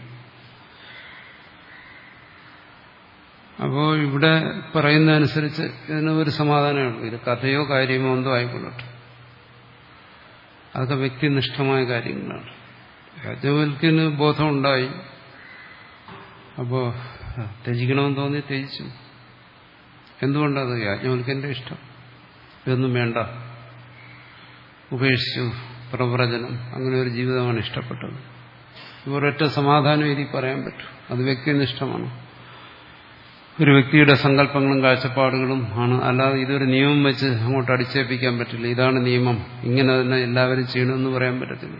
[SPEAKER 1] അപ്പോൾ ഇവിടെ പറയുന്നതനുസരിച്ച് ഇതിന് ഒരു സമാധാനമേ ഉള്ളൂ. ഇത് കഥയോ കാര്യമോ എന്തോ ആയിക്കൊള്ളട്ടെ, അതൊക്കെ വ്യക്തിനിഷ്ഠമായ കാര്യങ്ങളാണ്. യാജ്ഞവൽക്യന് ബോധമുണ്ടായി, അപ്പോൾ ത്യജിക്കണമെന്ന് തോന്നി ത്യജിച്ചു. എന്തുകൊണ്ടത്? യാജ്ഞവൽക്കന്റെ ഇഷ്ടം. ഇതൊന്നും വേണ്ട, ഉപേക്ഷിച്ചു, പ്രവ്രജനം, അങ്ങനെ ഒരു ജീവിതമാണ് ഇഷ്ടപ്പെട്ടത്. ഒരൊറ്റ സമാധാനം ഇതിൽ പറയാൻ പറ്റും. അത് വ്യക്തിനിഷ്ഠമാണ്, ഒരു വ്യക്തിയുടെ സങ്കല്പങ്ങളും കാഴ്ചപ്പാടുകളും ആണ്. അല്ലാതെ ഇതൊരു നിയമം വെച്ച് അങ്ങോട്ട് അടിച്ചേൽപ്പിക്കാൻ പറ്റില്ല. ഇതാണ് നിയമം, ഇങ്ങനെ തന്നെ എല്ലാവരും ചെയ്യണമെന്ന് പറയാൻ പറ്റത്തില്ല.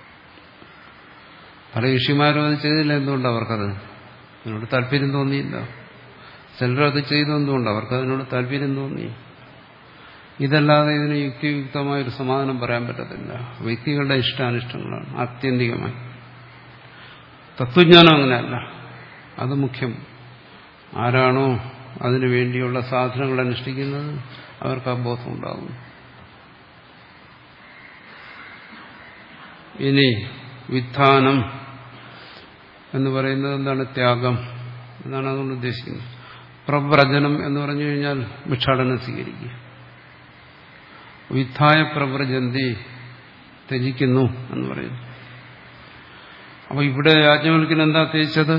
[SPEAKER 1] പല ഋഷിമാരും അത് ചെയ്തില്ല. എന്തുകൊണ്ട്? അവർക്കത് അതിനോട് താല്പര്യം തോന്നിയില്ല. ചിലരും അത് ചെയ്തു. എന്തുകൊണ്ട്? അവർക്ക് അതിനോട് താല്പര്യം തോന്നി. ഇതല്ലാതെ ഇതിന് യുക്തിയുക്തമായൊരു സമാധാനം പറയാൻ പറ്റത്തില്ല. വ്യക്തികളുടെ ഇഷ്ടാനിഷ്ടങ്ങളാണ് ആത്യന്തികമായി. തത്വജ്ഞാനം അങ്ങനെയല്ല. അത് മുഖ്യം. ആരാണോ അതിനു വേണ്ടിയുള്ള സാധനങ്ങൾ അനുഷ്ഠിക്കുന്നത് അവർക്ക് ആ ബോധം ഉണ്ടാകും. ഇനി വിധാനം എന്ന് പറയുന്നത് എന്താണ്? ത്യാഗം എന്നാണ് അതുകൊണ്ട് ഉദ്ദേശിക്കുന്നത്. പ്രവ്രജനം എന്ന് പറഞ്ഞു കഴിഞ്ഞാൽ ഭിക്ഷാടനം സ്വീകരിക്കുക. വിധായ പ്രവ്രജന്തി, ത്യജിക്കുന്നു എന്ന് പറയുന്നു. അപ്പൊ ഇവിടെ യാജ്ഞവൽക്കൻ എന്താ ത്യജിച്ചത്?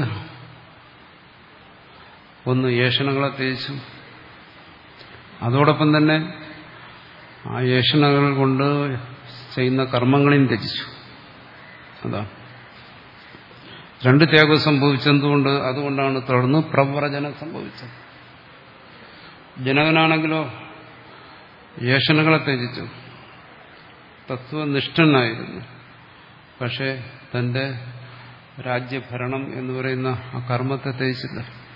[SPEAKER 1] ഒന്ന് ഏഷണകളെ ത്യജിച്ചു. അതോടൊപ്പം തന്നെ ആ ഏഷണകൾ കൊണ്ട് ചെയ്യുന്ന കർമ്മങ്ങളെയും ത്യജിച്ചു. അതാ രണ്ട് ത്യാഗം സംഭവിച്ചതുകൊണ്ട് അതുകൊണ്ടാണ് തുടർന്ന് പ്രവ്രജനം സംഭവിച്ചത്. ജനകനാണെങ്കിലോ ഏഷണകളെ ത്യജിച്ചു, തത്വനിഷ്ഠനായിരുന്നു. പക്ഷേ തന്റെ രാജ്യഭരണം എന്ന് പറയുന്ന ആ കർമ്മത്തെ ത്യജിച്ചില്ല.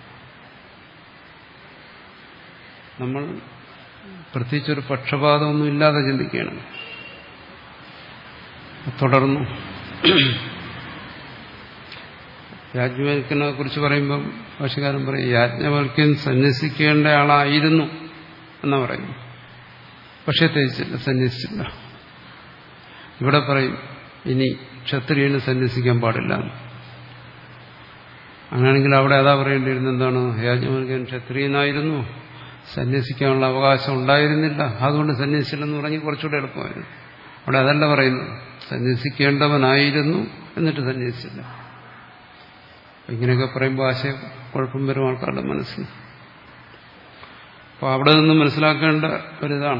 [SPEAKER 1] നമ്മൾ പ്രത്യേകിച്ചൊരു പക്ഷപാതമൊന്നും ഇല്ലാതെ ചിന്തിക്കുകയാണ്. തുടർന്നു യാജ്ഞവൽക്കനെ കുറിച്ച് പറയുമ്പം ഭാഷ്യകാരൻ പറയും യാജ്ഞവൽക്കൻ സന്യസിക്കേണ്ട ആളായിരുന്നു എന്നാ പറയുന്നു. പക്ഷെ ത്യജിച്ചില്ല, സന്യസിച്ചില്ല. ഇവിടെ പറയും ഇനി ക്ഷത്രിയന് സന്യസിക്കാൻ പാടില്ല. അങ്ങനെയാണെങ്കിൽ അവിടെ അതാ പറയേണ്ടിയിരുന്നത് എന്താണ്? യാജ്ഞവൽക്കൻ ക്ഷത്രിയനായിരുന്നു, സന്യസിക്കാനുള്ള അവകാശം ഉണ്ടായിരുന്നില്ല, അതുകൊണ്ട് സന്യസിച്ചില്ലെന്ന് പറഞ്ഞ് കുറച്ചുകൂടെ എളുപ്പമായിരുന്നു. അവിടെ അതല്ല പറയുന്നത്, സന്യസിക്കേണ്ടവനായിരുന്നു എന്നിട്ട് സന്യസിച്ചില്ല. ഇങ്ങനെയൊക്കെ പറയുമ്പോൾ ആശയം കുഴപ്പം വരും ആൾക്കാരുടെ മനസ്സിൽ. അപ്പോൾ അവിടെ നിന്ന് മനസ്സിലാക്കേണ്ട ഒരിതാണ്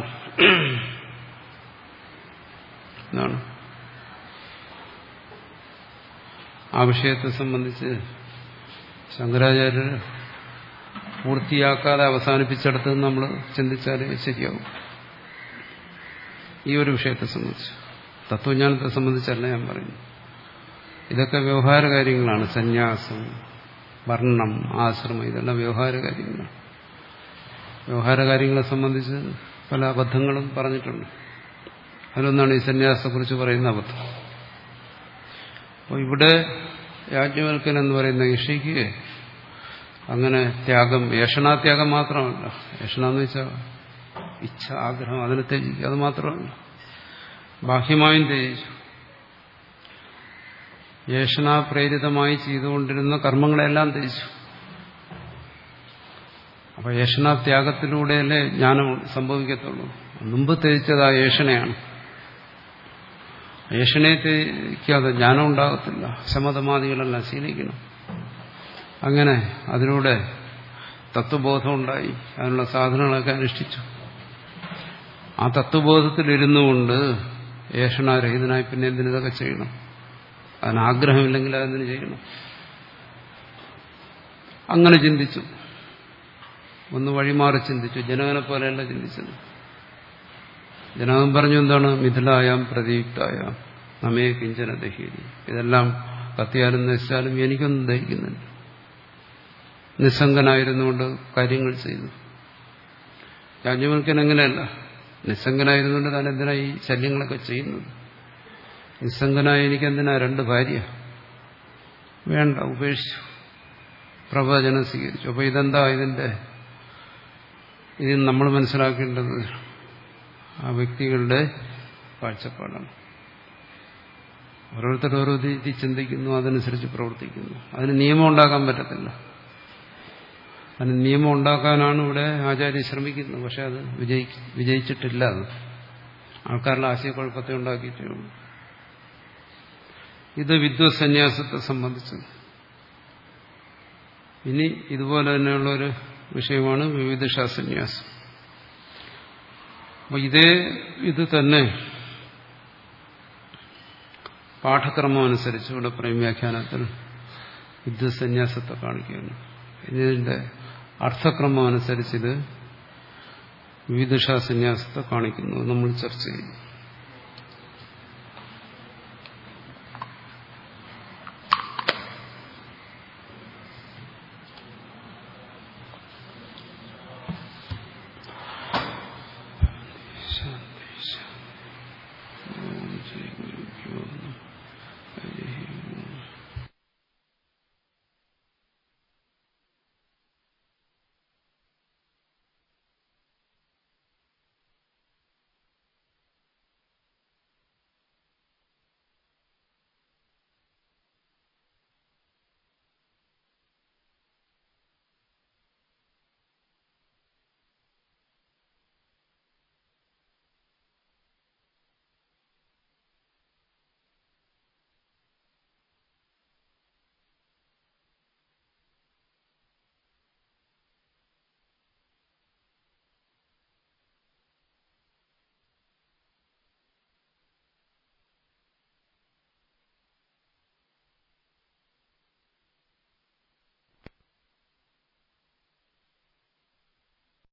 [SPEAKER 1] ഇതാണ് ആ വിഷയത്തെ സംബന്ധിച്ച് ശങ്കരാചാര്യർ പൂർത്തിയാക്കാതെ അവസാനിപ്പിച്ചെടുത്ത് നമ്മൾ ചിന്തിച്ചാലേ ശരിയാവും. ഈ ഒരു വിഷയത്തെ സംബന്ധിച്ച്, തത്വജ്ഞാനത്തെ സംബന്ധിച്ചല്ല ഞാൻ പറയുന്നു. ഇതൊക്കെ വ്യവഹാര കാര്യങ്ങളാണ്. സന്യാസം, വർണ്ണം, ആശ്രമം, ഇതെല്ലാം വ്യവഹാര കാര്യങ്ങളാണ്. വ്യവഹാര കാര്യങ്ങളെ സംബന്ധിച്ച് പല അബദ്ധങ്ങളും പറഞ്ഞിട്ടുണ്ട്. അതിലൊന്നാണ് ഈ സന്യാസത്തെക്കുറിച്ച് പറയുന്ന അബദ്ധം. അപ്പോൾ ഇവിടെ യാജ്ഞവൽക്കൻ എന്ന് പറയുന്ന ഋഷിക്ക് അങ്ങനെ ത്യാഗം, ഏഷണാത്യാഗം മാത്രമല്ല. ഏഷണ എന്ന് വെച്ചാൽ ഇച്ഛ, ആഗ്രഹം, അതിനെ ത്യജിക്കുക, അത് മാത്രമല്ല, ബാഹ്യമായും ത്യജിച്ചു. ഏഷണാപ്രേരിതമായി ചെയ്തുകൊണ്ടിരുന്ന കർമ്മങ്ങളെല്ലാം ത്യജിച്ചു. അപ്പൊ ഏഷണാത്യാഗത്തിലൂടെയല്ലേ ജ്ഞാനം സംഭവിക്കത്തുള്ളൂ. മുമ്പ് ത്യജിച്ചത് ആ ഏഷണയാണ്. ഏഷണയെ ത്യജിക്കാതെ ജ്ഞാനം ഉണ്ടാകത്തില്ല. ശമതമാദികളെല്ലാം ശീലിക്കണം. അങ്ങനെ അതിലൂടെ തത്വബോധം ഉണ്ടായി, അതിനുള്ള സാധനങ്ങളൊക്കെ അനുഷ്ഠിച്ചു. ആ തത്വബോധത്തിലിരുന്നു കൊണ്ട് ഏഷണാരഹിതനായി പിന്നെ എന്തിനതൊക്കെ ചെയ്യണം? അതിനാഗ്രഹമില്ലെങ്കിൽ അതെന്തിനു ചെയ്യണം? അങ്ങനെ ചിന്തിച്ചു. ഒന്ന് വഴിമാറി ചിന്തിച്ചു. ജനകനെ പോലെയല്ല ചിന്തിച്ചത്. ജനകൻ പറഞ്ഞു എന്താണ്? മിഥിലായാം പ്രദീപ്തായാം നമേ കിഞ്ചന ദഹീരി. ഇതെല്ലാം കത്തിയാലും നശിച്ചാലും എനിക്കൊന്നും ദഹിക്കുന്നില്ല. നിസ്സംഗനായിരുന്നുകൊണ്ട് കാര്യങ്ങൾ ചെയ്തു. യാജ്ഞവൽക്കൻ എങ്ങനെയല്ല, നിസ്സംഗനായിരുന്നുകൊണ്ട് താൻ എന്തിനാ ഈ ശല്യങ്ങളൊക്കെ ചെയ്യുന്നത്? നിസ്സംഗനായ എനിക്കെന്തിനാ രണ്ട് ഭാര്യ? വേണ്ട, ഉപേക്ഷിച്ചു, പ്രവചനം സ്വീകരിച്ചു. അപ്പൊ ഇതെന്താ? ഇതിന്റെ ഇത് നമ്മൾ മനസ്സിലാക്കേണ്ടത് ആ വ്യക്തികളുടെ കാഴ്ചപ്പാടാണ്. ഓരോരുത്തർ ഓരോ രീതി ചിന്തിക്കുന്നു, അതനുസരിച്ച് പ്രവർത്തിക്കുന്നു. അതിന് നിയമം ഉണ്ടാക്കാൻ പറ്റത്തില്ല. അതിന് നിയമം ഉണ്ടാക്കാനാണ് ഇവിടെ ആചാര്യ ശ്രമിക്കുന്നത്. പക്ഷെ അത് വിജയി വിജയിച്ചിട്ടില്ല. അത് ആൾക്കാരുടെ ആശയക്കുഴപ്പത്തെ ഉണ്ടാക്കിയിട്ടേ ഉള്ളൂ. ഇത് വിദ്വത് സന്യാസത്തെ സംബന്ധിച്ച്. ഇനി ഇതുപോലെ തന്നെയുള്ളൊരു വിഷയമാണ് വിവിധിഷാസന്യാസം. അപ്പോൾ ഇതേ ഇത് തന്നെ പാഠക്രമം അനുസരിച്ച് ഇവിടെ പറയും വ്യാഖ്യാനത്തിൽ വിദ്യുസന്യാസത്തെ കാണിക്കുകയാണ്. ഇതിന്റെ അർത്ഥക്രമം അനുസരിച്ച് ഇത് വിവിധിഷാസന്യാസത്തെ കാണിക്കുന്നു. നമ്മൾ ചർച്ച ചെയ്യും.